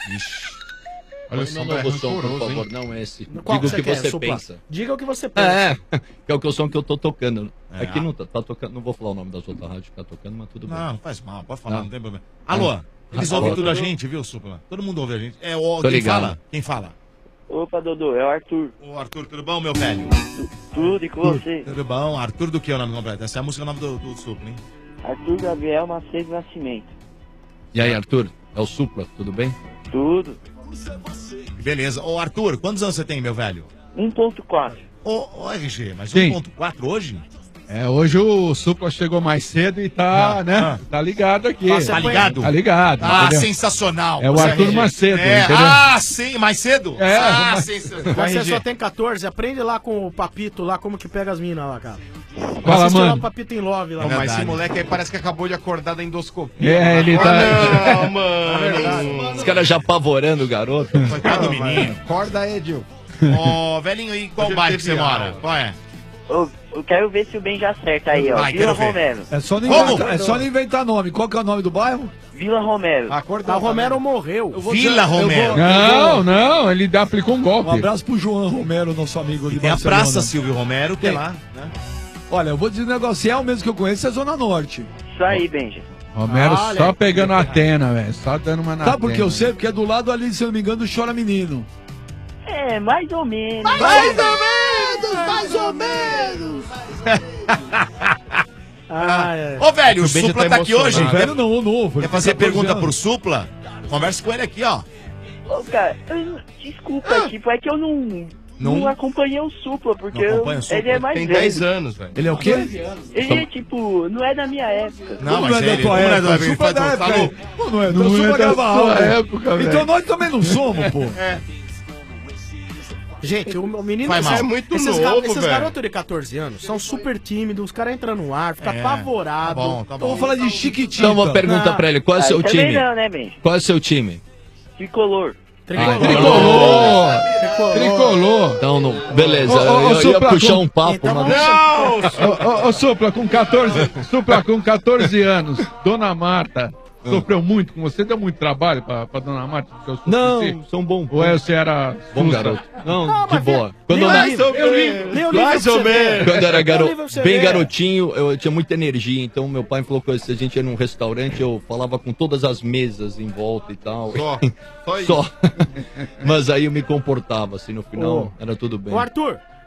Olha Não, só, não, é novo som, por rancoroso, favor, hein? não esse. Qual Diga o você que quer, você Supla? pensa. Diga o que você pensa. É, que é o que o som que eu tô tocando. É. Aqui não tá, tá tocando, não vou falar o nome das outras rádios que tá tocando, mas tudo bem. Não, não faz mal, pode falar, Não. não, tem problema. Alô, eles Alô. ouvem tudo a gente, viu, Supla? Todo mundo ouve a gente. É o Tô quem ligado. fala? Quem fala? Opa, Dodô, é o Arthur. Ô, Arthur, tudo bom, meu velho? Tudo e com você? Tudo bom? Arthur do que é o nome completo? Essa é a música, o nome do, do Supla, hein? Arthur Gabriel Macedo Nascimento. E aí, Arthur? É o Supla, tudo bem? Tudo. Beleza. Ô, Arthur, quantos anos você tem, meu velho? um ponto quatro. Ô, ô R G, mas Sim. um ponto quatro hoje? É, hoje o Supla chegou mais cedo e tá, Ah, né? ah. Tá ligado aqui. Ah, tá ligado? Tá ligado. Ah, entendeu? sensacional. É o Você, Arthur R G. Macedo, É, entendeu? Ah, sim, mais cedo? É, ah, mas- sensacional. Você R G. só tem catorze, aprende lá com o Papito lá, como que pega as minas lá, cara. Fala, Assiste lá mano. o Papito em Love lá. Pô, mas esse verdade. moleque aí parece que acabou de acordar da endoscopia. É, ele tá. Não, mano. Os caras já apavorando o garoto. Coitado do menino. Acorda aí, Edil. Ô, velhinho, e qual Hoje bairro que você teve mora? aula. Qual é? Eu, eu quero ver se o bem já acerta aí, ó. Vai, Vila quero ver. Romero. É só, não Como? inventar, é só não inventar nome. Qual que é o nome do bairro? Vila Romero. Acordou. Ah, o Romero morreu. Eu vou Vila dizer- eu Romero. vou- Não, não, ele dá- aplicou um Um golpe. abraço pro João Romero, nosso amigo de Tem a Barcelona. Praça Silvio Romero, que é Tem. lá, né? Olha, eu vou dizer um negócio, se é o mesmo que eu conheço, é Zona Norte. Isso aí, Benja. Romero Olha só aí. pegando a Atena, velho. Só dando uma na Sabe por que eu Atena. sei? Porque é do lado ali, se eu não me engano, do Chora Menino. É, mais ou menos. Mais ou menos, mais ou menos. Ah, é. Ô, velho, o O Benja Supla tá tá aqui hoje. O velho não, o novo. ele Quer fazer tem catorze pergunta anos. pro Supla? Conversa com ele aqui, ó. Ô, cara, eu- desculpa, tipo, é que eu não, Não? não, acompanhei o Supla, porque Não eu- acompanha o Supla? ele é mais Tem velho. dez anos, velho. Ele é o quê? Ele é, tipo, não é da minha época. Não, Como mas não é ele, da tua como não é época? da- O ele Supla é faz- da falou. época. Pô, não é, Não o Supla é da grava sua áudio. época, velho. Então nós também não somos, pô. Gente, o, o menino... Vai mal. esses- É muito esses novo, ga- Esses velho. garotos de catorze anos são super tímidos, os caras entram no ar, ficam É, apavorados. Tá bom, tá Então vou bom. falar de Chiquitita. Então uma pergunta Não. pra ele, qual é o Ah, seu também time? não, né, Benja? Qual é o seu time? Tricolor. Tricolor. Tricolor! Tricolor! Então, não, beleza, Ô, ô, ô, eu ia Supla, puxar com- um papo, Então mas... vamos- Ô, ô, ô, Supla, com catorze, Supla, com catorze anos, Dona Marta sofreu muito com você? Deu muito trabalho pra, pra Dona Marta? Porque eu sofri? Não, são bom. Ou é, você era Bom susta? garoto. Não, Não, de mas boa. vê- Quando lê eu, o na- livro, lê o livro, lê o livro Mais pra ou você ver. menos. quando eu era Lê o garoto, livro pra você bem ver. garotinho, eu tinha muita energia, então meu pai falou que se a gente ia num restaurante, eu falava com todas as mesas em volta e tal. Só. Só isso. Só. Mas aí eu me comportava, assim, no final Ô. era tudo bem. Ô, Arthur,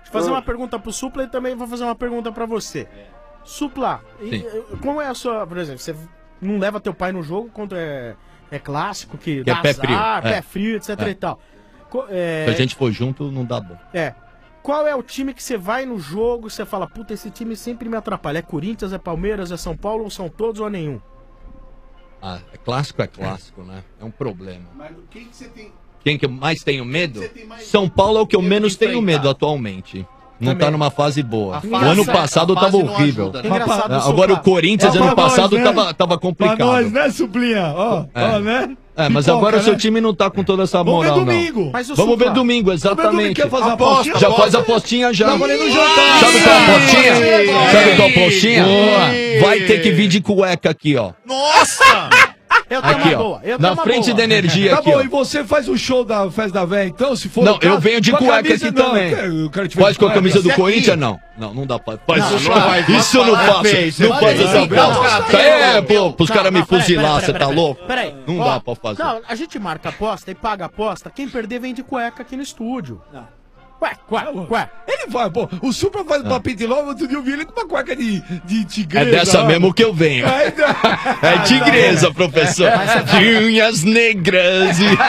Vou fazer uma pergunta pro Supla e também vou fazer uma pergunta pra você. Supla, e, Sim. como é a sua, por exemplo, você não leva teu pai no jogo quando é, é clássico, que, Que é dá pé azar, frio, pé é. frio, etc É. e tal. Co- é, Se a gente for junto, não dá bom. É. Qual é o time que você vai no jogo e você fala, puta, esse time sempre me atrapalha? É Corinthians, é Palmeiras, é São Paulo ou são todos ou nenhum? Ah, é clássico, é clássico, né? É um problema. Mas quem que você tem? Quem que eu mais tenho medo? São Paulo é o que eu menos tenho medo atualmente. Não tá numa fase boa. A O fase- ano a passado fase tava não horrível. ajuda, né? Engraçado, Agora o Supla. Corinthians É ano pra passado nós, né? tava, tava complicado. Pra nós, né, Suplinha? Ó, É. ó, né? É, mas Pipoca, agora o seu né? time não tá com toda essa Vamos ver moral, domingo. não. Mas o Vamos Supla- ver domingo, Vamos ver domingo. exatamente. Quer fazer uma Aposta, apostinha? já faz a apostinha já. Tava ali no jantar. Sabe qual é a apostinha? Ih, Sabe qual é a apostinha? boa. Vai ter que vir de cueca aqui, ó. Nossa! Eu tenho Aqui, uma ó. boa. Eu tenho Na uma frente boa. da energia Tá aqui, bom, ó. e você faz o show da festa da véia, então, se for Não, o caso, eu venho de com a cueca camisa, aqui não, também. eu quero te ver Faz de com a cueca. camisa do Esse aqui. Corinthians, não. Não, não dá pra. Faz Não, isso, não vai, vai isso não falar, faço. feio, você Não vai faz fazer essa isso. bola. Não, Isso aí é pô, pros Não, caras me não, peraí, fuzilar, peraí, você peraí, tá peraí. louco? Peraí. Não Ó, dá pra fazer. Não, a gente marca aposta e paga aposta. Quem perder vem de cueca aqui no estúdio. Não. Ué, ué, ué. Ele vai, pô. O Supra faz uma pintilova, outro dia eu vi ele com uma cueca de, de É tigresa. dessa ó. mesmo que eu venho. É, então- É tigresa, professor. De unhas negras. e-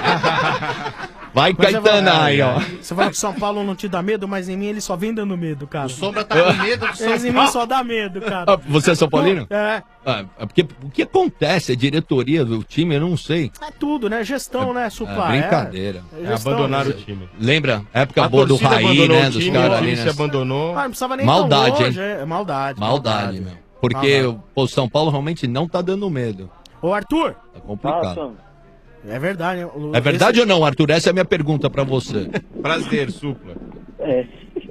Vai, Mas eu vou- Caetano aí, ó. Você fala que São Paulo não te dá medo, mas em mim ele só vem dando medo, cara. O Sombra tá com medo do São Eles em mim Paulo. só dá medo, cara. Ah, você é São Paulino? É. Ah, é porque o que acontece? A diretoria do time, eu não sei. É tudo, né? Gestão, né, Supla? É brincadeira. É, gestão, Abandonaram né? o time. Lembra? Época A boa do torcida Raí, abandonou né? o Dos time, caras o ali, vice né? abandonou. Ah, não precisava nem Maldade, tão longe, hein? é maldade. Maldade, meu. Porque o São Paulo realmente não tá dando medo. Ô, Arthur. Tá complicado. É verdade, hein? O- É verdade esse- ou não, Arthur? Essa é a minha pergunta pra você. Prazer, Supla. É.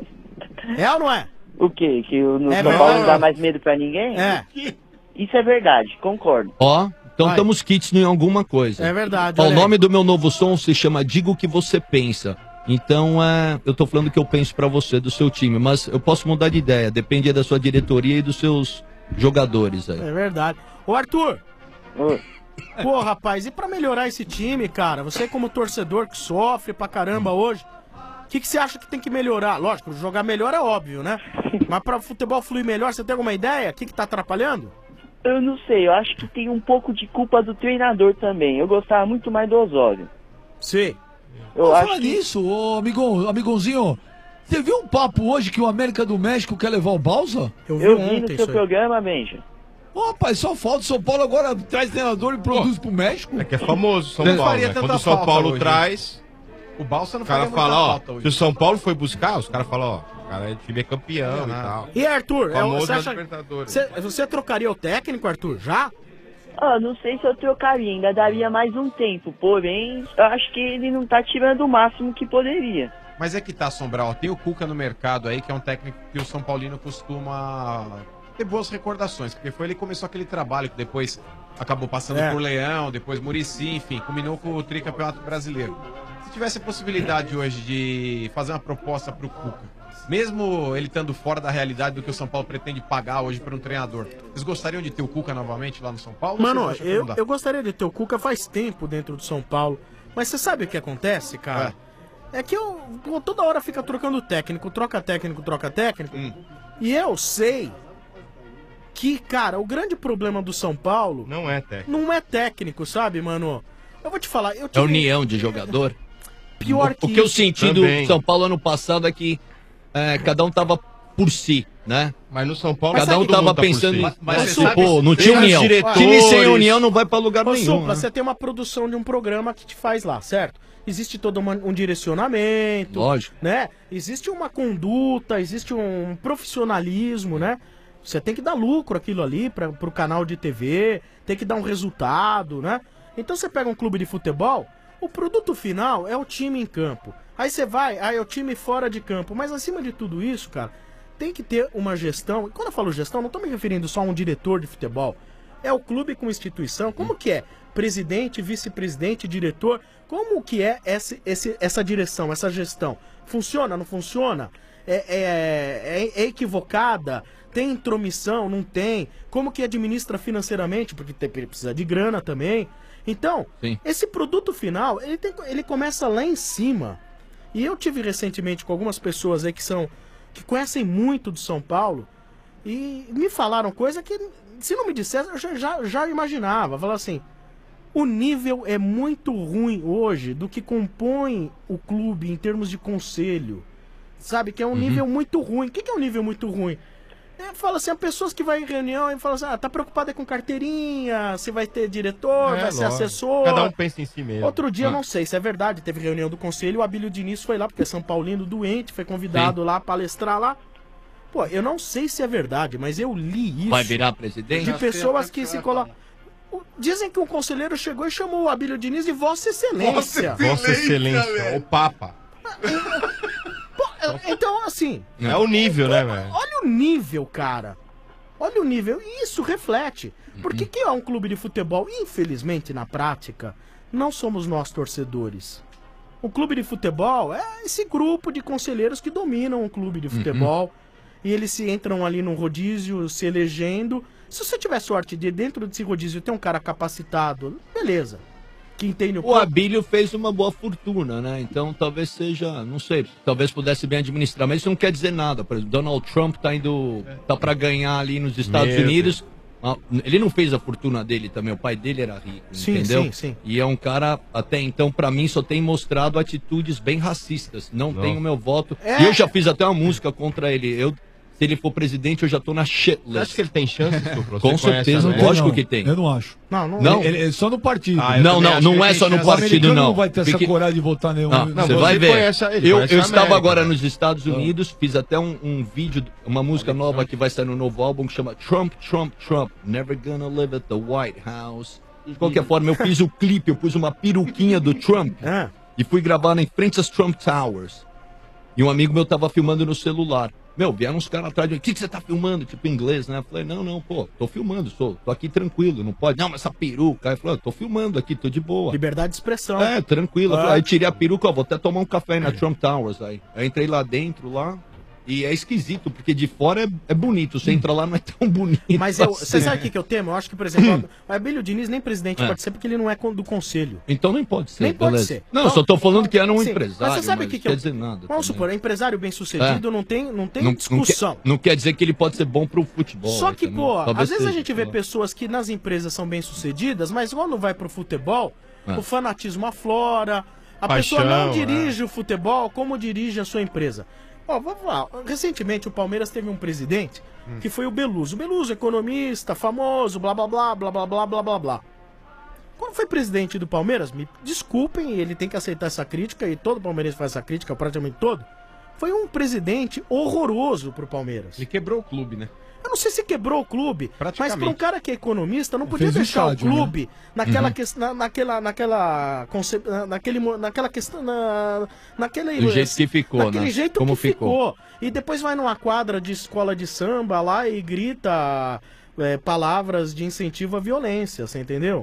É ou não é? O quê? Que o no É São verdade. Paulo não dá mais medo pra ninguém? É. Isso é verdade, concordo. Ó, então Vai. estamos kits em alguma coisa. É verdade. Ó, o olha nome do meu novo som se chama Diga o que Você Pensa. Então, é, eu tô falando o que eu penso pra você, do seu time, mas eu posso mudar de ideia, depende da sua diretoria e dos seus jogadores aí. aí. É verdade. Ô, Arthur. Pô, rapaz, e pra melhorar esse time, cara? Você como torcedor que sofre pra caramba hoje, o que, que você acha que tem que melhorar? Lógico, jogar melhor é óbvio, né? Mas pra futebol fluir melhor, você tem alguma ideia? O que, que tá atrapalhando? Eu não sei, eu acho que tem um pouco de culpa do treinador também. Eu gostava muito mais do Osório. Sim. Eu Vamos acho falar que... nisso, ô amigão, amigãozinho. Você viu um papo hoje que o América do México quer levar o Balsa? Eu vi no seu programa, Benja. Ô, rapaz, só falta o São Paulo agora traz treinador e produz pro México. É que é famoso São Não Paulo, faria né? tanta Quando o São falta Paulo hoje. traz, O Balsa não o cara faria muita fala, ó, falta hoje. se o São Paulo foi buscar, os caras falam, ó, o cara é time é campeão e tal. E Arthur, é, Famoso você, na acha... Libertadores. você, você trocaria o técnico, Arthur, já? Ah, não sei se eu trocaria, ainda daria mais um tempo. Porém, eu acho que ele não tá tirando o máximo que poderia. Mas é que tá, Sombral. Tem o Cuca no mercado aí, que é um técnico que o São Paulino costuma ter boas recordações, porque foi ele que começou aquele trabalho que depois acabou passando É. por Leão, depois Muricy, enfim, combinou com o tricampeonato brasileiro. Se tivesse a possibilidade hoje de fazer uma proposta pro Cuca, mesmo ele estando fora da realidade do que o São Paulo pretende pagar hoje para um treinador, vocês gostariam de ter o Cuca novamente lá no São Paulo? ou Mano, vocês acham que eu, não dá? eu gostaria de ter o Cuca faz tempo dentro do São Paulo. Mas você sabe o que acontece, cara? É, que eu pô, toda hora fica trocando técnico, troca técnico, troca técnico. Hum. E eu sei que, cara, o grande problema do São Paulo Não é técnico. não é técnico, sabe, mano? Eu vou te falar, eu É tive... união de jogador. Pior o, que o que eu isso. senti Também. do São Paulo ano passado é que é, cada um tava por si, né? Mas no São Paulo Cada um todo mundo tava tá por pensando si. em. Mas Mas, você sabe- pô, não tinha tem os união. diretores- Time sem união não vai pra lugar Ô, nenhum. Supla, né? você tem uma produção de um programa que te faz lá, certo? Existe todo uma- um direcionamento, Lógico. né? Existe uma conduta, existe um profissionalismo, né? Você tem que dar lucro aquilo ali para pro canal de T V, tem que dar um resultado, né? Então você pega um clube de futebol, o produto final é o time em campo. Aí você vai, aí é o time fora de campo. Mas acima de tudo isso, cara, tem que ter uma gestão. E quando eu falo gestão, não estou me referindo só a um diretor de futebol. É o clube com instituição. Como que é? Presidente, vice-presidente, diretor. Como que é esse, esse, essa direção, essa gestão? Funciona, não funciona? É, é, é, é equivocada? Tem intromissão? Não tem? Como que administra financeiramente? Porque tem, precisa de grana também. Então, Sim. esse produto final, ele, tem, ele começa lá em cima. E eu tive recentemente com algumas pessoas aí que são que conhecem muito do São Paulo e me falaram coisa que, se não me dissesse, eu já, já, já imaginava. Falaram assim, o nível é muito ruim hoje do que compõe o clube em termos de conselho. Sabe, que é um Uhum. nível muito ruim. O que, que é um nível muito ruim? É, fala assim, há pessoas que vão em reunião e falam assim, ah, tá preocupada com carteirinha, se vai ter diretor, É, vai ser lógico. assessor. Cada um pensa em si mesmo. Outro dia, Ah. não sei se é verdade, teve reunião do conselho, o Abílio Diniz foi lá, porque é São Paulino doente, foi convidado Sim. lá a palestrar lá. Pô, eu não sei se é verdade, mas eu li isso. Vai virar presidente? De pessoas que se colocam. Dizem que um conselheiro chegou e chamou o Abílio Diniz de Vossa Excelência. Vossa Excelência, o Papa. Pô, então, assim. É o nível, né, velho? Olha o nível, cara. Olha o nível. E isso reflete. Por que, que é um clube de futebol? Infelizmente, na prática, não somos nós torcedores. O clube de futebol é esse grupo de conselheiros que dominam o clube de futebol. E eles se entram ali num rodízio, se elegendo. Se você tiver sorte de dentro desse rodízio ter um cara capacitado, beleza. Que entende o O Abílio fez uma boa fortuna, né? Então talvez seja, não sei, talvez pudesse bem administrar, mas isso não quer dizer nada. Por exemplo, Donald Trump tá indo, tá para ganhar ali nos Estados Meu Unidos. Ah, ele não fez a fortuna dele também, o pai dele era rico, Sim, entendeu? sim, sim. E é um cara, até então, pra mim, só tem mostrado atitudes bem racistas. Não, Não. tem o meu voto. É. E eu já fiz até uma música contra ele. Eu, se ele for presidente, eu já tô na shit list. Acho que ele tem chance, Supla? Com Você conhece certeza, a- lógico Não, que tem. Eu não acho. Não, não. Não? Ele, ele- só no partido. Ah, eu Não, também não, acho que não ele é tem só no chance. O partido, americano não. não vai ter essa Fique- coragem de votar nenhum. Ah, Não, você você vai ver. conhece a- ele eu conhece eu a estava América, agora né? nos Estados Unidos, fiz até um, um vídeo, uma música nova que vai sair no novo álbum que chama Trump, Trump, Trump, Never Gonna Live at the White House. De qualquer forma, eu fiz o clipe, eu pus uma peruquinha do Trump Ah. e fui gravar em frente às Trump Towers. E um amigo meu tava filmando no celular. Meu, vieram uns caras atrás de mim, o que, que você tá filmando? Tipo, em inglês, né? Eu falei, não, não, pô, tô filmando, sou, tô aqui tranquilo, não pode. Não, mas essa peruca. Aí eu falei, tô filmando aqui, tô de boa. Liberdade de expressão. É, tranquilo. Ah. Aí tirei a peruca, ó, vou até tomar um café aí na Trump Towers. Aí. Aí entrei lá dentro, lá, e é esquisito, porque de fora é, é bonito, você entra lá não é tão bonito. Mas eu, assim. você sabe o que, que eu temo? Eu acho que, por exemplo, o Abílio Diniz nem presidente É. pode ser porque ele não é con- do conselho. Então nem pode ser, Nem pode beleza. ser. Não, Então- eu só tô falando que era um Sim, empresário, mas você sabe o que, que quer eu... dizer nada. Vamos também. supor, é empresário bem sucedido, É. não tem, não tem Não, discussão. Não quer, não quer dizer que ele pode ser bom pro futebol. Só né, que, também. pô, Talvez às vezes a seja, gente vê sei lá. pessoas que nas empresas são bem sucedidas, mas quando vai pro futebol, É. o fanatismo aflora, a Paixão, pessoa não é. dirige o futebol como dirige a sua empresa. Ó, vamos lá, recentemente o Palmeiras teve um presidente Hum. que foi o Beluso. O Beluso, economista, famoso, blá blá blá, blá blá blá blá blá blá. Quando foi presidente do Palmeiras, me desculpem, ele tem que aceitar essa crítica, e todo palmeirense faz essa crítica, praticamente todo. Foi um presidente horroroso pro Palmeiras. Ele quebrou o clube, né? Eu não sei se quebrou o clube, mas Praticamente. para um cara que é economista, não podia Fez o deixar estádio, o clube né? naquela, Uhum. que, na, naquela, naquela, conce, naquele, mo- naquela questão, na, naquele, Do jeito que ficou, naquele né? jeito Como que ficou. ficou. E depois vai numa quadra de escola de samba lá e grita é, palavras de incentivo à violência, você entendeu?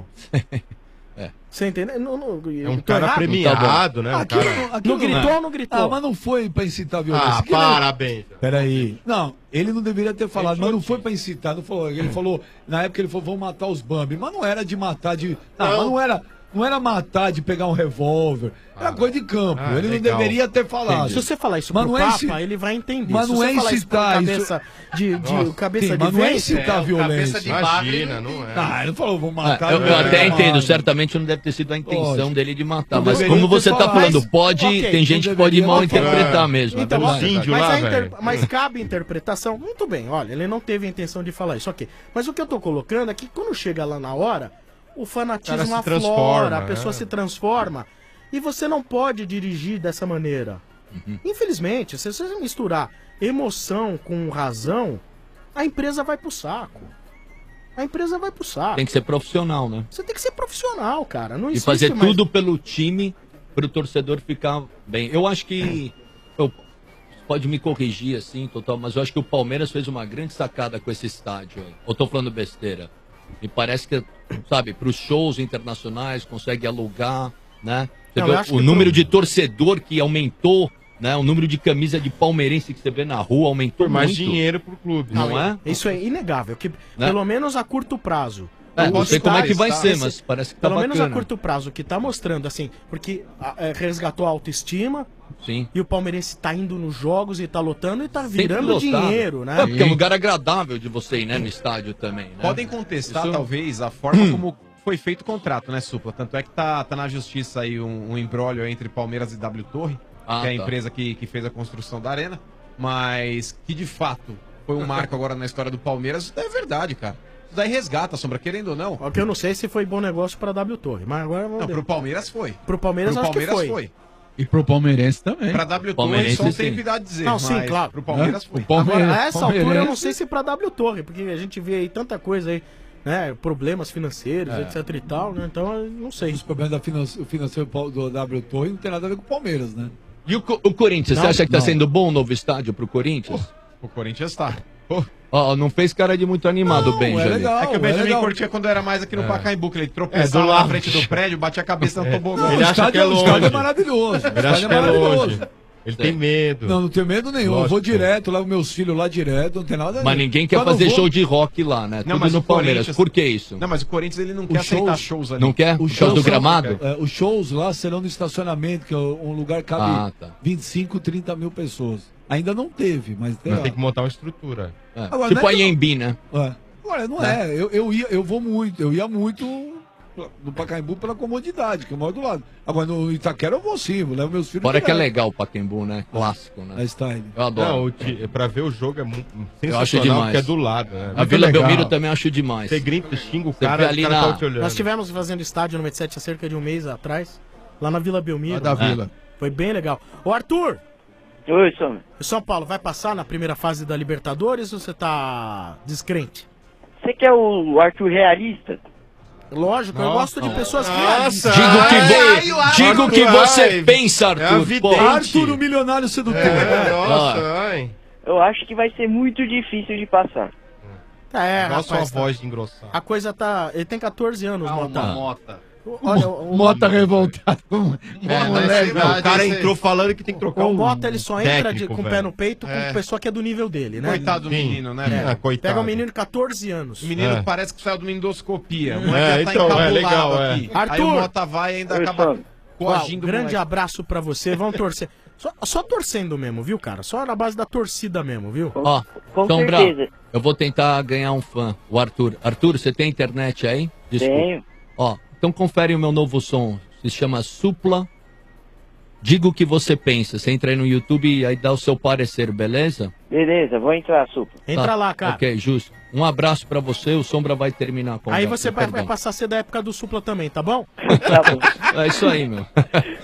É. Você entendeu? Não, não, É um tô cara errado? premiado, né? Um Aquilo, cara... não- aquilo Não gritou ou não gritou? Ah, mas não foi pra incitar a violência. Ah, Aquilo- parabéns. Peraí. Não, ele não deveria ter falado, mas não foi pra incitar. Não falou, ele falou, na época ele falou, vamos matar os Bambi. Mas não era de matar de. Não, Não. mas não era. Não era matar de pegar um revólver. Era coisa de campo. Ah, ele não legal. deveria ter falado. Se você falar isso Mas pro não é Papa, inci- ele vai entender. Mas Se não você é falar isso com incitar, cabeça de, de Nossa, cabeça Sim, de mas não é vento, incitar a violência. de Imagina, bagre, não é. Ah, ele não falou, vamos Ah, matar. eu, não eu é até verdade. entendo, certamente não deve ter sido a intenção Lógico. dele de matar, Não mas deveria como ter você tá falado. falando, Mas, pode, ok, tem gente não que pode deveria mal ter interpretar falado. mesmo. Então, é ó, verdade. Índio mas, lá, a inter- velho. mas cabe interpretação? Muito bem, olha, ele não teve a intenção de falar isso, ok. Mas o que eu tô colocando é que quando chega lá na hora, o fanatismo Cara se aflora, transforma, a pessoa é. se transforma, e você não pode dirigir dessa maneira. Uhum. Infelizmente, se você misturar emoção com razão, a empresa vai pro saco. A empresa vai pro saco. Tem que ser profissional, né? Você tem que ser profissional, cara. Não E existe fazer mais- tudo pelo time pro torcedor ficar bem. Eu acho que. Eu, pode me corrigir assim, total, mas eu acho que o Palmeiras fez uma grande sacada com esse estádio. Aí. Ou tô falando besteira? Me parece que, sabe, pros shows internacionais consegue alugar, né? Você Não, vê eu acho o que número pro- de torcedor que aumentou, né? O número de camisa de palmeirense que você vê na rua aumentou Por mais muito. dinheiro pro clube. Não é? Isso é inegável. Que, Pelo menos a curto prazo, É, não sei como é que vai Está- ser, esse- mas parece que tá Pelo menos a bacana. curto prazo, o que tá mostrando, assim, porque a- é, resgatou a autoestima. Sim. E o palmeirense tá indo nos jogos e tá lotando e tá Sempre virando lotado. dinheiro, né? É, porque é um lugar agradável de você ir, né, no estádio também, né? Podem contestar, Isso- talvez, a forma como foi feito o contrato, né, Supla? Tanto é que tá, tá na justiça aí um, um embrólio entre Palmeiras e W Torre, Ah, que é a tá. empresa que, que fez a construção da arena, mas que de fato foi um marco agora na história do Palmeiras. Isso daí é verdade, cara. Isso daí resgata, Sombra, querendo ou não. O que eu não sei se foi bom negócio pra W Torre, mas agora vamos Não, ver. pro Palmeiras foi. Pro Palmeiras Pro acho que Palmeiras foi. foi. E pro palmeirense também. Pra W Torre Palmeirense, só não sim. tem cuidado de dizer. Não, sim, mas claro. Pro Palmeiras É, foi. o Palmeiras- Agora, a essa altura eu não palmeirense- sei se pra W Torre, porque a gente vê aí tanta coisa aí, né? Problemas financeiros, É. etc e tal, né? Então eu não sei. Os problemas da finan o financeiro do W Torre não tem nada a ver com o Palmeiras, né? E o, Co- o Corinthians, Não, você acha que tá não. sendo bom o novo estádio pro Corinthians? O Corinthians tá. Ó, não fez cara de muito animado, Não, Benja. é ali. legal. É que o é Benjamin legal. curtia quando era mais aqui no É. Pacaembu, que ele É, tropeçava do na lado. frente do prédio, batia a cabeça no tobogã. Não, o estádio, o estádio é maravilhoso. O Ele estádio acha é que é maravilhoso. longe. Ele tem medo. Não, não tenho medo nenhum. Eu vou Lógico. direto, levo meus filhos lá direto, não tem nada a Mas ver. ninguém quer Quando eu fazer vou- show de rock lá, né? Não, Tudo mas no o Palmeiras. Corinthians- Por que isso? Não, mas o Corinthians ele não quer O show- aceitar shows ali. Não quer? O Por causa do show- gramado? É, os shows lá serão no estacionamento, que é um lugar que cabe Ah, tá. vinte e cinco, trinta mil pessoas. Ainda não teve, mas tem. Mas tem que montar uma estrutura. É. Agora, Tipo não a é que eu- Iembi, né? É. Agora, não é. Eu, eu, ia, eu vou muito, eu ia muito no Pacaembu pela comodidade, que eu moro do lado. Agora, no Itaquera eu vou sim, vou levar meus filhos. Fora que é direto. legal o Pacaembu, né? Clássico, né? É style. Eu adoro. Não, o ti- pra ver o jogo é muito Eu acho sensacional, demais. porque é do lado. Né? A Vila Belmiro também acho demais. Você grita, xinga o Você cara, vê o ali cara na- tá te olhando. Nós tivemos fazendo estádio no Met sete há cerca de um mês atrás, lá na Vila Belmiro. Lá da É. Vila. Foi bem legal. Ô Arthur! Oi, Sombra. O São Paulo vai passar na primeira fase da Libertadores ou você tá descrente? Você quer o Arthur realista? Lógico, eu Nossa. gosto de pessoas Nossa, realistas. Digo que, Ai, vo- ai, ai, digo Arthur, que você ai. pensa, É a Arthur. vidente. Pô. Arthur, o milionário sedutor. É, nossa, Ah. ai. Eu acho que vai ser muito difícil de passar. É, Igual rapaz, sua tá- voz de engrossar. A coisa tá... Ele tem catorze anos, Mota. Mota. Olha, o Mota revoltado. É, moleque. não, o cara entrou falando que tem que trocar O um Mota, ele só entra de- técnico, com o pé velho. no peito com É. pessoa que é do nível dele, né? Coitado do menino, né, É. velho? Ah, coitado. Pega um menino de catorze anos. O menino É. parece que saiu de uma endoscopia. O É, moleque já tá então, é encabulado legal, é. aqui. Arthur! Aí o Mota vai e ainda Oi, acaba Sombra. coagindo Ó, o grande moleque. abraço pra você, vamos torcer. Só, só torcendo mesmo, viu, cara? Só na base da torcida mesmo, viu? Ó, Com Sombra, certeza. eu vou tentar ganhar um fã, o Arthur. Arthur, você tem internet aí? Tenho. Ó, então confere o meu novo som. Se chama Supla. Diga o que você pensa. Você entra aí no YouTube e aí dá o seu parecer, beleza? Beleza, vou entrar, Supla. Entra Tá, lá, cara. Ok, justo. Um abraço pra você. O Sombra vai terminar com Aí você vai, vai passar a ser da época do Supla também, tá bom? Tá bom. É isso aí, meu.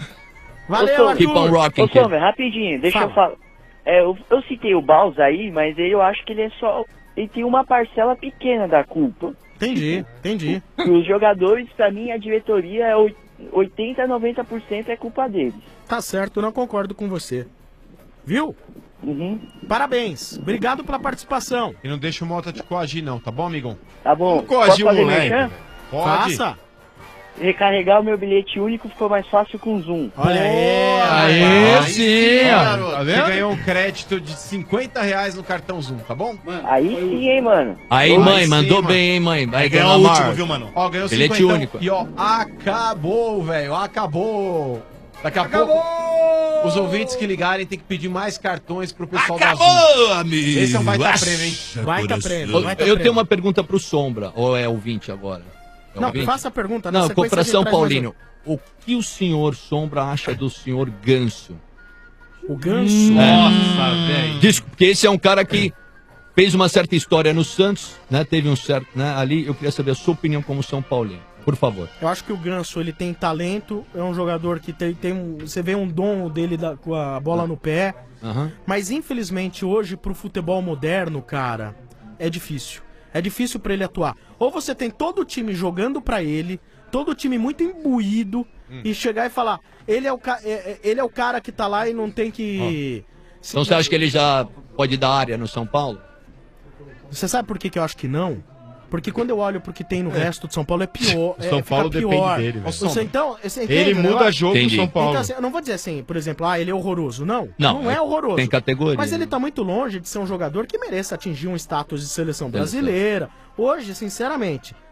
Valeu, Ô, Sombra. Arthur. Keep on rocking, Ô, kid. Sombra, rapidinho, deixa Fala. eu falar. É, eu, eu citei o Baus aí, mas ele, eu acho que ele é só... Ele tem uma parcela pequena da culpa. Entendi, entendi. Os jogadores, pra mim, a diretoria é oi- oitenta, noventa por cento é culpa deles. Tá certo, eu não concordo com você. Viu? Uhum. Parabéns. Obrigado pela participação. E não deixa o Mota te coagir, não, tá bom, amigão? Tá bom. Não coagir o Posso fazer moleque. merchan? Pode. Faça. Recarregar o meu bilhete único ficou mais fácil com o Zoom. Olha aí. Aê, rapaz. sim, garoto. ó. Tá Você vendo? ganhou um crédito de cinquenta reais no cartão Zoom, tá bom? Aí sim, hein, mano. Aí, Aí mãe, sim, mandou mano. bem, hein, mãe? Vai Ganhou ganhar o o último, viu, mano? Ó, ganhou Bilhete cinquenta único. e ó, acabou, velho, acabou. Daqui a Acabou! pouco, os ouvintes que ligarem tem que pedir mais cartões pro pessoal da Zoom. Acabou, amigo! Esse é um baita prêmio, hein? Baita prêmio. Eu, baita eu prêmio. tenho uma pergunta pro Sombra, ou é ouvinte agora? É Não, ouvinte? faça a pergunta. na Não, sequência pra a gente São traz mais Paulino. O que o senhor Sombra acha do senhor Ganso? um. O Ganso. Nossa, velho. Diz, porque esse é um cara que fez uma certa história no Santos, né? Teve um certo, né? Ali, eu queria saber a sua opinião como São Paulino. Por favor. Eu acho que o Ganso, ele tem talento, é um jogador que tem, tem um, você vê um dom dele da- com a bola no pé, Aham. mas infelizmente hoje pro futebol moderno, cara, é difícil. É difícil pra ele atuar. Ou você tem todo o time jogando pra ele, todo o time muito imbuído, e chegar e falar, ele é o, ca- é- é- ele é o cara que tá lá e não tem que... Então você acha que ele já pode dar área no São Paulo? Você sabe por que, que eu acho que não? Porque quando eu olho pro que tem no resto de São Paulo é pior. O São é, fica Paulo depende pior. dele, velho. Você, então, você Ele entende o muda negócio? jogo Entendi. do São Paulo. Então, assim, eu não vou dizer assim, por exemplo, ah, ele é horroroso. Não, Não, não, é é- horroroso. tem categoria. Mas ele tá muito longe de ser um jogador que mereça atingir um status de seleção Seleção. brasileira. Hoje, sinceramente,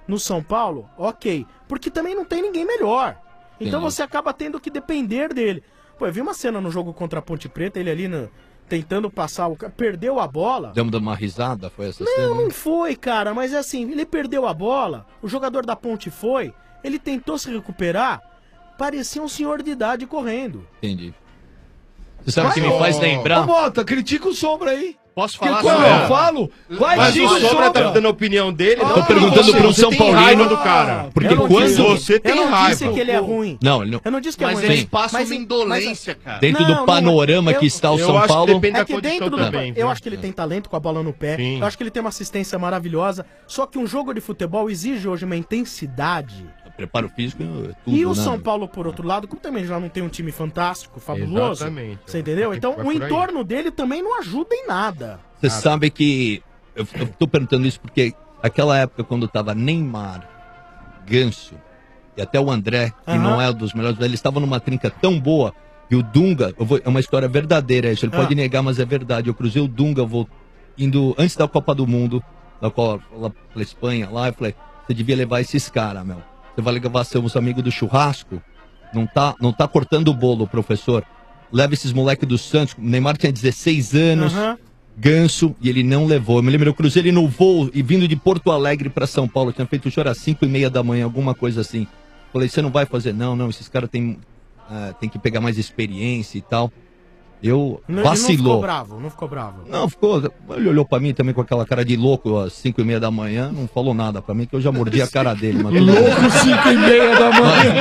no São Paulo, ok. Porque também não tem ninguém melhor. Então Entendi. você acaba tendo que depender dele. Pô, eu vi uma cena no jogo contra a Ponte Preta, ele ali no- tentando passar, o ca- perdeu a bola. Demos uma risada, foi essa Não, cena? não foi, cara, mas é assim, ele perdeu a bola, o jogador da Ponte foi, ele tentou se recuperar, parecia um senhor de idade correndo. Entendi. Você sabe o que me faz lembrar? Ô, Mota, critica o Sombra aí. Posso Porque falar, quando Sombra? eu falo, vai Mas sim o Sombra tá dando a opinião dele. Tô perguntando pra um São Paulino. raiva do cara. Porque Eu não quando... disse- Você tem eu não raiva. disse que ele é ruim. Não, ele não... Eu não disse que é Mas ruim. eles passam Mas- uma indolência, cara. Dentro Não, do panorama não, que eu- está o eu São acho que Paulo... depende da É que condição dentro do. também, eu viu? acho que ele tem talento com a bola no pé. Sim. Eu acho que ele tem uma assistência maravilhosa. Só que um jogo de futebol exige hoje uma intensidade. Preparo físico é tudo, E o né? São Paulo, por outro lado, como também já não tem um time fantástico, fabuloso. Exatamente. Você entendeu? Tem que Então vai o por aí. entorno dele também não ajuda em nada. Você sabe que... Eu, eu tô perguntando isso porque aquela época, quando tava Neymar, Ganso e até o André, que Aham. não é um dos melhores, eles estavam numa trinca tão boa que o Dunga... eu vou- é uma história verdadeira isso, ele Ah. pode negar, mas é verdade. Eu cruzei o Dunga vou, indo antes da Copa do Mundo, da Copa, lá pela Espanha, lá, eu falei, você devia levar esses caras, meu. Você vai levar seus amigos do churrasco, não tá, não tá cortando o bolo, professor. Leva esses moleques do Santos. O Neymar tinha dezesseis anos, Aham. Ganso, e ele não levou. Eu me lembro, eu cruzei ele no voo e vindo de Porto Alegre pra São Paulo. Eu tinha feito o show às cinco e meia da manhã, alguma coisa assim. Falei, você não vai fazer? Não, não, esses caras têm ah, tem que pegar mais experiência e tal. Eu Não, ele não ficou vacilou. bravo, não ficou bravo. Não, ficou. Ele olhou pra mim também com aquela cara de louco às cinco e meia da manhã, não falou nada pra mim, que eu já mordi a cara dele. Mas tudo bem. Louco, cinco e meia da manhã.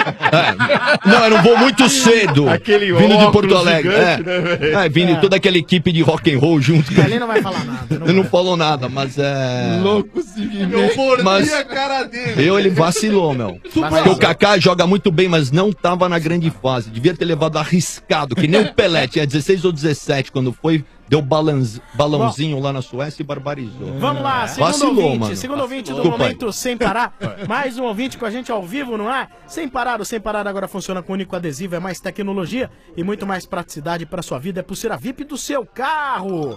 É, não, era um voo muito cedo. Aquele vindo de óculos Porto Alegre. gigante, é, né, velho? é, vindo É. toda aquela equipe de rock and roll junto. Ali não vai falar nada. Não Ele não vai. falou nada, mas é. Louco, cinco e Eu meia. mordi Mas- a cara dele. Eu, ele vacilou, meu. Mas- Porque o Kaká joga muito bem, mas não tava na grande fase. Devia ter levado arriscado, que nem o Pelé. Tinha dezesseis ou dezessete quando foi, deu balanz, balãozinho lá na Suécia e barbarizou. Vamos lá, segundo Vacilou, ouvinte, mano. segundo ouvinte do Desculpa aí. momento Sem Parar. Mais um ouvinte com a gente ao vivo, não é? Sem Parar, o Sem Parar agora funciona com único adesivo, é mais tecnologia e muito mais praticidade para sua vida. É pulseira V I P do seu carro.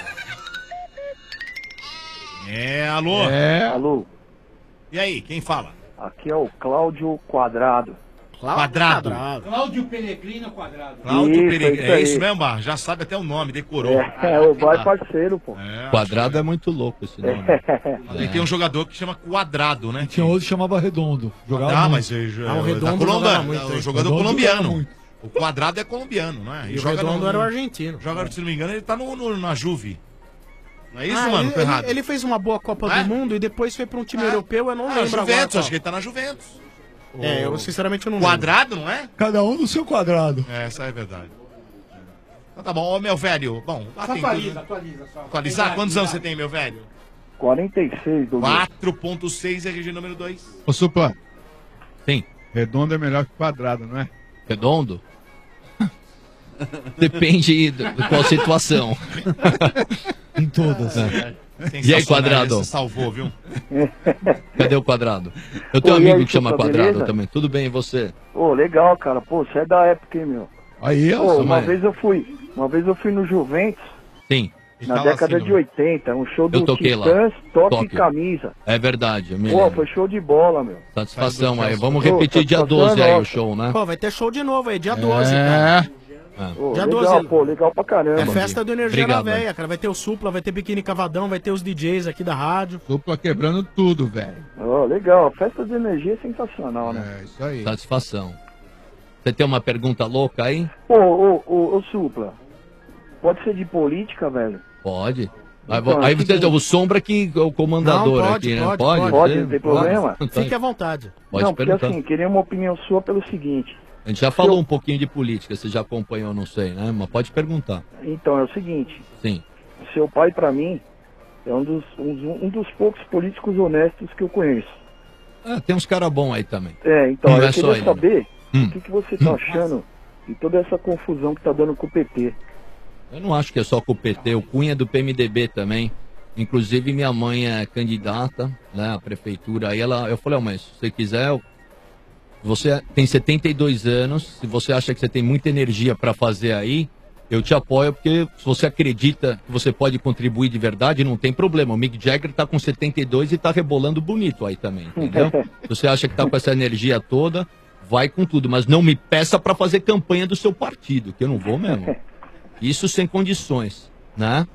É, alô? É. Alô, E aí, quem fala? aqui é o Cláudio Quadrado. Quadrado. Cláudio Peregrino Quadrado. Cláudio Isso, Peregrino. isso É aí. isso mesmo, Bar? Já sabe até o nome, decorou. É, é o vai parceiro, pô. É, Quadrado é muito louco esse nome. E tem um jogador que chama Quadrado, né? Tinha outro que chamava Redondo. Jogava Ah, muito. mas é, é, Ah, o da Redondo Colômbia, jogava muito, é, o hein? jogador Redondo colombiano. jogava muito. O Quadrado é colombiano, não é? E E o joga Redondo no- era o argentino. Joga, se não me engano, ele tá no, no- na Juve. Não é isso, Ah, mano? ele, Tô errado. ele, ele fez uma boa Copa É? do Mundo e depois foi para um time europeu, eu não Ah, lembro Juventus, agora. qual. acho que ele tá na Juventus. É, eu sinceramente eu não lembro. Quadrado, não é? Cada um no seu quadrado. É, essa é verdade. Então tá bom, ô meu velho. Bom, lá tem tudo, Atualiza, né? atualiza só. Atualizar? Quantos anos você tem, meu velho? quarenta e seis, Dudu. quatro ponto seis R G número dois. Ô, Supla, Sim. redondo é melhor que quadrado, não é? Redondo? Depende de de qual situação. Em todas. E aí, Quadrado? Você salvou, viu? Cadê o Quadrado? Eu tenho um Oi, e amigo aí, que chama Supla, Quadrado beleza? também. Tudo bem, e você? Ô, legal, cara. Pô, você é da época, hein, meu? Aí, Pô, ó. uma mas- vez eu fui, uma vez eu fui no Juventus, Sim. na década de oitenta, um show do Eu toquei lá. Titãs, toque e Tóquio. camisa. É verdade, eu me Pô, lembro. foi show de bola, meu. Satisfação aí. Vamos Pô, repetir dia satisfação doze é aí o nossa. show, né? Pô, vai ter show de novo aí, dia doze, É. cara. Pô, Dia legal, doze. pô, legal pra caramba. É festa do Energia Obrigado, na Véia, cara. Vai ter o Supla, vai ter Biquíni Cavadão, vai ter os D Js aqui da rádio. Supla quebrando tudo, velho. Ó, legal, a festa de energia é sensacional, né? É, isso aí. Satisfação. Você tem uma pergunta louca aí? Ô, ô, ô, ô, Supla, pode ser de política, velho? Pode. Aí, Então, aí assim, você é o Sombra que é o comandador Não, pode, aqui, né? pode, pode. Pode, não tem problema. Então, Fique à vontade. Pode Não, porque perguntar. assim, queria uma opinião sua pelo seguinte. A gente já falou um pouquinho de política, você já acompanhou, não sei, né? Mas pode perguntar. Então, é o seguinte, Sim. seu pai, pra mim, é um dos, um, um dos poucos políticos honestos que eu conheço. Ah, tem uns caras bons aí também. É, então, Não eu é só queria ele. saber Hum. o que, que você tá achando de toda essa confusão que tá dando com o P T. Eu não acho que é só com o P T, o Cunha é do P M D B também. Inclusive, minha mãe é candidata, né, à prefeitura. Aí ela, eu falei, ó, mas se você quiser, eu- você tem setenta e dois anos, se você acha que você tem muita energia para fazer aí, Eu te apoio porque se você acredita que você pode contribuir de verdade, não tem problema. O Mick Jagger tá com setenta e dois e tá rebolando bonito aí também, entendeu? Se você acha que tá com essa energia toda, vai com tudo. Mas não me peça pra fazer campanha do seu partido, que eu não vou mesmo. Isso sem condições, né?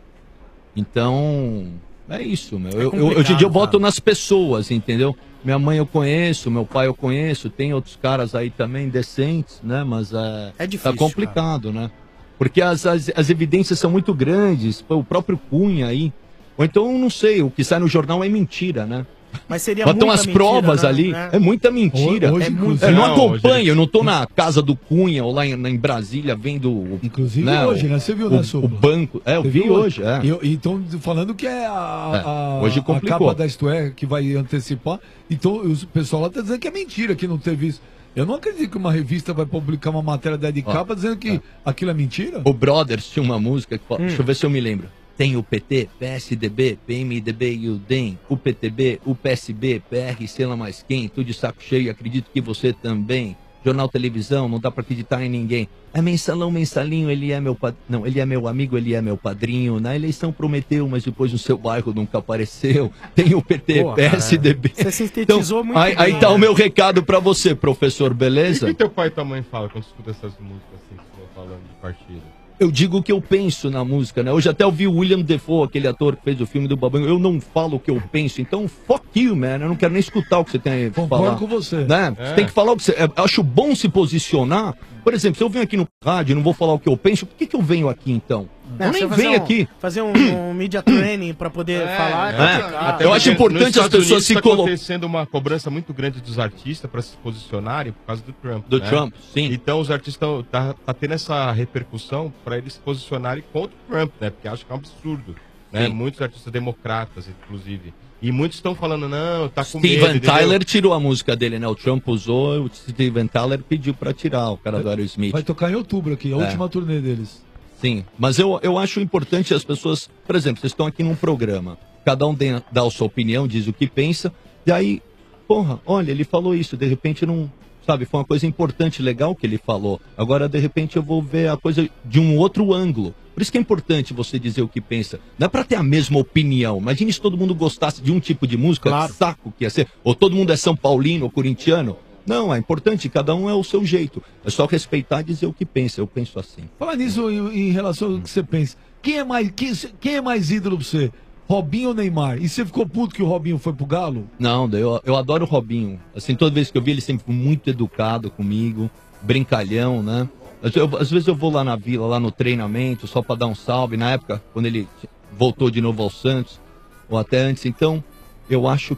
Então, é isso, meu. Eu, eu, hoje em dia eu voto nas pessoas, entendeu? Minha mãe eu conheço, meu pai eu conheço, tem outros caras aí também decentes, né? Mas é, É difícil, tá complicado, né? Porque as, as, as evidências são muito grandes, pô, o próprio Cunha aí. Ou então, não sei, o que sai no jornal é mentira, né? Mas seria Botam muita as mentira, provas né? ali, É. é muita mentira. Hoje, é inclusive- eu não Não, acompanho, hoje- eu não tô na casa do Cunha ou lá em, em Brasília vendo. Inclusive hoje, né? Você viu, o, né, o Supla? banco. É, eu Você vi viu hoje, é. E eu- e estão falando que é a, a, hoje a complicou. capa da Isto É que vai antecipar. Então o pessoal lá está dizendo que é mentira, que não teve isso. Eu não acredito que uma revista vai publicar uma matéria da de Ó, capa dizendo que aquilo é mentira. O Brothers tinha uma música que fala, Hum. deixa eu ver se eu me lembro. Tem o P T, P S D B, P M D B e o D E M, o P T B, o P S B, P R, sei lá mais quem, tudo de saco cheio, acredito que você também. Jornal, televisão, não dá pra acreditar em ninguém. É mensalão, mensalinho, ele é meu pad... não, ele é meu amigo, ele é meu padrinho. Na eleição prometeu, mas depois no seu bairro nunca apareceu. Tem o P T, Pô, P S D B. Você sintetizou muito aí, aí bem, tá né? o meu recado pra você, professor, O beleza? que teu pai e tua mãe falam quando escuta essas músicas assim que você tá falando de partido? Eu digo o que eu penso na música, né? Hoje até ouvi o William Defoe, aquele ator que fez o filme do Babão. Eu não falo o que eu penso, então fuck you, man. Eu não quero nem escutar o que você tem a falar. Concordo com você. Né? É. Você tem que falar o que você... Eu acho bom se posicionar. Por exemplo, se eu venho aqui no rádio e não vou falar o que eu penso, por que, que eu venho aqui então? Não, eu nem você fazer venho um- aqui. Fazer um, um media training pra poder falar. É, complicado. Até Eu acho porque importante nos as Estados pessoas Unidos se tá colo- acontecendo uma cobrança muito grande dos artistas para se posicionarem por causa do Trump. Do né? Trump, sim. Então os artistas tão, tá, tá tendo essa repercussão para eles se posicionarem contra o Trump, né? Porque acham que é um absurdo. Né? Sim. Muitos artistas democratas, inclusive. E muitos estão falando, não, tá com medo. Steven entendeu? Tyler tirou a música dele, né? O Trump usou, o Steven Tyler pediu pra tirar, o cara do Aerosmith. Vai tocar em outubro aqui, a É. última turnê deles. Sim, mas eu, eu acho importante as pessoas, por exemplo, vocês estão aqui num programa, cada um dê- dá a sua opinião, diz o que pensa, e aí, porra, olha, ele falou isso, de repente não, sabe, foi uma coisa importante, legal que ele falou. Agora, de repente, eu vou ver a coisa de um outro ângulo. Por isso que é importante você dizer o que pensa. Não é pra ter a mesma opinião. Imagine se todo mundo gostasse de um tipo de música, que saco que ia ser. Ou todo mundo é São Paulino ou corintiano. Não, é importante, cada um é o seu jeito. É só respeitar e dizer o que pensa. Eu penso assim. Falar nisso em, em relação ao que você pensa. Quem é mais, quem, quem é mais ídolo pra você? Robinho ou Neymar? E você ficou puto que o Robinho foi pro Galo? Não, eu, eu adoro o Robinho. Assim, toda vez que eu vi, ele sempre foi muito educado comigo, brincalhão, né? Às, eu- às vezes eu vou lá na vila, lá no treinamento, só pra dar um salve. Na época, quando ele voltou de novo ao Santos, ou até antes. Então, eu acho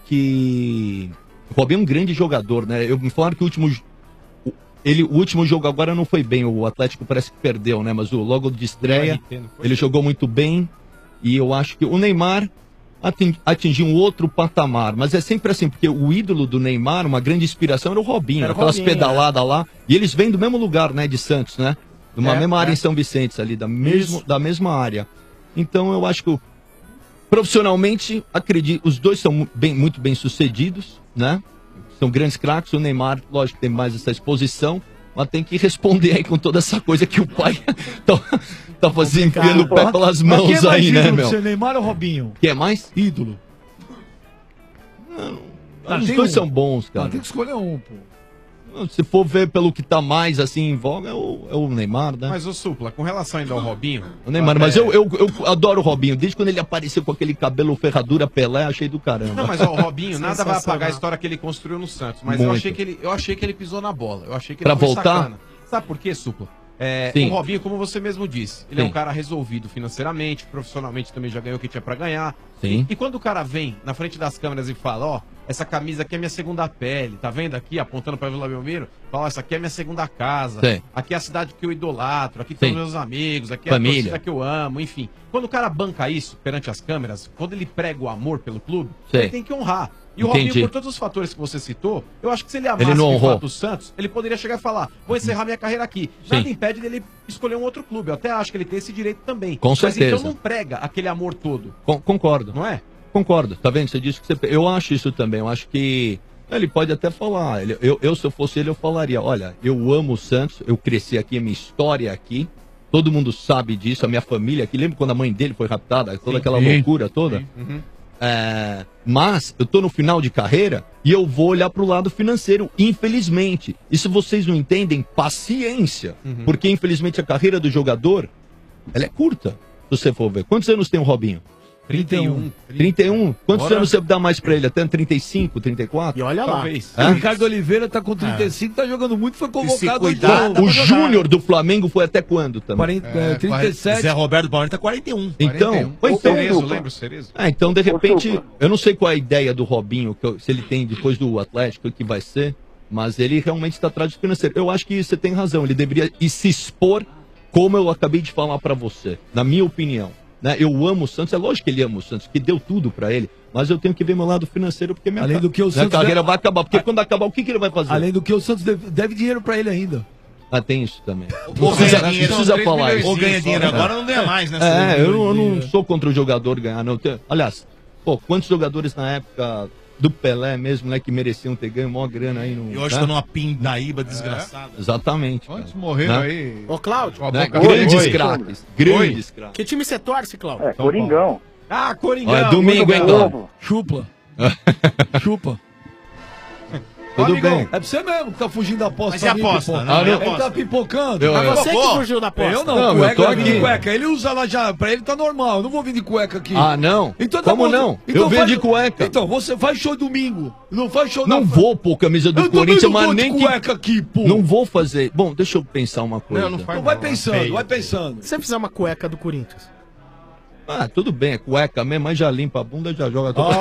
que o Robinho é um grande jogador, né? Eu, me falaram que o último, o- ele, o último jogo agora não foi bem. O Atlético parece que perdeu, né? Mas o logo de estreia, ele jogou muito bem. E eu acho que o Neymar atin- atingiu um outro patamar. Mas é sempre assim, porque o ídolo do Neymar, uma grande inspiração, era o Robinho. Era o aquelas Robinho, pedaladas lá. E eles vêm do mesmo lugar, né? De Santos, né? De uma É, mesma área é. em São Vicente, ali, da, mesmo, Isso. da mesma área. Então eu acho que o- profissionalmente, acredito, os dois são mu- bem, muito bem sucedidos, né? São grandes craques. O Neymar, lógico, tem mais essa exposição. Mas tem que responder aí com toda essa coisa que o pai tá, tá fazendo, enfiando o pé pelas Mas quem é mãos mais aí, né, ídolo pra meu? você, Neymar ou Robinho? Quem é mais? Ídolo. Ah, Os tem dois um. são bons, cara. Ah, tem que escolher um, pô. Se for ver pelo que tá mais assim em voga, é o, é o Neymar, né? Mas, ô Supla, com relação ainda ao Robinho... O Neymar, é- mas eu, eu, eu adoro o Robinho. Desde quando ele apareceu com aquele cabelo ferradura Pelé, achei do caramba. Não, mas ó, o Robinho, nada vai apagar a Sensacional. história que ele construiu no Santos. Mas eu Muito. achei, que ele, eu achei que ele pisou na bola. Eu achei que Pra ele foi voltar? sacana. Sabe por quê, Supla? É, Sim. o Robinho, como você mesmo disse, ele é Sim. um cara resolvido financeiramente, profissionalmente também já ganhou o que tinha pra ganhar. Sim. E quando o cara vem na frente das câmeras e fala, ó, essa camisa aqui é minha segunda pele, tá vendo aqui, apontando pra Vila Belmiro, fala, ó, essa aqui é minha segunda casa, Sim. aqui é a cidade que eu idolatro, aqui estão Sim. meus amigos, aqui é Família. a torcida que eu amo, enfim. Quando o cara banca isso perante as câmeras, quando ele prega o amor pelo clube, Sim. ele tem que honrar. E o Entendi. Robinho, por todos os fatores que você citou, eu acho que se ele amasse Ele não de honrou. fato o Santos, ele poderia chegar e falar, vou encerrar minha carreira aqui. Nada impede dele escolher um outro clube. Eu até acho que ele tem esse direito também. Com Mas certeza. então não prega aquele amor todo. Con- concordo. Não é? Concordo. Tá vendo? Você disse que você... Eu acho isso também. Eu acho que... Ele pode até falar. Ele- eu, eu, se eu fosse ele, eu falaria, olha, eu amo o Santos, eu cresci aqui, a minha história é aqui, Todo mundo sabe disso, a minha família aqui. Lembra quando a mãe dele foi raptada? Toda Sim. aquela Sim. loucura toda? Uhum. É, mas eu tô no final de carreira e eu vou olhar pro lado financeiro, infelizmente. E se vocês não entendem, paciência. Uhum. Porque, infelizmente, a carreira do jogador, ela é curta, se você for ver. Quantos anos tem o Robinho? trinta e um. trinta e um. Quantos Bora. anos você dá mais pra ele? Até trinta e cinco, trinta e quatro? E olha lá. Talvez. Hã? O Ricardo Oliveira tá com trinta e cinco, tá jogando muito, foi convocado. cuidar, hoje. o Júnior do Flamengo foi até quando também? quarenta, é, trinta e sete. Zé Roberto Bauer tá quarenta e um. Então, Foi ou então Cerezo, lembra o Cerezo? Ah, então, de repente, eu não sei qual é a ideia do Robinho, que eu- se ele tem depois do Atlético, o que vai ser, mas ele realmente está atrás do financeiro. Eu acho que você tem razão, ele deveria ir se expor, como eu acabei de falar pra você, na minha opinião. Né? Eu amo o Santos, é lógico que ele ama o Santos, que deu tudo pra ele, mas eu tenho que ver meu lado financeiro, porque minha, Além do que o minha Santos carreira deve- vai acabar. Porque quando acabar, o que, que ele vai fazer? Além do que o Santos deve, deve dinheiro pra ele ainda. Ah, tem isso também. Ou Não ganha precisa, dinheiro, precisa são três falar milhões isso. Ou ganha dinheiro agora, não ganha mais, né? É, eu, não- eu não Milhões. sou contra o jogador ganhar, não. Tem- Aliás, pô, quantos jogadores na época do Pelé mesmo, né, que mereciam ter ganho maior grana aí no. E hoje né? tá numa pindaíba desgraçada. Exatamente. Quantos morreram Né? aí? Ô, Cláudio. Né? Grandes Oi. craques. Oi. Grandes craques. Que time você torce, Cláudio? É, Coringão. Ah, Coringão. Ó, é domingo, hein, Cláudio? Chupa. Chupa. Tudo bem. É pra você mesmo que tá fugindo da aposta. Mas e a pra mim, aposta? pipoca. Não, Ele e a aposta? tá pipocando. Eu- Mas eu- você que Pô, fugiu da aposta. Eu não, Não, eu cueca, tô eu vim de aqui. cueca. Ele usa lá já, pra ele tá normal. Eu não vou vir de cueca aqui. Ah, não? Então tá Como bom. não? Então Eu venho faz- de cueca. Então, você faz show domingo. Não faz show Não na- vou pôr camisa do Eu também Corinthians, não mas vou de nem que. cueca aqui, pô. Não vou fazer. Bom, deixa eu pensar uma coisa. Não, não faz Então vai não, pensando, é feio. vai pensando. Se você fizer uma cueca do Corinthians. Ah, tudo bem, é cueca mesmo, mas já limpa a bunda, já joga tudo.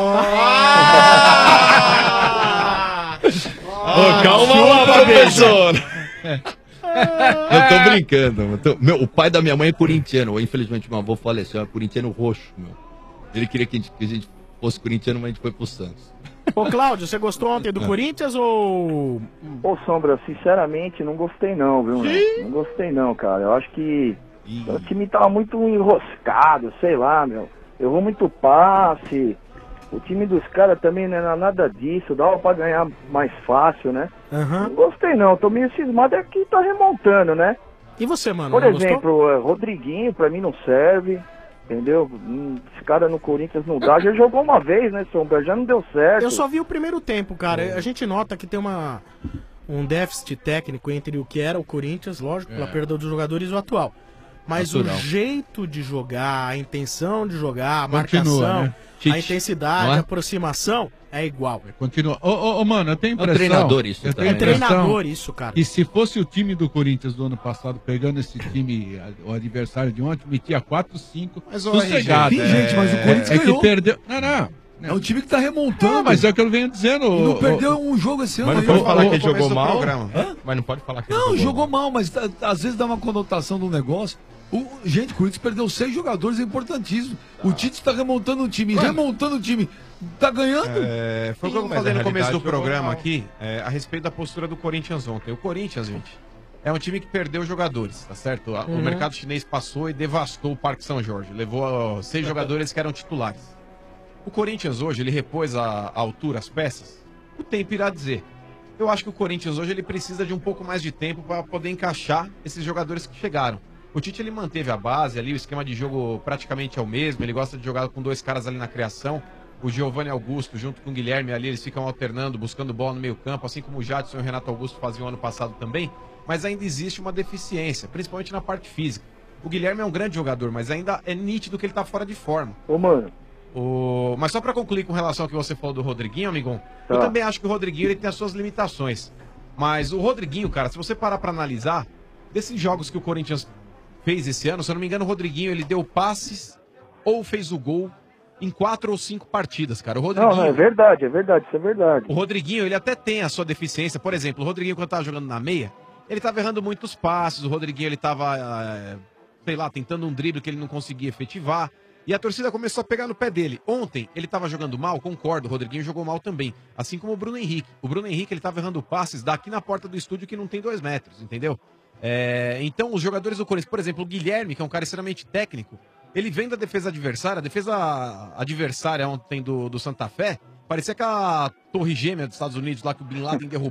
Ô, calma lá, professor. Eu tô brincando. eu tô- Meu, o pai da minha mãe é corintiano. Infelizmente, meu avô faleceu. É corintiano roxo, meu. Ele queria que a gente, que a gente fosse corintiano, mas a gente foi pro Santos. Ô, Cláudio, você gostou ontem do É. Corinthians ou. Ô, Sombra, sinceramente, não gostei não, viu, meu? Não gostei não, cara. Eu acho que o time tava muito enroscado, sei lá, meu. Errou muito passe. O time dos caras também não era nada disso. Dava pra ganhar mais fácil, né? Não gostei não. Tô meio cismado é que tá remontando, né? E você, mano? Por não gostou? exemplo, é, Rodriguinho, pra mim não serve. Entendeu? Hum, Esse cara no Corinthians não dá. Já jogou uma vez, né, Sombra? Já não deu certo. Eu só vi o primeiro tempo, cara. A gente nota que tem uma, um déficit técnico entre o que era o Corinthians, lógico, pela É. perda dos jogadores e o atual. Mas Natural. o jeito de jogar, a intenção de jogar, a Continua, marcação, né? a Tite, intensidade, não é? a aproximação é igual. Continua. Ô, ô, ô, mano, eu tenho É um impressão. treinador isso eu também, tenho né? impressão Treinador isso, cara. que se fosse o time do Corinthians do ano passado pegando esse time, a- o adversário de ontem, metia quatro, cinco. Mas, ô, sossegado. R G, gente, mas o Corinthians é, é que ganhou. perdeu. Não, não. É um time que tá remontando. Não, mas é o que eu venho dizendo. E não ô, perdeu ô, um jogo esse ano. Mas não aí. pode falar Ô, que ele ô, jogou começo do mal. programa. Hã? Mas não pode falar que ele Não, jogou jogou mal, mas tá- às vezes dá uma conotação do negócio. O, gente, o Corinthians perdeu seis jogadores, é importantíssimo. O Tite está remontando o time, remontando o time. Tá ganhando? É, foi o que eu Mas falei a no começo do realidade jogou programa mal. aqui, é, a respeito da postura do Corinthians ontem. O Corinthians, gente, é um time que perdeu jogadores, tá certo? A- Uhum. O mercado chinês passou e devastou o Parque São Jorge. Levou ó, seis jogadores que eram titulares. O Corinthians hoje, ele repôs a, a altura, as peças. O tempo irá dizer. Eu acho que o Corinthians hoje ele precisa de um pouco mais de tempo para poder encaixar esses jogadores que chegaram. O Tite ele manteve a base ali, o esquema de jogo praticamente é o mesmo. Ele gosta de jogar com dois caras ali na criação. O Giovanni Augusto junto com o Guilherme ali, eles ficam alternando, buscando bola no meio campo, assim como o Jadson e o Renato Augusto faziam ano passado também. Mas ainda existe uma deficiência, principalmente na parte física. O Guilherme é um grande jogador, mas ainda é nítido que ele tá fora de forma. Ô, mano. O... Mas só pra concluir com relação ao que você falou do Rodriguinho, amigão, eu Tá. também acho que o Rodriguinho ele tem as suas limitações. Mas o Rodriguinho, cara, se você parar pra analisar, desses jogos que o Corinthians fez esse ano, se eu não me engano, o Rodriguinho ele deu passes ou fez o gol em quatro ou cinco partidas, cara. O Rodriguinho, Não, não, é verdade, é verdade, isso é verdade. o Rodriguinho, ele até tem a sua deficiência. Por exemplo, o Rodriguinho, quando tava jogando na meia, ele tava errando muitos passes. O Rodriguinho, ele tava, eh, sei lá, tentando um drible que ele não conseguia efetivar. E a torcida começou a pegar no pé dele. Ontem, ele tava jogando mal, concordo, o Rodriguinho jogou mal também. Assim como o Bruno Henrique. O Bruno Henrique, ele tava errando passes daqui na porta do estúdio que não tem dois metros, entendeu? É, então, os jogadores do Corinthians, por exemplo, o Guilherme, que é um cara extremamente técnico, ele vem da defesa adversária. A defesa adversária ontem do, do Santa Fé parecia que a Torre Gêmea dos Estados Unidos, lá que o Bin Laden derrubou.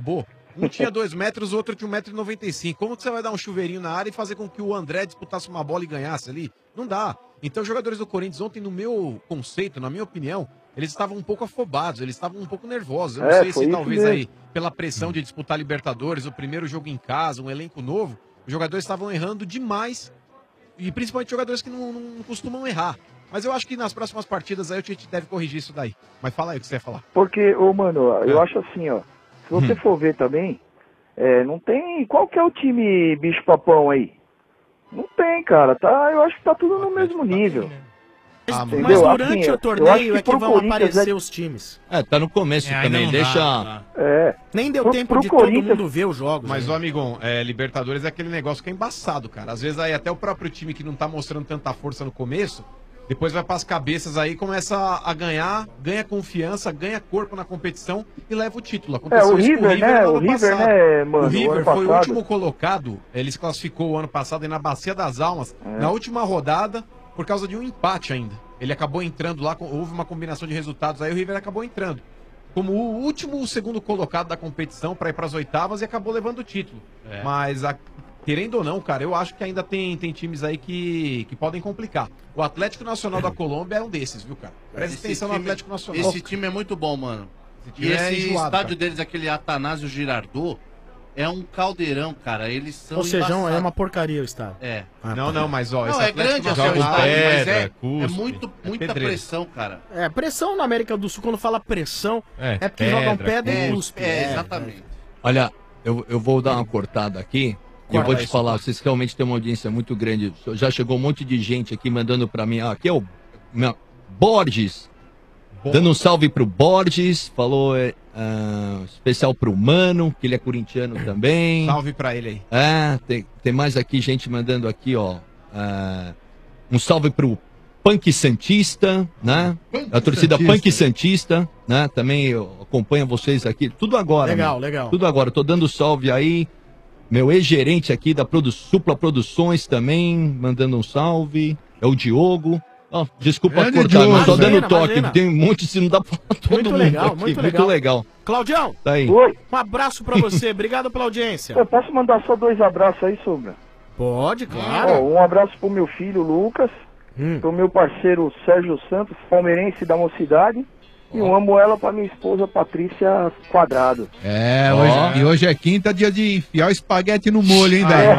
Um tinha dois metros, o outro tinha um metro e noventa e cinco. Como que você vai dar um chuveirinho na área e fazer com que o André disputasse uma bola e ganhasse ali? Não dá. Então, os jogadores do Corinthians ontem, no meu conceito, na minha opinião, eles estavam um pouco afobados, eles estavam um pouco nervosos. Eu não É, sei foi se isso talvez mesmo. aí, pela pressão de disputar Libertadores, o primeiro jogo em casa, um elenco novo, os jogadores estavam errando demais. E principalmente jogadores que não, não costumam errar. Mas eu acho que nas próximas partidas aí o Tite deve corrigir isso daí. Mas fala aí o que você ia falar. Porque, ô, mano, eu É. acho assim, ó. Se você for ver também, é, não tem. Qual que é o time bicho-papão aí? Não tem, cara. Tá, eu acho que tá tudo no mesmo nível. Mas, Entendeu? mas durante Assim, eu- o eu torneio acho é que pro vão Corinthians aparecer é- os times. É, tá no começo É, ainda também, não deixa... dá, não dá. É. Nem deu Pro- tempo pro de todo Corinthians- mundo ver os jogos. Mas, né? ô amigão, é, Libertadores é aquele negócio que é embaçado, cara. Às vezes aí até o próprio time que não tá mostrando tanta força no começo, depois vai pras cabeças aí, começa a ganhar, ganha confiança, ganha corpo na competição e leva o título. É, o isso com River, né? no O ano River, passado. né, mano, O o River ano foi o passado. último colocado, ele se classificou o ano passado aí na Bacia das Almas, É. na última rodada, por causa de um empate ainda. Ele acabou entrando lá, houve uma combinação de resultados, aí o River acabou entrando como o último, o segundo colocado da competição para ir para as oitavas e acabou levando o título. É. Mas, a- querendo ou não, cara, eu acho que ainda tem, tem times aí que, que podem complicar. O Atlético Nacional da Colômbia é um desses, viu, cara? Presta Esse atenção no time- Atlético Nacional. Esse time é muito bom, mano. Esse E time é esse enjoado, estádio cara. deles, aquele Atanásio Girardot, é um caldeirão, cara. Eles são Ou seja, é embaçados. uma porcaria o estádio. É. Ah, Não, tá. não, mas ó, Não, esse é Atlético grande até o Nacional- estádio, mas pedra, é, é cuspe, muito, é muita pedreiro. pressão, cara. É, pressão na América do Sul, quando fala pressão, É, é, porque pedra, jogam pedra e cuspe. cuspe. É, exatamente. Olha, eu, eu vou dar uma cortada aqui. E eu Corta vou te isso, falar, corta. vocês realmente têm uma audiência muito grande. Já chegou um monte de gente aqui mandando pra mim. Ah, aqui é o meu, Borges. Dando um salve pro Borges. Falou é, ah, especial pro Mano, que ele é corintiano também. Salve pra ele aí. É, tem, tem mais aqui gente mandando aqui, ó. ah, um salve pro Punk Santista, né? Punk A torcida Santista. Punk Santista, né? Também eu acompanho vocês aqui. Tudo agora. Legal, meu. legal. Tudo agora. Tô dando salve aí. Meu ex-gerente aqui da Produ Supla Produções também, mandando um salve. É o Diogo. Ó, desculpa Grande cortar, Diogo. mas só dando Imagina, toque. imagina. Tem um monte, se não dá pra falar todo Muito mundo legal, aqui. muito Muito legal. legal. Claudião, Tá aí. Oi. um abraço pra você. Obrigado pela audiência. Eu posso mandar só dois abraços aí, Sombra? Pode, Ó, claro. um abraço pro meu filho, Lucas. Pro meu parceiro, Sérgio Santos, palmeirense da Mocidade. E um amo ela pra minha esposa, Patrícia Quadrado. É, Ó. hoje, e hoje é quinta, dia de enfiar o espaguete no molho, hein, velho?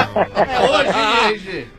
É hoje,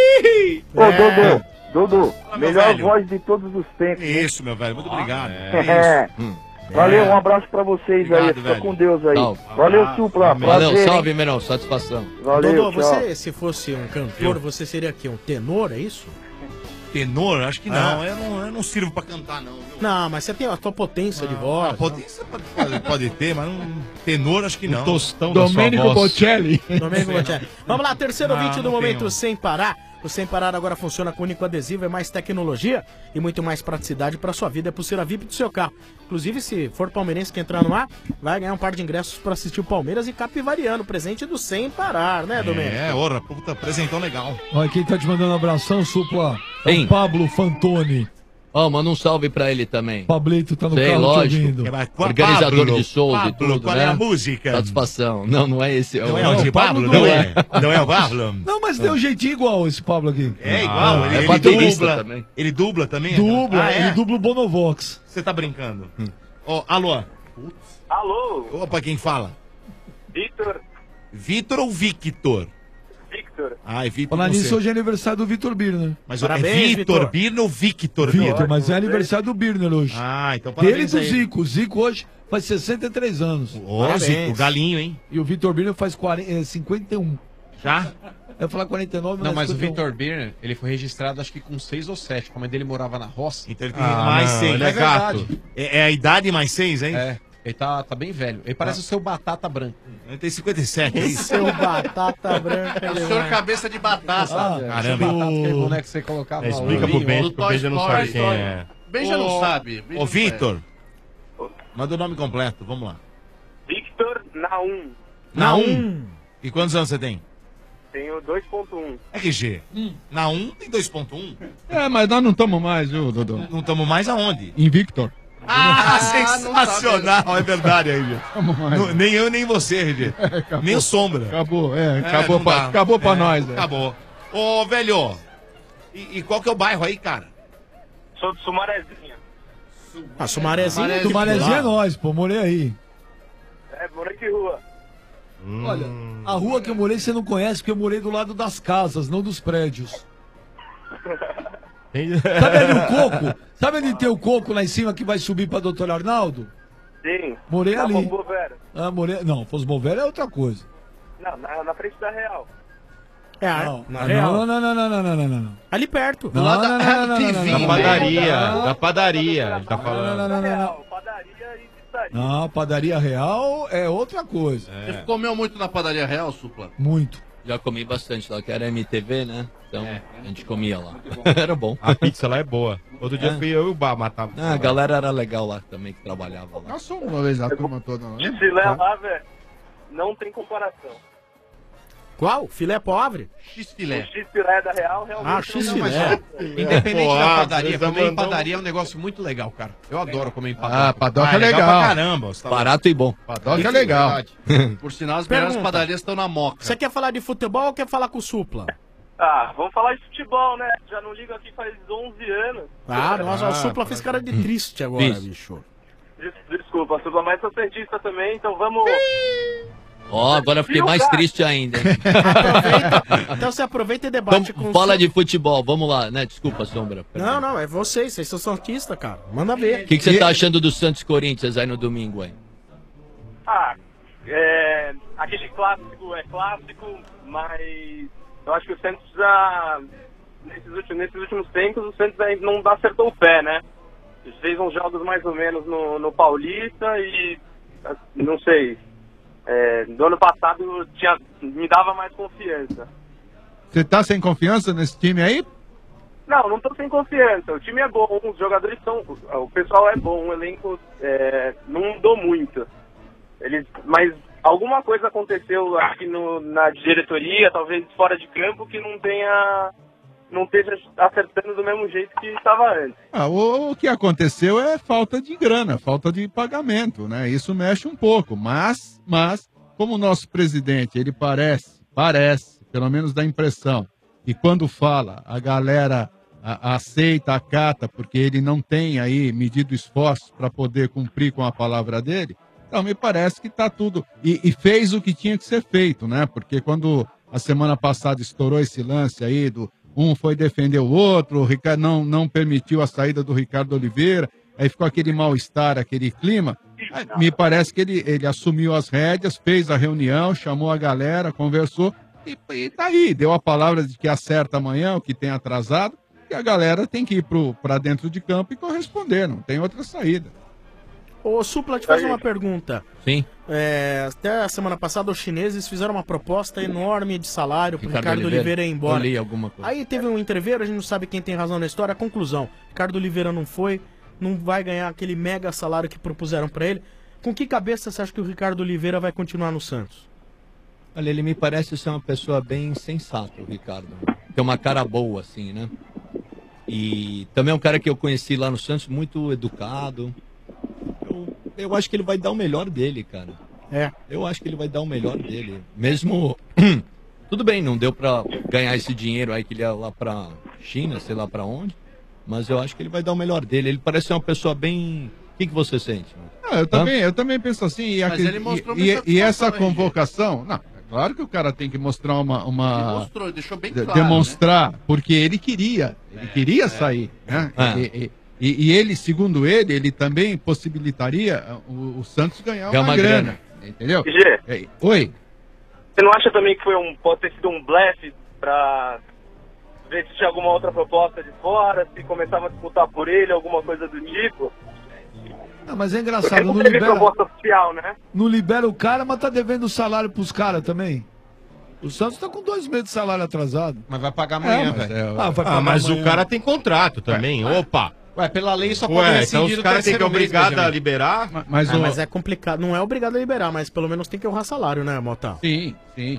Ô, Dodô, Dodô, Ah, meu melhor velho. voz de todos os tempos. né? Isso, meu velho, muito obrigado. É. Valeu, um abraço pra vocês aí. Obrigado, Fica velho. com Deus aí. Salve. Valeu, Supla. Valeu, prazer, salve, hein? Menão, satisfação. Valeu, Dodô, tchau. você, se fosse um cantor, você seria aqui um tenor, é isso? Tenor? Acho que não. Ah. Eu não, eu não sirvo pra cantar, não. viu? Não, mas você tem a tua potência de voz. Ah, potência pode, pode, pode ter, mas não, tenor acho que não. tostão da sua Domênico voz. Bocelli. Domênico Bocelli. Vamos lá, terceiro Não, ouvinte do não Momento tenho. Sem Parar. O Sem Parar agora funciona com único adesivo, é mais tecnologia e muito mais praticidade para sua vida. É pulseira V I P do seu carro. Inclusive, se for palmeirense que entrar no ar, vai ganhar um par de ingressos para assistir o Palmeiras e Capivariano, presente do Sem Parar, né, Domênico? É, ora, puta, apresentão legal. Olha, quem tá te mandando um abração, Supla, é Quem? o Pablo Fantoni. Ó, manda um salve pra ele também. Pablito tá no Sei, carro te lógico. ouvindo. Organizador Pablo, de shows e Pablo, tudo, qual né? é a música? Satisfação. Não, não é esse. Não é o de Pablo, não é? Não é o Pablo? Não, mas tem um jeitinho igual esse Pablo aqui. É igual, Ah, ele, é ele baterista dubla. também. Ele dubla também? Dubla, Ah, é? ele dubla o Bonovox. Você tá brincando? Ó, alô? Alô, Opa, quem fala? Vitor. Vitor ou Victor? Victor. Ah, é Vitor. Falar não nisso, sei. hoje é aniversário do Vitor Birner. Mas é Vitor Birner ou Victor Vitor, Birner? mas é aniversário do Birner hoje. Ah, então Dele e parabéns do aí. Zico. O Zico hoje faz sessenta e três anos. Ô, Zico, galinho, hein? E o Vitor Birner faz quarenta, eh, cinquenta e um. Já? Eu ia falar quarenta e nove, Não, mas o cinquenta e um. Vitor Birner, ele foi registrado acho que com seis ou sete. Como a mãe dele morava na roça. Então ele tem mais seis. Ele é gato. É, é a idade mais seis, hein? É, ele tá, tá bem velho. Ele parece o seu Batata Branca. Ele tem cinquenta e sete, é isso? Seu Batata Branca. O senhor cabeça de batata. Ah, Caramba. Batata, aquele boneco que você colocava. É, lá, explica o pro olhinho, Benja, ó. porque o Benja não sabe quem é. Benja não Ô, sabe. Benja Ô, não Vitor. Manda o nome completo, vamos lá. Victor Naum. Naum. E quantos anos você tem? Tenho dois ponto um. R G. Naum tem dois ponto um. É, mas nós não estamos mais, viu, Dodô? Não estamos mais aonde? Em Victor. Ah, sensacional, é verdade aí, gente. Não, nem eu, nem você, Regi. Nem o Sombra. Acabou, é, acabou não pra, dá. acabou pra É, nós. É. Acabou. Ô, velho, e, e qual que é o bairro aí, cara? Sou de Sumarezinha. Ah, Sumarezinho. Sumarezinho é nós, pô, morei aí. É, morei que rua. Olha, a rua que eu morei você não conhece porque eu morei do lado das casas, não dos prédios. Sabe ali o coco? Sabe onde tem o coco lá em cima que vai subir pra doutor Arnaldo? Sim. Morei na ali. Fosbovério. Ah, morei... Não, Fosbovério é outra coisa. Não, na, na frente da Real. É, Não, na ah, real. não, não, não, não, não, não, não, não, não. Ali perto. Não, não, não, não, não, não, não, Da padaria, da padaria, ele tá falando. Não, não, não, não. Não, padaria real é outra coisa. Você comeu muito na padaria real, Supla? Muito. Já comi bastante lá, que era M T V, né? Então a gente comia lá. Era bom. A pizza lá é boa. Outro dia É. fui eu e o Bar matar. Ah, a galera era legal lá também, que trabalhava lá. Nós somos uma vez a turma toda, não é? Filé lá, velho, não tem comparação. Qual? Filé pobre? X-filé. O X-filé da Real realmente Ah, não X-filé. Independente Pô, da ah, padaria, você tá comer em mandando- padaria é um negócio muito legal, cara. Eu adoro comer em padoca. Ah, padoca Ah, é legal. pra caramba. Você tá Barato e bom. Padoca é legal. Por sinal, as melhores Pergunta. padarias estão na Moca. Você quer falar de futebol ou quer falar com o Supla? Ah, vamos falar de futebol, né? Já não ligo aqui faz onze anos. Ah, nossa, Ah, o Supla fez cara de triste agora, Isso. bicho. Des- Desculpa, Supla, mas sou cientista também, então vamos... Ó, agora eu fiquei mais triste ainda. hein? Então você aproveita e debate com Vamos, o fala Supla. de futebol, vamos lá, né? Desculpa, Sombra. Não, não, é vocês, vocês são santistas, cara. Manda ver. O que, que você tá achando do Santos Corinthians aí no domingo, hein? Ah, é... aquele clássico é clássico, mas eu acho que o Santos já... Nesses últimos, nesses últimos tempos, o Santos ainda não acertou o pé, né? Fez uns jogos mais ou menos no, no Paulista e... Não sei... É, do ano passado tinha, me dava mais confiança. Você tá sem confiança nesse time aí? Não, não tô sem confiança. O time é bom, os jogadores são. O pessoal é bom, o elenco é, não mudou muito. Eles, mas alguma coisa aconteceu aqui no, na diretoria, talvez fora de campo, que não tenha. Não esteja acertando do mesmo jeito que estava antes. Ah, o, o que aconteceu é falta de grana, falta de pagamento, né? Isso mexe um pouco, mas, mas como o nosso presidente, ele parece, parece, pelo menos dá impressão, e quando fala, a galera a, aceita, acata, porque ele não tem aí medido esforços para poder cumprir com a palavra dele, então me parece que está tudo, e, e fez o que tinha que ser feito, né? Porque quando a semana passada estourou esse lance aí do um foi defender o outro, o Ricardo não, não permitiu a saída do Ricardo Oliveira, aí ficou aquele mal-estar, aquele clima. Aí, me parece que ele, ele assumiu as rédeas, fez a reunião, chamou a galera, conversou, e, e tá aí, deu a palavra de que acerta amanhã, o que tem atrasado, e a galera tem que ir para dentro de campo e corresponder, não tem outra saída. Ô, Supla, te fazer uma pergunta. Sim. É, até a semana passada os chineses fizeram uma proposta enorme de salário pro Ricardo Ricardo, Oliveira. Oliveira ir embora. Eu li alguma coisa. Aí teve um entreveiro, a gente não sabe quem tem razão na história. A conclusão, Ricardo Oliveira não foi, não vai ganhar aquele mega salário que propuseram pra ele. Com que cabeça você acha que o Ricardo Oliveira vai continuar no Santos? Olha, ele me parece ser uma pessoa bem sensata, o Ricardo. Tem uma cara boa, assim, né? E também é um cara que eu conheci lá no Santos, muito educado. Eu, eu acho que ele vai dar o melhor dele, cara. É. Eu acho que ele vai dar o melhor dele. Mesmo... Tudo bem, não deu pra ganhar esse dinheiro aí que ele ia lá pra China, sei lá pra onde. Mas eu acho que ele vai dar o melhor dele. Ele parece ser uma pessoa bem... O que, que você sente? Ah, eu, também, eu também penso assim. E, Mas aquele- ele mostrou e, muita e, e essa satisfação, hein, convocação... Não, é claro que o cara tem que mostrar uma... uma Ele mostrou, deixou bem de- claro, demonstrar, porque ele queria. Ele queria sair. Né? É. E, e- e- e ele, segundo ele, ele também possibilitaria o, o Santos ganhar Ganhar uma, uma grana. grana. Entendeu? Gê, É, Oi? você não acha também que foi um, pode ter sido um blefe pra ver se tinha alguma outra proposta de fora, se começava a disputar por ele, alguma coisa do tipo? Ah, mas é Porque engraçado, não não teve libera, proposta oficial, né? não libera o cara, mas tá devendo o salário pros caras também. O Santos tá com dois meses de salário atrasado. Mas vai pagar amanhã, É, mas velho. é- Ah, vai pagar Ah, mas amanhã. o cara tem contrato também. Opa! Ué, pela lei só pode Ué, rescindir então os no caras têm que terceiro mês, obrigar a Benjamin. liberar. Mas, Ah, o- mas é complicado, não é obrigado a liberar, mas pelo menos tem que honrar salário, né, Mota? Sim, sim.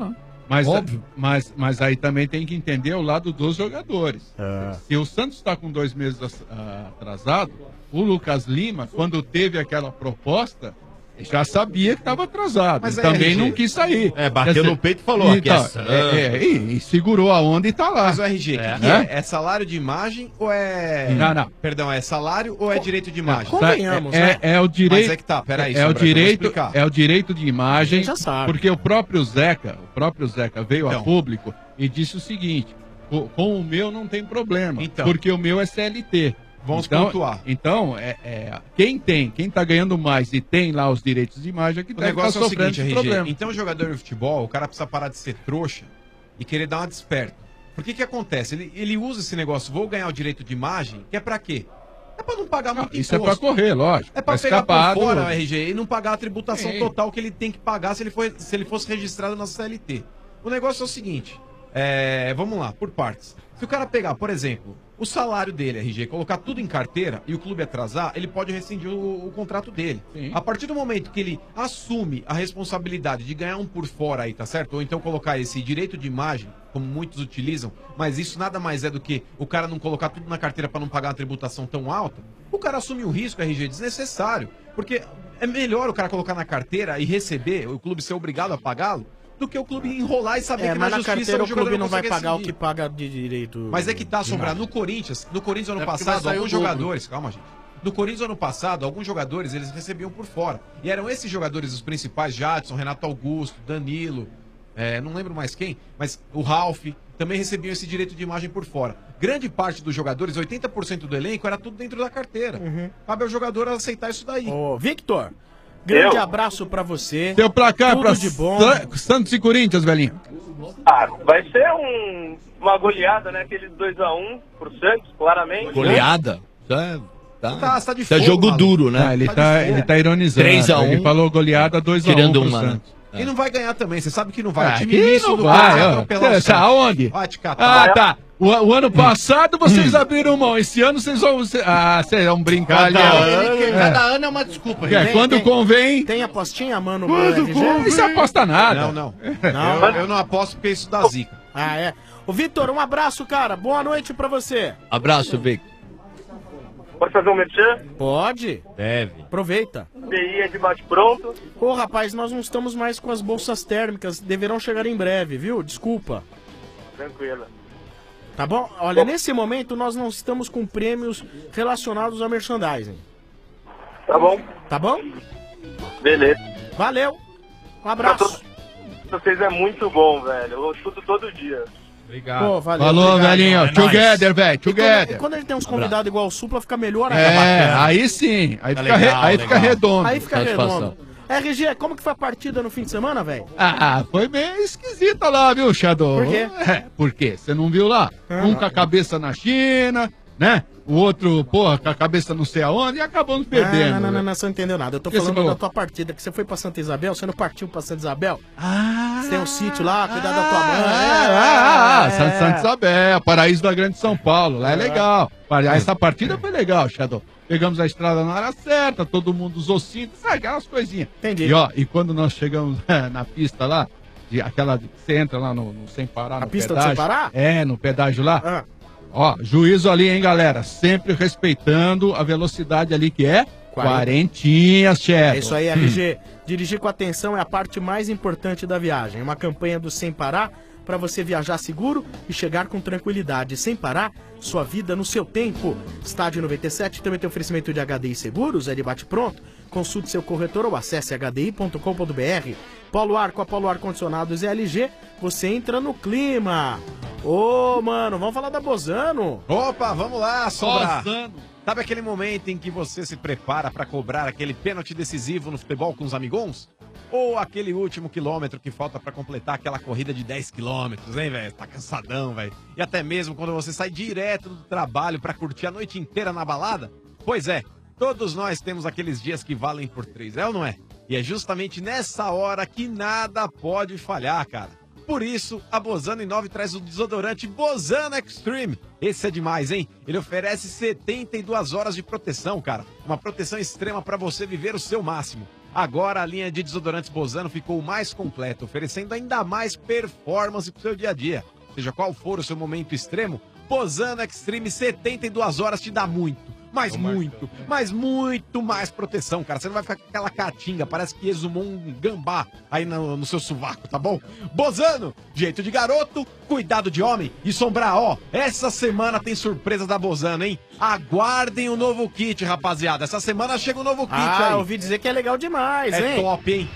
Mas, Óbvio. mas, mas aí também tem que entender o lado dos jogadores. Se o Santos está com dois meses as- ah, atrasado, o Lucas Lima, quando teve aquela proposta, já sabia que estava atrasado. Mas e é, também R G. não quis sair. É, bateu Quer dizer, no peito e falou, aqui é então, Santos. é, é, e, e segurou a onda e tá lá. Mas o R G, o que, que é? É salário de imagem ou é. Não, não. Perdão, é salário ou é direito de imagem? é, é, é o direito. Mas é que tá, peraí. é o Sombra, que eu vou direito, explicar. é o direito de imagem, A gente já sabe. porque o próprio Zeca, o próprio Zeca veio Então. a público e disse o seguinte: co- com o meu não tem problema, Então. porque o meu é C L T. Vamos então, pontuar. Então, é, é, quem tem, quem tá ganhando mais e tem lá os direitos de imagem é que O deve estar negócio é o sofrendo seguinte, esse R G. problema. Então, jogador de futebol, o cara precisa parar de ser trouxa e querer dar uma desperta. Por que que acontece? Ele, ele usa esse negócio, vou ganhar o direito de imagem, que é pra quê? É pra não pagar muito Isso é imposto. pra correr, lógico. É pra pra pegar escapar por fora do- o R G e não pagar a tributação Sim. total que ele tem que pagar se ele, for, se ele fosse registrado na C L T. O negócio é o seguinte, é, vamos lá, por partes. Se o cara pegar, por exemplo, o salário dele, R G, colocar tudo em carteira e o clube atrasar, ele pode rescindir o, o contrato dele. A partir do momento que ele assume a responsabilidade de ganhar um por fora aí, tá certo? Ou então colocar esse direito de imagem, como muitos utilizam, mas isso nada mais é do que o cara não colocar tudo na carteira para não pagar uma tributação tão alta, o cara assume um risco, R G, desnecessário. Porque é melhor o cara colocar na carteira e receber, o clube ser obrigado a pagá-lo, do que o clube enrolar e saber É, que mas na na justiça carteira o jogador clube não vai consegue pagar o rescindir. que paga de direito. Mas é que tá, de Sombra, imagem. no Corinthians, no Corinthians ano É porque passado, vai sair alguns o dobro. jogadores, calma gente, no Corinthians ano passado, alguns jogadores eles recebiam por fora, e eram esses jogadores os principais, Jadson, Renato Augusto, Danilo, é, não lembro mais quem, mas o Ralf, também recebiam esse direito de imagem por fora. Grande parte dos jogadores, oitenta por cento do elenco, era tudo dentro da carteira. Cabe ao jogador aceitar isso daí. Ô, Victor, grande Eu? abraço pra você. Seu placar Tudo pra de bom. Sa- Santos e Corinthians, velhinho. Ah, vai ser um, uma goleada, né? Aquele dois a um pro Santos, claramente. Goleada? Isso é, tá, Tá, tá de isso é fogo, jogo maluco. duro, né? Ah, ele, tá, ele tá ironizando. três a um. Ele falou goleada dois a um Tirando pro uma, né? Santos. E não vai ganhar também, você sabe que não vai. Ah, O time que misto não do vai, Corinthians ó. atropelar o Cê- Santos. aonde? Vai te catar. Ah, tá. O, o ano passado vocês abriram mão. Esse ano vocês vão. cê- Ah, vocês vão brincar Cada ali. ó. ano- É. cada ano é uma desculpa. É, Tem- quando tem- convém. Tem apostinha, mano? Quando R G? convém. Isso aposta nada. Não, não. Não? Eu, eu não aposto porque isso dá zica. Ah, é. Ô, Vitor, um abraço, cara. Boa noite pra você. Abraço, Vic. Pode fazer um merchan? Pode. Deve. Aproveita. D I é de bate-pronto. Ô, rapaz, nós não estamos mais com as bolsas térmicas. Deverão chegar em breve, viu? Desculpa. Tranquilo. Tá bom? Olha, nesse momento nós não estamos com prêmios relacionados ao merchandising. Tá bom. Tá bom? Beleza. Valeu. Um abraço. Vocês é muito bom, velho. Eu escuto todo dia. Obrigado. Pô, valeu, Falou, obrigado. velhinho. É Together, nóis. velho. E quando, Together. e quando ele tem uns convidados igual o Supla, fica melhor É, bacana. aí sim. Aí, Tá fica, re- legal, aí legal. fica redondo. Aí fica redondo. R G, como que foi a partida no fim de semana, velho? Ah, foi meio esquisita lá, viu, Shadow? Por quê? É, por quê? Você não viu lá? Um com a cabeça na China, né? O outro, porra, com a cabeça não sei aonde e acabamos perdendo. Ah, não, não, né? não, não, você não entendeu nada. Eu tô Que você falando falou? da tua partida, que você foi pra Santa Isabel, você não partiu pra Santa Isabel? Ah! Você tem um sítio lá, cuidar da tua mãe. Ah, ah, ah, Santa, Santa Isabel, paraíso da Grande São Paulo, lá é legal. Essa partida foi legal, Shadow. Pegamos a estrada na hora certa, todo mundo usou cinto, sabe, aquelas coisinhas. Entendi. E, ó, e quando nós chegamos na pista lá, de, aquela que você entra lá no, no Sem Parar, no pista do pedágio. Sem Parar? É, no pedágio lá. Ah. Ó, juízo ali, hein, galera? Sempre respeitando a velocidade ali que é quarentinhas, chefe. É isso aí, R G. Dirigir com atenção é a parte mais importante da viagem. Uma campanha do Sem Parar para você viajar seguro e chegar com tranquilidade. Sem parar, sua vida no seu tempo. Estádio noventa e sete também tem oferecimento de H D I Seguros, é de bate-pronto. Consulte seu corretor ou acesse h d i ponto com ponto b r. Polo Ar com a Polo Ar Condicionados e L G, você entra no clima. Ô, mano, vamos falar da Bozano. Opa, vamos lá, Sombra. Bozano. Sabe aquele momento em que você se prepara pra cobrar aquele pênalti decisivo no futebol com os amigões? Ou aquele último quilômetro que falta pra completar aquela corrida de dez quilômetros, hein, velho? Tá cansadão, velho. E até mesmo quando você sai direto do trabalho pra curtir a noite inteira na balada? Pois é, todos nós temos aqueles dias que valem por três, é ou não é? E é justamente nessa hora que nada pode falhar, cara. Por isso, a Bozano Inove traz o desodorante Bozano Extreme. Esse é demais, hein? Ele oferece setenta e duas horas de proteção, cara. Uma proteção extrema para você viver o seu máximo. Agora a linha de desodorantes Bozano ficou mais completa, oferecendo ainda mais performance pro seu dia a dia. Seja qual for o seu momento extremo, Bozano Extreme setenta e duas horas te dá muito. Mas muito, mas muito mais proteção, cara. Você não vai ficar com aquela caatinga, parece que exumou um gambá aí no, no seu sovaco, tá bom? Bozano, jeito de garoto, cuidado de homem. E Sombra, ó, essa semana tem surpresa da Bozano, hein? Aguardem o novo kit, rapaziada. Essa semana chega o novo kit Ah, aí. ouvi dizer que é legal demais, É hein? top, hein?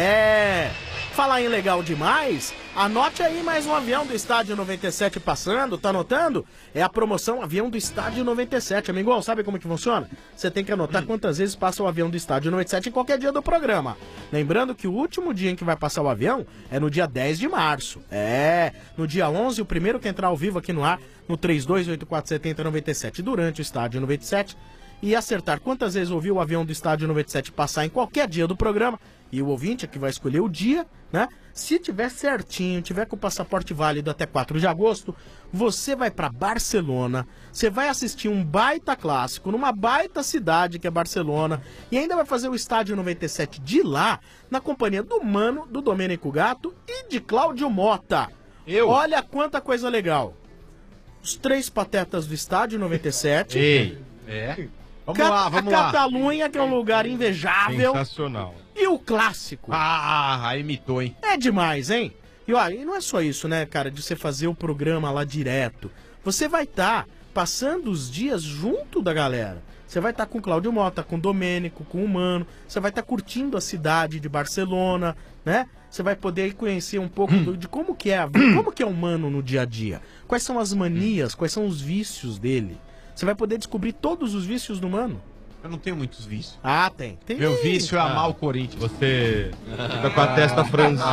É. Falar em legal demais, anote aí mais um avião do Estádio noventa e sete passando, tá anotando? É a promoção Avião do Estádio noventa e sete, amigão, sabe como que funciona? Você tem que anotar quantas vezes passa o avião do Estádio noventa e sete em qualquer dia do programa. Lembrando que o último dia em que vai passar o avião é no dia dez de março. É, no dia onze, o primeiro que entrar ao vivo aqui no ar, no três dois oito quatro sete zero nove sete, durante o Estádio noventa e sete, e acertar quantas vezes ouviu o avião do Estádio noventa e sete passar em qualquer dia do programa, e o ouvinte é que vai escolher o dia, né? Se tiver certinho, tiver com o passaporte válido até quatro de agosto, você vai para Barcelona, você vai assistir um baita clássico numa baita cidade que é Barcelona, e ainda vai fazer o Estádio noventa e sete de lá, na companhia do Mano, do Domênico Gato e de Cláudio Mota. Eu? Olha quanta coisa legal. Os três patetas do Estádio noventa e sete. Ei, é? Vamos Ca- lá, vamos a lá. Catalunha, que é um lugar invejável. Sensacional. E o clássico. Ah, imitou, hein? É demais, hein? E ó, e não é só isso, né, cara, de você fazer o programa lá direto. Você vai estar passando os dias junto da galera. Você vai estar com o Cláudio Mota, com o Domênico, com o Mano. Você vai estar curtindo a cidade de Barcelona, né? Você vai poder aí conhecer um pouco do- de como que é a vida, como que é o Mano no dia a dia. Quais são as manias, quais são os vícios dele. Você vai poder descobrir todos os vícios do Mano. Eu não tenho muitos vícios. Ah, tem. tem Meu vício é Ah. amar o Corinthians. Você fica com a testa franzina.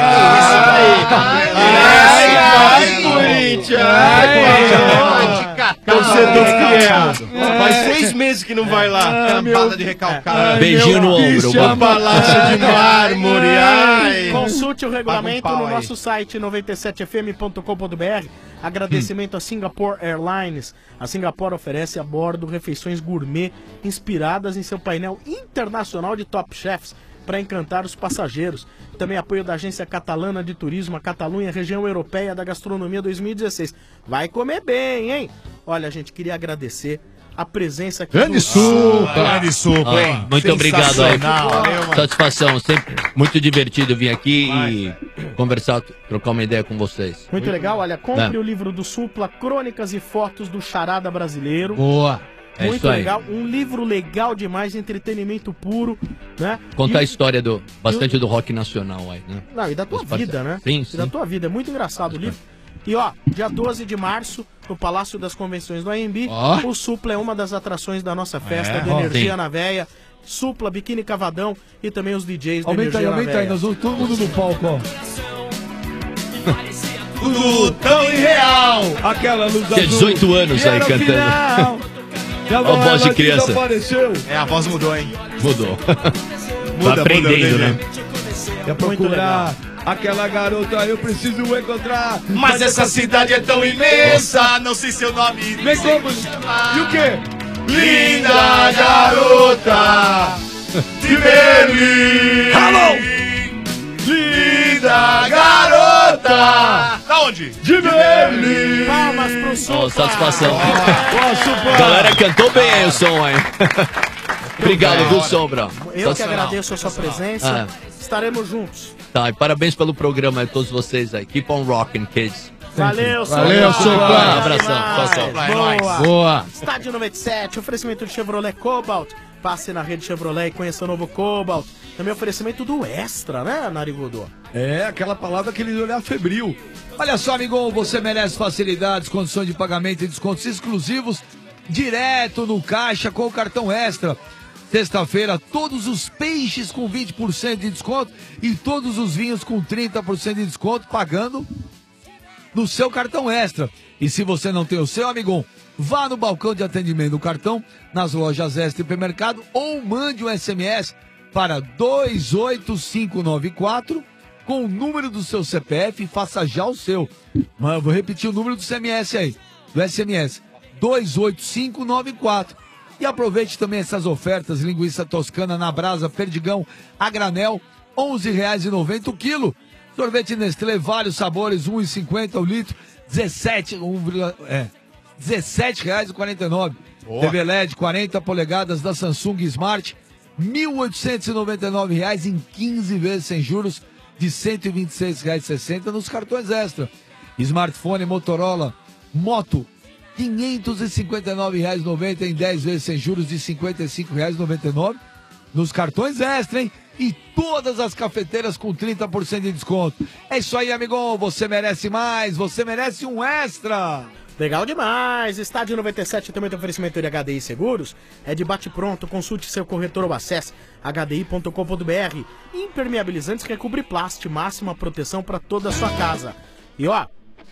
Ai, ai, Corinthians! Torcedor fiel. Faz seis meses que não vai lá. Cambada de recalcado. Beijinho no ombro. Uma palácio de mármore. Ai. Consulte o regulamento Paga um pau no aí. nosso site noventa e sete f m ponto com ponto b r. Agradecimento a Singapore Airlines. A Singapore oferece a bordo refeições gourmet inspiradas em seu painel internacional de top chefs para encantar os passageiros. Também apoio da Agência Catalana de Turismo, a Catalunha, região europeia da gastronomia dois mil e dezesseis. Vai comer bem, hein? Olha, gente, queria agradecer a presença aqui Grande Supla. Grande Supla, Ah, hein? muito obrigado aí. Sensacional. Valeu, mano. Satisfação, sempre muito divertido vir aqui e conversar, trocar uma ideia com vocês. Muito legal, olha, compre É. o livro do Supla, Crônicas e Fotos do Charada Brasileiro. Boa. É Muito isso aí. legal, um livro legal demais, entretenimento puro, né? Contar a E- história do bastante do rock nacional aí, né? Não, e da tua Dos parce- vida, né? Sim, E sim. da tua vida, é muito engraçado o livro. E ó, dia doze de março, no Palácio das Convenções do A M B, Ó. o Supla é uma das atrações da nossa festa É, do ó. Energia Sim. na Veia. Supla, Biquíni Cavadão e também os D Js do Aumenta aí, Energia na aumenta aí, Veia. nós vamos todo mundo no palco, ó. Tudo tão irreal. Aquela luz Tinha dezoito anos aí cantando. Já Ó, voz de criança. Apareceu. É, a voz mudou, hein? Mudou. Muda, Tá aprendendo, muda, né? É procurar aquela garota, eu preciso encontrar. Mas essa cidade é tão imensa, não sei seu nome. Vem como? E o quê? Linda garota de Berlim. Alô! Linda garota. Da onde? De Berlim. Palmas pro Supla. Ó, satisfação. Ó, Supla. A galera cantou bem aí o som, hein? Obrigado, viu, Sombra? Eu que Sensacional. agradeço a sua presença. Estaremos juntos. Tá, e parabéns pelo programa a todos vocês aí. Keep on rocking, kids. Valeu, Valeu, Supla. Supla. Demais. Abração. Tchau, tchau. Boa. Boa. Estádio noventa e sete, oferecimento de Chevrolet Cobalt. Passe na rede Chevrolet e conheça o novo Cobalt. Também oferecimento do Extra, né, Narigudo? É, aquela palavra que ele olhar febril. Olha só, amigão, você merece facilidades, condições de pagamento e descontos exclusivos direto no caixa com o cartão Extra. Sexta-feira, todos os peixes com vinte por cento de desconto e todos os vinhos com trinta por cento de desconto, pagando no seu cartão Extra. E se você não tem o seu, amigão, vá no balcão de atendimento do cartão, nas lojas Extra e Supermercado, ou mande um S M S para dois oito cinco nove quatro com o número do seu C P F e faça já o seu. Mas eu vou repetir o número do C M S aí, do S M S. dois oito cinco nove quatro E aproveite também essas ofertas, linguiça toscana na brasa, perdigão, a granel, onze reais e noventa centavos o quilo. Sorvete Nestlé, vários sabores, um real e cinquenta centavos o litro, dezessete, um, é, dezessete reais e quarenta e nove centavos. T V L E D quarenta polegadas da Samsung Smart, mil oitocentos e noventa e nove reais em quinze vezes sem juros de cento e vinte e seis reais e sessenta centavos nos cartões Extra. Smartphone Motorola Moto, quinhentos e cinquenta e nove reais e noventa centavos em dez vezes sem juros de cinquenta e cinco reais e noventa e nove centavos nos cartões Extra, hein? E todas as cafeteiras com trinta por cento de desconto. É isso aí, amigão. Você merece mais, você merece um Extra. Legal demais! Estádio noventa e sete também tem oferecimento de H D I Seguros. É de bate-pronto, consulte seu corretor ou acesse h d i ponto com ponto b r. Impermeabilizantes que recobre plástico, máxima proteção para toda a sua casa. E ó,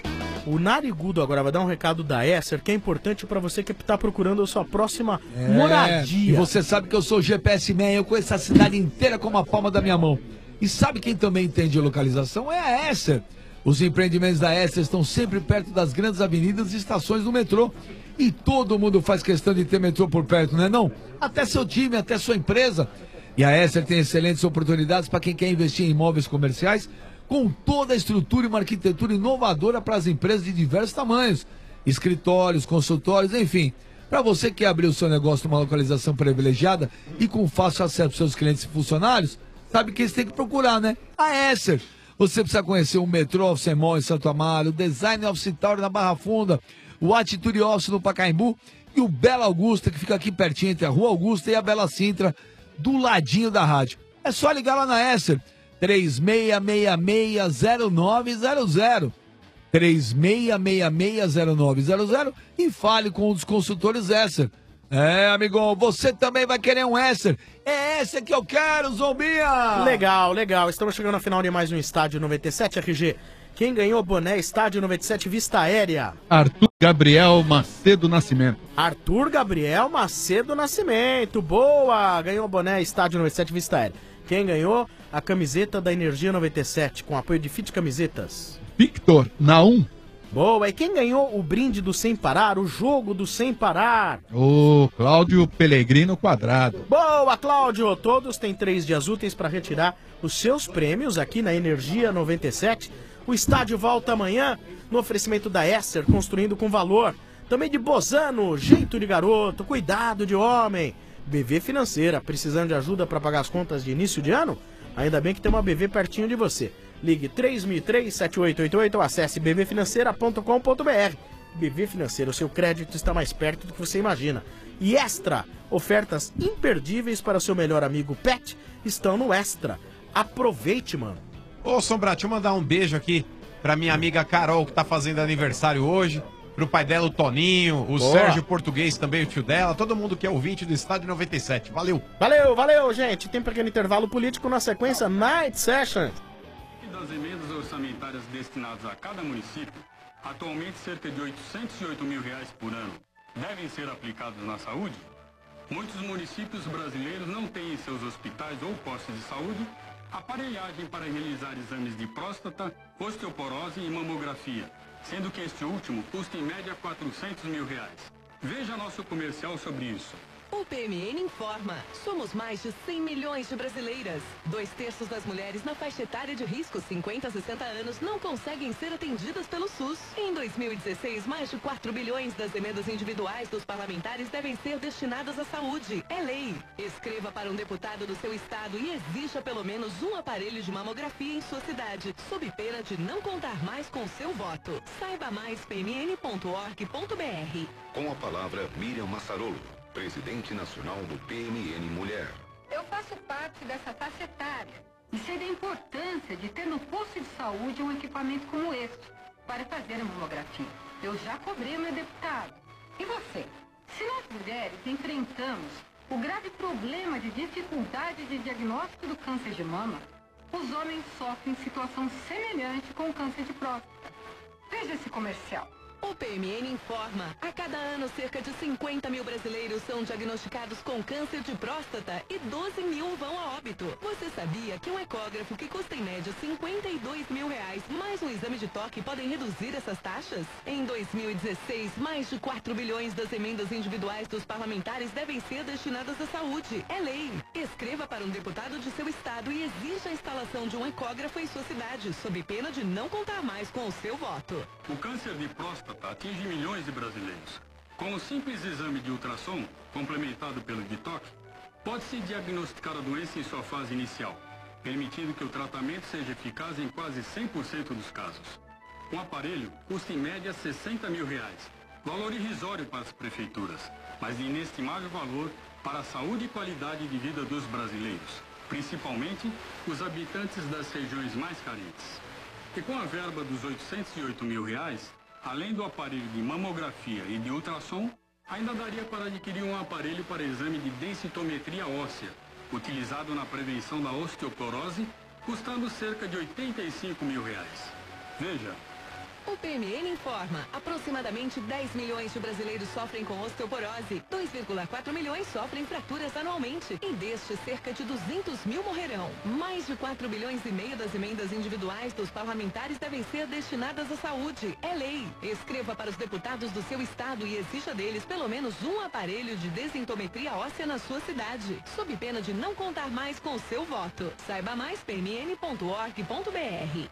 o Narigudo agora vai dar um recado da Esser que é importante para você que está procurando a sua próxima É, moradia. E você sabe que eu sou G P S Man, eu conheço a cidade inteira como a palma da minha mão. E sabe quem também entende localização? É a Esser. Os empreendimentos da Esser estão sempre perto das grandes avenidas e estações do metrô. E todo mundo faz questão de ter metrô por perto, não é não? Até seu time, até sua empresa. E a Esser tem excelentes oportunidades para quem quer investir em imóveis comerciais, com toda a estrutura e uma arquitetura inovadora para as empresas de diversos tamanhos. Escritórios, consultórios, enfim. Para você que quer abrir o seu negócio numa localização privilegiada e com fácil acesso aos seus clientes e funcionários, sabe quem você tem que procurar, né? A Esser. Você precisa conhecer o Metrô Office Mall em Santo Amaro, o Design Office Tower na Barra Funda, o Atitude Office no Pacaembu e o Bela Augusta, que fica aqui pertinho entre a Rua Augusta e a Bela Sintra, do ladinho da rádio. É só ligar lá na Esser, três seis seis seis, zero nove zero zero. três seis seis seis, zero nove zero zero e fale com um dos consultores Esser. É, amigão, você também vai querer um Esser. É esse que eu quero, Zombinha! Legal, legal. Estamos chegando ao final de mais um Estádio noventa e sete R G. Quem ganhou o boné Estádio noventa e sete Vista Aérea? Arthur Gabriel Macedo Nascimento. Arthur Gabriel Macedo Nascimento. Boa! Ganhou o boné Estádio noventa e sete Vista Aérea. Quem ganhou? A camiseta da Energia noventa e sete, com apoio de Fit Camisetas. Victor Naum. Boa! E quem ganhou o brinde do Sem Parar, o jogo do Sem Parar? O Cláudio Pellegrino Quadrado. Boa, Cláudio! Todos têm três dias úteis para retirar os seus prêmios aqui na Energia noventa e sete. O estádio volta amanhã no oferecimento da Esser, construindo com valor. Também de Bozano, jeito de garoto, cuidado de homem. B V Financeira, precisando de ajuda para pagar as contas de início de ano? Ainda bem que tem uma B V pertinho de você. Ligue três mil e três, sete oito oito oito ou acesse b v financeira ponto com ponto b r. B V Financeira, o seu crédito está mais perto do que você imagina. E Extra, ofertas imperdíveis para o seu melhor amigo Pet estão no Extra. Aproveite, mano. Ô, Sombra, deixa eu mandar um beijo aqui pra minha amiga Carol, que tá fazendo aniversário hoje. Pro pai dela, o Toninho, o Boa. Sérgio Português também, o tio dela. Todo mundo que é ouvinte do Estádio noventa e sete. Valeu. Valeu, valeu, gente. Tem um pequeno intervalo político na sequência Night Session. Das emendas orçamentárias destinadas a cada município, atualmente cerca de oitocentos e oito mil reais por ano, devem ser aplicados na saúde? Muitos municípios brasileiros não têm em seus hospitais ou postos de saúde aparelhagem para realizar exames de próstata, osteoporose e mamografia, sendo que este último custa em média quatrocentos mil reais. Veja nosso comercial sobre isso. O P M N informa. Somos mais de cem milhões de brasileiras. Dois terços das mulheres na faixa etária de risco cinquenta a sessenta anos não conseguem ser atendidas pelo SUS. Em dois mil e dezesseis, mais de quatro bilhões das emendas individuais dos parlamentares devem ser destinadas à saúde. É lei. Escreva para um deputado do seu estado e exija pelo menos um aparelho de mamografia em sua cidade, sob pena de não contar mais com seu voto. Saiba mais p m n ponto org ponto b r. Com a palavra, Miriam Massarolo, presidente nacional do P M N Mulher. Eu faço parte dessa faixa etária e sei da importância de ter no posto de saúde um equipamento como este para fazer a mamografia. Eu já cobrei meu deputado. E você? Se nós mulheres enfrentamos o grave problema de dificuldade de diagnóstico do câncer de mama, os homens sofrem situação semelhante com o câncer de próstata. Veja esse comercial. O P M N informa, a cada ano cerca de cinquenta mil brasileiros são diagnosticados com câncer de próstata e doze mil vão a óbito. Você sabia que um ecógrafo que custa em média cinquenta e dois mil reais mais um exame de toque podem reduzir essas taxas? Em dois mil e dezesseis, mais de quatro bilhões das emendas individuais dos parlamentares devem ser destinadas à saúde. É lei. Escreva para um deputado de seu estado e exija a instalação de um ecógrafo em sua cidade, sob pena de não contar mais com o seu voto. O câncer de próstata atinge milhões de brasileiros. Com o simples exame de ultrassom, complementado pelo D T O C, pode-se diagnosticar a doença em sua fase inicial, permitindo que o tratamento seja eficaz em quase cem por cento dos casos. Um aparelho custa em média sessenta mil reais, valor irrisório para as prefeituras, mas de inestimável valor para a saúde e qualidade de vida dos brasileiros, principalmente os habitantes das regiões mais carentes. E com a verba dos oitocentos e oito mil reais, além do aparelho de mamografia e de ultrassom, ainda daria para adquirir um aparelho para exame de densitometria óssea, utilizado na prevenção da osteoporose, custando cerca de oitenta e cinco mil reais. Veja. O P M N informa, aproximadamente dez milhões de brasileiros sofrem com osteoporose, dois vírgula quatro milhões sofrem fraturas anualmente, e destes cerca de duzentos mil morrerão. Mais de quatro bilhões e meio das emendas individuais dos parlamentares devem ser destinadas à saúde. É lei. Escreva para os deputados do seu estado e exija deles pelo menos um aparelho de densitometria óssea na sua cidade, sob pena de não contar mais com o seu voto. Saiba mais p m n ponto org ponto b r.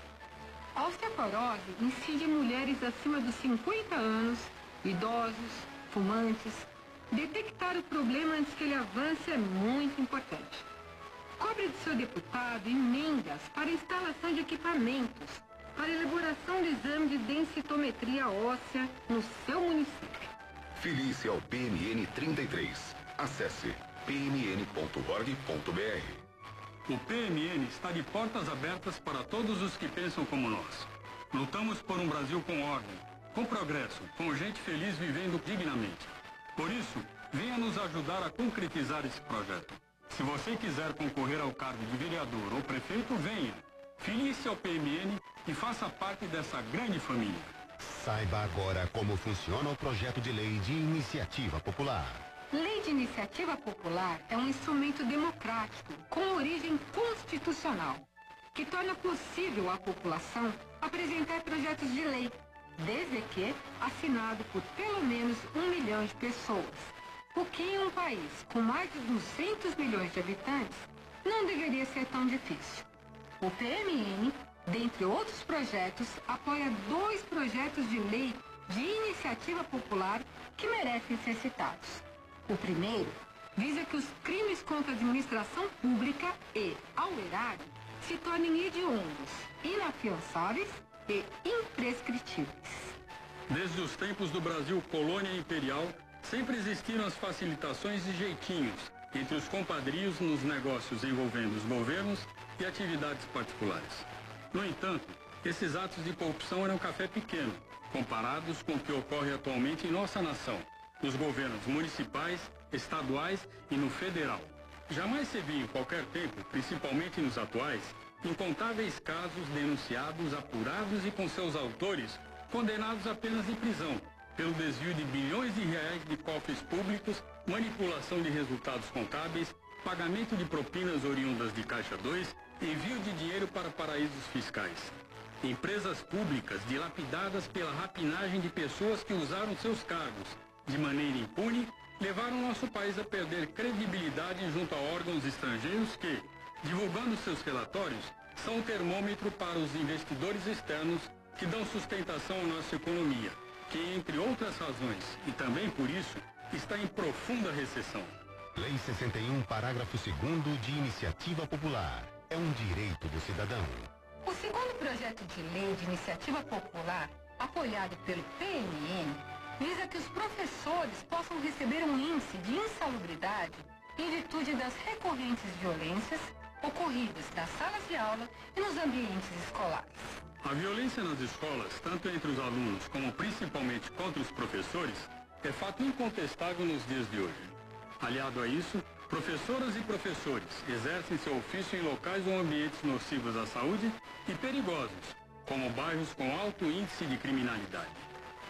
A osteoporose incide em mulheres acima dos cinquenta anos, idosos, fumantes. Detectar o problema antes que ele avance é muito importante. Cobre do seu deputado emendas para instalação de equipamentos para elaboração do exame de densitometria óssea no seu município. Filie-se ao P M N trinta e três. Acesse p m n ponto org ponto b r. O P M N está de portas abertas para todos os que pensam como nós. Lutamos por um Brasil com ordem, com progresso, com gente feliz vivendo dignamente. Por isso, venha nos ajudar a concretizar esse projeto. Se você quiser concorrer ao cargo de vereador ou prefeito, venha. Filie-se ao P M N e faça parte dessa grande família. Saiba agora como funciona o projeto de lei de iniciativa popular. Lei de Iniciativa Popular é um instrumento democrático com origem constitucional, que torna possível à população apresentar projetos de lei, desde que assinado por pelo menos um milhão de pessoas, o que em um país com mais de duzentos milhões de habitantes não deveria ser tão difícil. O P M N, dentre outros projetos, apoia dois projetos de lei de iniciativa popular que merecem ser citados. O primeiro visa que os crimes contra a administração pública e ao erário se tornem hediondos, inafiançáveis e imprescritíveis. Desde os tempos do Brasil colônia imperial, sempre existiram as facilitações e jeitinhos entre os compadrios nos negócios envolvendo os governos e atividades particulares. No entanto, esses atos de corrupção eram café pequeno, comparados com o que ocorre atualmente em nossa nação, nos governos municipais, estaduais e no federal. Jamais se viu em qualquer tempo, principalmente nos atuais, incontáveis casos denunciados, apurados e com seus autores condenados a penas de prisão, pelo desvio de bilhões de reais de cofres públicos, manipulação de resultados contábeis, pagamento de propinas oriundas de Caixa dois, envio de dinheiro para paraísos fiscais. Empresas públicas dilapidadas pela rapinagem de pessoas que usaram seus cargos de maneira impune, levaram nosso país a perder credibilidade junto a órgãos estrangeiros que, divulgando seus relatórios, são o termômetro para os investidores externos que dão sustentação à nossa economia, que, entre outras razões, e também por isso, está em profunda recessão. Lei sessenta e um, parágrafo segundo de Iniciativa Popular. É um direito do cidadão. O segundo projeto de lei de iniciativa popular, apoiado pelo P M N, visa que os professores possam receber um índice de insalubridade em virtude das recorrentes violências ocorridas nas salas de aula e nos ambientes escolares. A violência nas escolas, tanto entre os alunos como principalmente contra os professores, é fato incontestável nos dias de hoje. Aliado a isso, professoras e professores exercem seu ofício em locais ou ambientes nocivos à saúde e perigosos, como bairros com alto índice de criminalidade.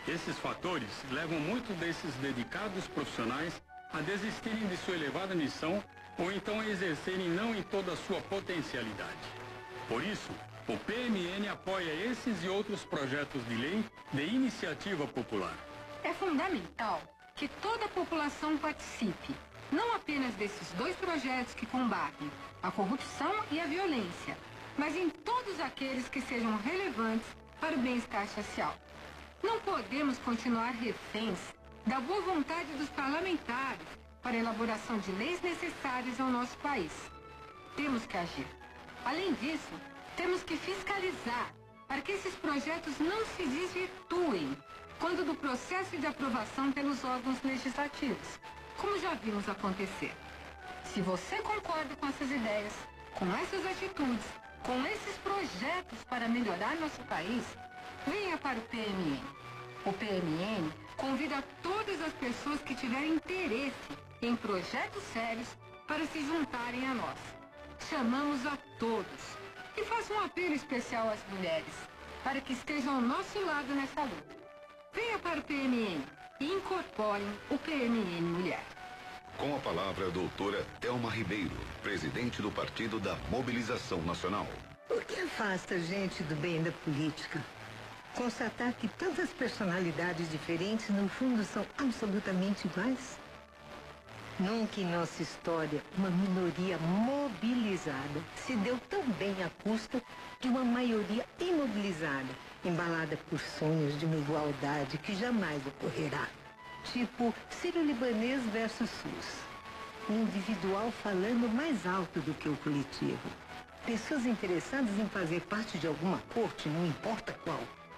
Esses fatores levam muitos desses dedicados profissionais a desistirem de sua elevada missão ou então a exercerem não em toda a sua potencialidade. Por isso, o P M N apoia esses e outros projetos de lei de iniciativa popular. É fundamental que toda a população participe, não apenas desses dois projetos que combatem a corrupção e a violência, mas em todos aqueles que sejam relevantes para o bem-estar social. Não podemos continuar reféns da boa vontade dos parlamentares para a elaboração de leis necessárias ao nosso país. Temos que agir. Além disso, temos que fiscalizar para que esses projetos não se desvirtuem quando do processo de aprovação pelos órgãos legislativos, como já vimos acontecer. Se você concorda com essas ideias, com essas atitudes, com esses projetos para melhorar nosso país, venha para o P M N. O P M N convida todas as pessoas que tiverem interesse em projetos sérios para se juntarem a nós. Chamamos a todos e faço um apelo especial às mulheres para que estejam ao nosso lado nessa luta. Venha para o P M N e incorporem o P M N Mulher. Com a palavra a doutora Thelma Ribeiro, presidente do Partido da Mobilização Nacional. O que afasta a gente do bem da política? Constatar que tantas personalidades diferentes, no fundo, são absolutamente iguais? Nunca em nossa história uma minoria mobilizada se deu tão bem à custa de uma maioria imobilizada, embalada por sonhos de uma igualdade que jamais ocorrerá. Tipo Sírio-Libanês versus SUS. O individual falando mais alto do que o coletivo. Pessoas interessadas em fazer parte de alguma corte, não importa qual.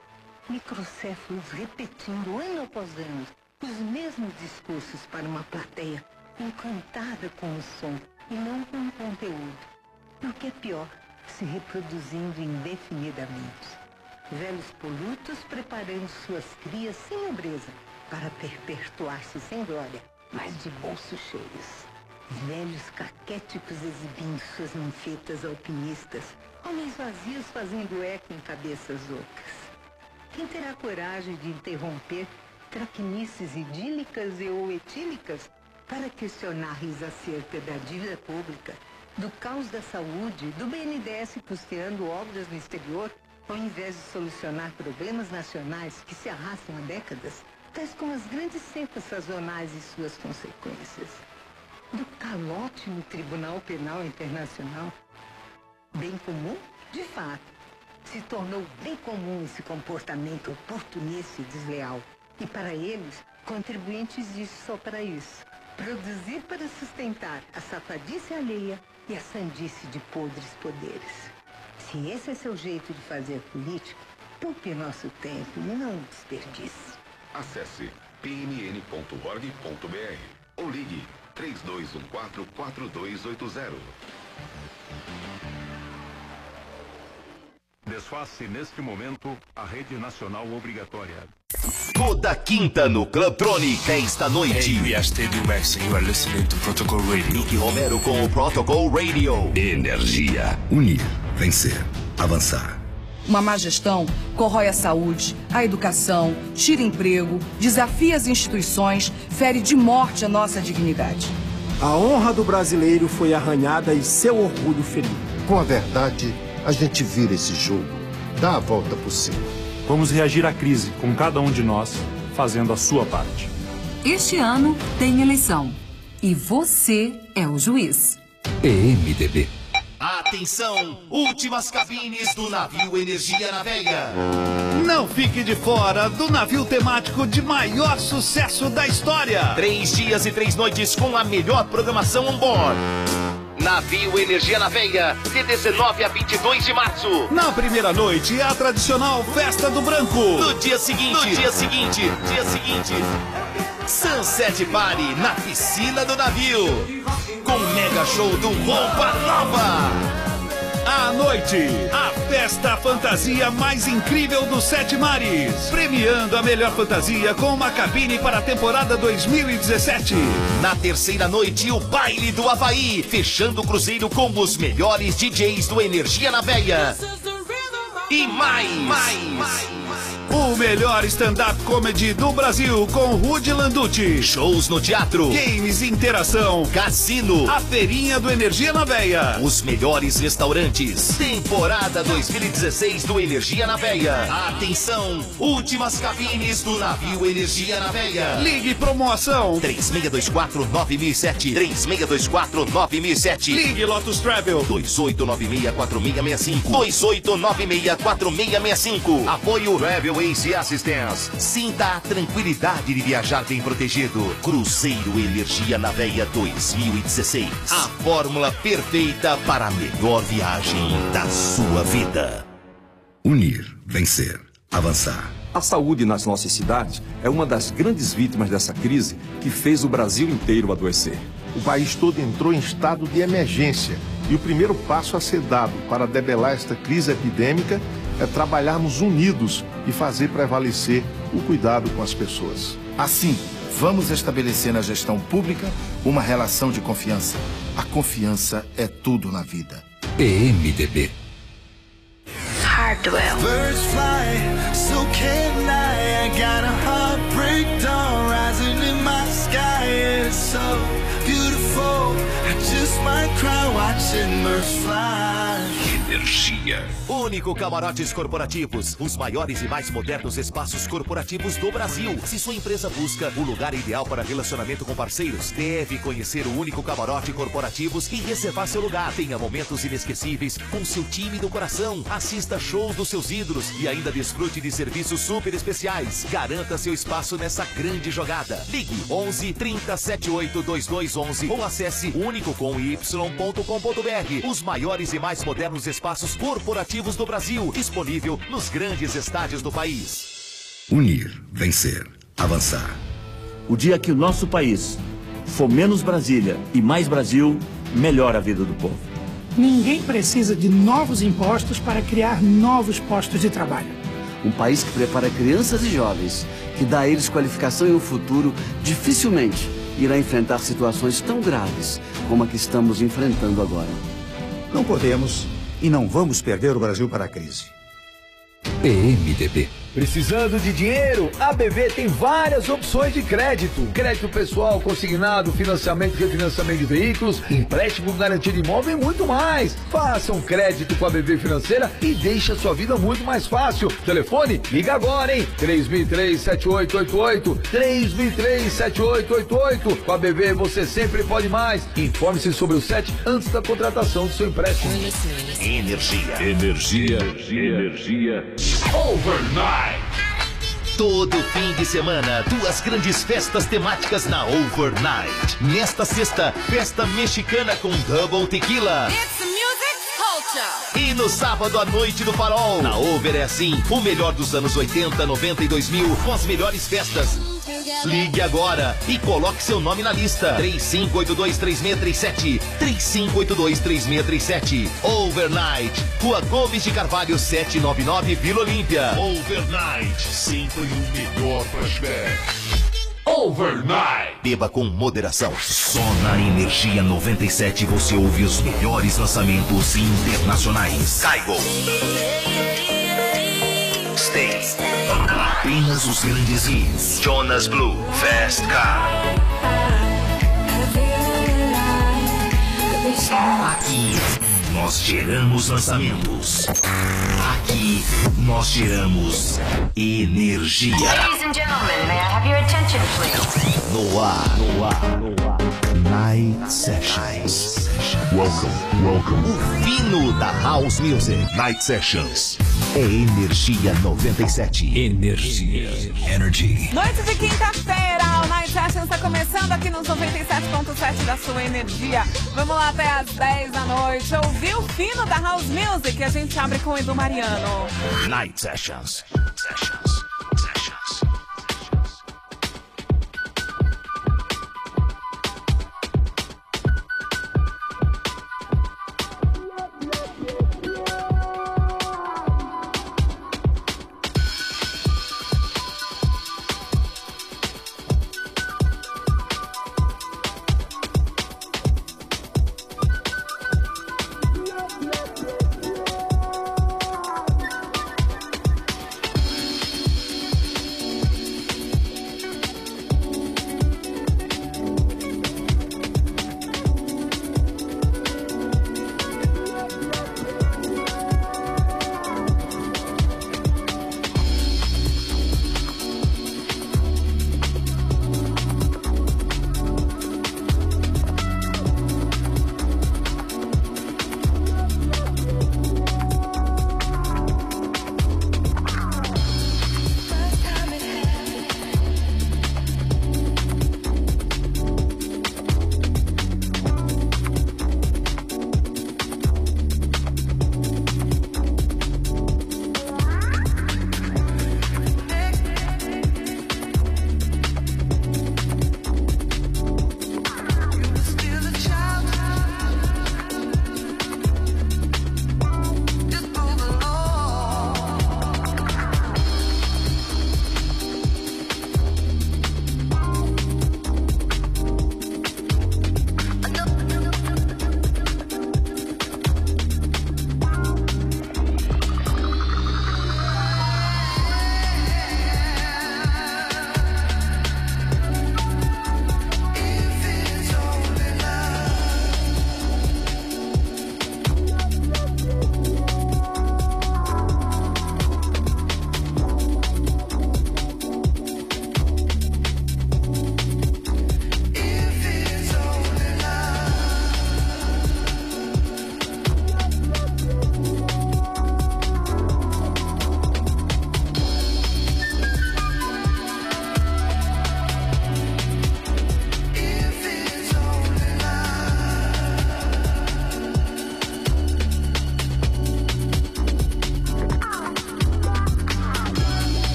Microcéfalos repetindo ano após ano os mesmos discursos para uma plateia encantada com o som e não com o conteúdo. E o que é pior, se reproduzindo indefinidamente. Velhos polutos preparando suas crias sem nobreza para perpetuar-se sem glória, mas de bolsos cheios. Velhos caquéticos exibindo suas ninfetas alpinistas, homens vazios fazendo eco em cabeças ocas. Quem terá coragem de interromper traquinices idílicas e ou etílicas para questionar-lhes acerca da dívida pública, do caos da saúde, do B N D E S custeando obras no exterior, ao invés de solucionar problemas nacionais que se arrastam há décadas, tais como as grandes secas sazonais e suas consequências? Do calote no Tribunal Penal Internacional? Bem comum? De fato. Se tornou bem comum esse comportamento oportunista e desleal. E para eles, contribuinte existe só para isso. Produzir para sustentar a safadice alheia e a sandice de podres poderes. Se esse é seu jeito de fazer política, poupe nosso tempo e não desperdice. Acesse p m n ponto org ponto b r ou ligue três dois um quatro, quatro dois oito zero. Desface neste momento a rede nacional obrigatória. Toda quinta no Clubtronic, dez da noite. Hey, we are Stadium Max and you are listening to Protocol Radio. Nick Romero com o Protocol Radio. Energia. Unir, vencer, avançar. Uma má gestão corrói a saúde, a educação, tira emprego, desafia as instituições, fere de morte a nossa dignidade. A honra do brasileiro foi arranhada e seu orgulho ferido. Com a verdade, a gente vira esse jogo, dá a volta por cima. Vamos reagir à crise com cada um de nós fazendo a sua parte. Este ano tem eleição e você é o juiz. P M D B. Atenção, últimas cabines do navio Energia na Veia. Não fique de fora do navio temático de maior sucesso da história. Três dias e três noites com a melhor programação on board. Navio Energia na Veia, de dezenove a vinte e dois de março. Na primeira noite, a tradicional Festa do Branco. No dia seguinte, no dia seguinte, dia seguinte, Sunset Party na piscina do navio. Com o mega show do Roupa Nova. À noite, a festa fantasia mais incrível dos Sete Mares. Premiando a melhor fantasia com uma cabine para a temporada dois mil e dezessete. Na terceira noite, o baile do Havaí. Fechando o cruzeiro com os melhores D Js do Energia na Veia. E mais, mais, mais. O melhor stand-up comedy do Brasil com Rudy Landucci. Shows no teatro. Games, interação. Cassino. A feirinha do Energia na Veia. Os melhores restaurantes. Temporada dois mil e dezesseis do Energia na Veia. Atenção, últimas cabines do navio Energia na Veia. Ligue promoção. três seis dois quatro nove mil e sete. três seis dois quatro nove mil e sete. Ligue Lotus Travel. dois oito nove seis quatro seis seis cinco. dois oito nove seis quatro seis seis cinco. Apoio Travel Ace Assistance. Sinta a tranquilidade de viajar bem protegido. Cruzeiro Energia na Veia dois mil e dezesseis. A fórmula perfeita para a melhor viagem da sua vida. Unir, vencer, avançar. A saúde nas nossas cidades é uma das grandes vítimas dessa crise que fez o Brasil inteiro adoecer. O país todo entrou em estado de emergência e o primeiro passo a ser dado para debelar esta crise epidêmica é trabalharmos unidos e fazer prevalecer o cuidado com as pessoas. Assim, vamos estabelecer na gestão pública uma relação de confiança. A confiança é tudo na vida. P M D B. Hardwell. Birds fly, so can I. I got a heart breakdown rising in my sky. It's so beautiful. I just might cry watching birds fly. Energia. Único Camarotes Corporativos. Os maiores e mais modernos espaços corporativos do Brasil. Se sua empresa busca o lugar ideal para relacionamento com parceiros, deve conhecer o Único Camarote Corporativos e reservar seu lugar. Tenha momentos inesquecíveis com seu time do coração. Assista shows dos seus ídolos e ainda desfrute de serviços super especiais. Garanta seu espaço nessa grande jogada. Ligue onze, trinta, setenta e oito, vinte e dois onze ou acesse único com y ponto com ponto br. Os maiores e mais modernos espaços corporativos do Brasil, disponível nos grandes estádios do país. Unir, vencer, avançar. O dia que o nosso país for menos Brasília e mais Brasil, melhora a vida do povo. Ninguém precisa de novos impostos para criar novos postos de trabalho. Um país que prepara crianças e jovens, que dá a eles qualificação e um futuro, dificilmente irá enfrentar situações tão graves como a que estamos enfrentando agora. Não podemos e não vamos perder o Brasil para a crise. P M D B. Precisando de dinheiro? A B V tem várias opções de crédito. Crédito pessoal, consignado, financiamento e refinanciamento de veículos, empréstimo garantia de imóvel e muito mais. Faça um crédito com a B V Financeira e deixe a sua vida muito mais fácil. Telefone? Liga agora, hein? três mil e três, sete oito oito oito. três mil e três, sete oito oito oito. Com a B V você sempre pode mais. Informe-se sobre o S E T antes da contratação do seu empréstimo. Energia. Energia. Energia. Overnight. Todo fim de semana, duas grandes festas temáticas na Overnight. Nesta sexta, festa mexicana com Double Tequila. E no sábado, a noite do Farol. Na Over é assim, o melhor dos anos oitenta, noventa e dois mil, com as melhores festas. Ligue agora e coloque seu nome na lista. três cinco oito dois, três seis três sete. três cinco oito dois, três seis três sete. Overnight, Rua Gomes de Carvalho, setecentos e noventa e nove, Vila Olímpia. Overnight, sempre o melhor flashback. Overnight. Beba com moderação. Só na Energia noventa e sete você ouve os melhores lançamentos internacionais. Caigo. Stay. Apenas os grandes hits. Jonas Blue, Fast Car. Aqui nós geramos lançamentos. Aqui nós geramos energia. Ladies and gentlemen, may I have your attention, please? No ar, no ar, no ar. Night Sessions. Welcome, welcome. O fino da House Music. Night Sessions. É Energia noventa e sete. Energia. Energy. Noite de quinta-feira, o Night Sessions está começando aqui nos noventa e sete ponto sete da sua energia. Vamos lá até às dez da noite. Ouvir o fino da House Music. A gente abre com o Edu Mariano. Night Sessions. Sessions.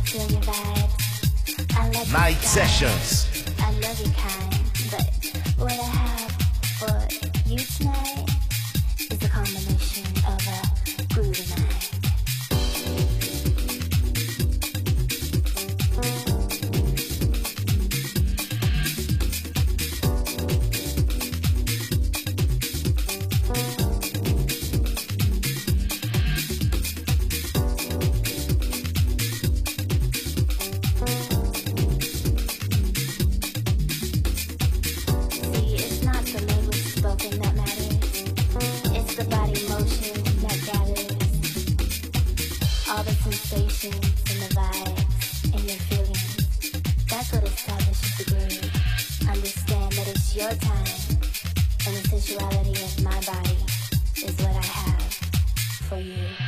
feel your vibes. I like Night your style. Sessions. I love your kind, but what I have for you tonight is a combination of a groovy night. Your time and the sensuality of my body is what I have for you.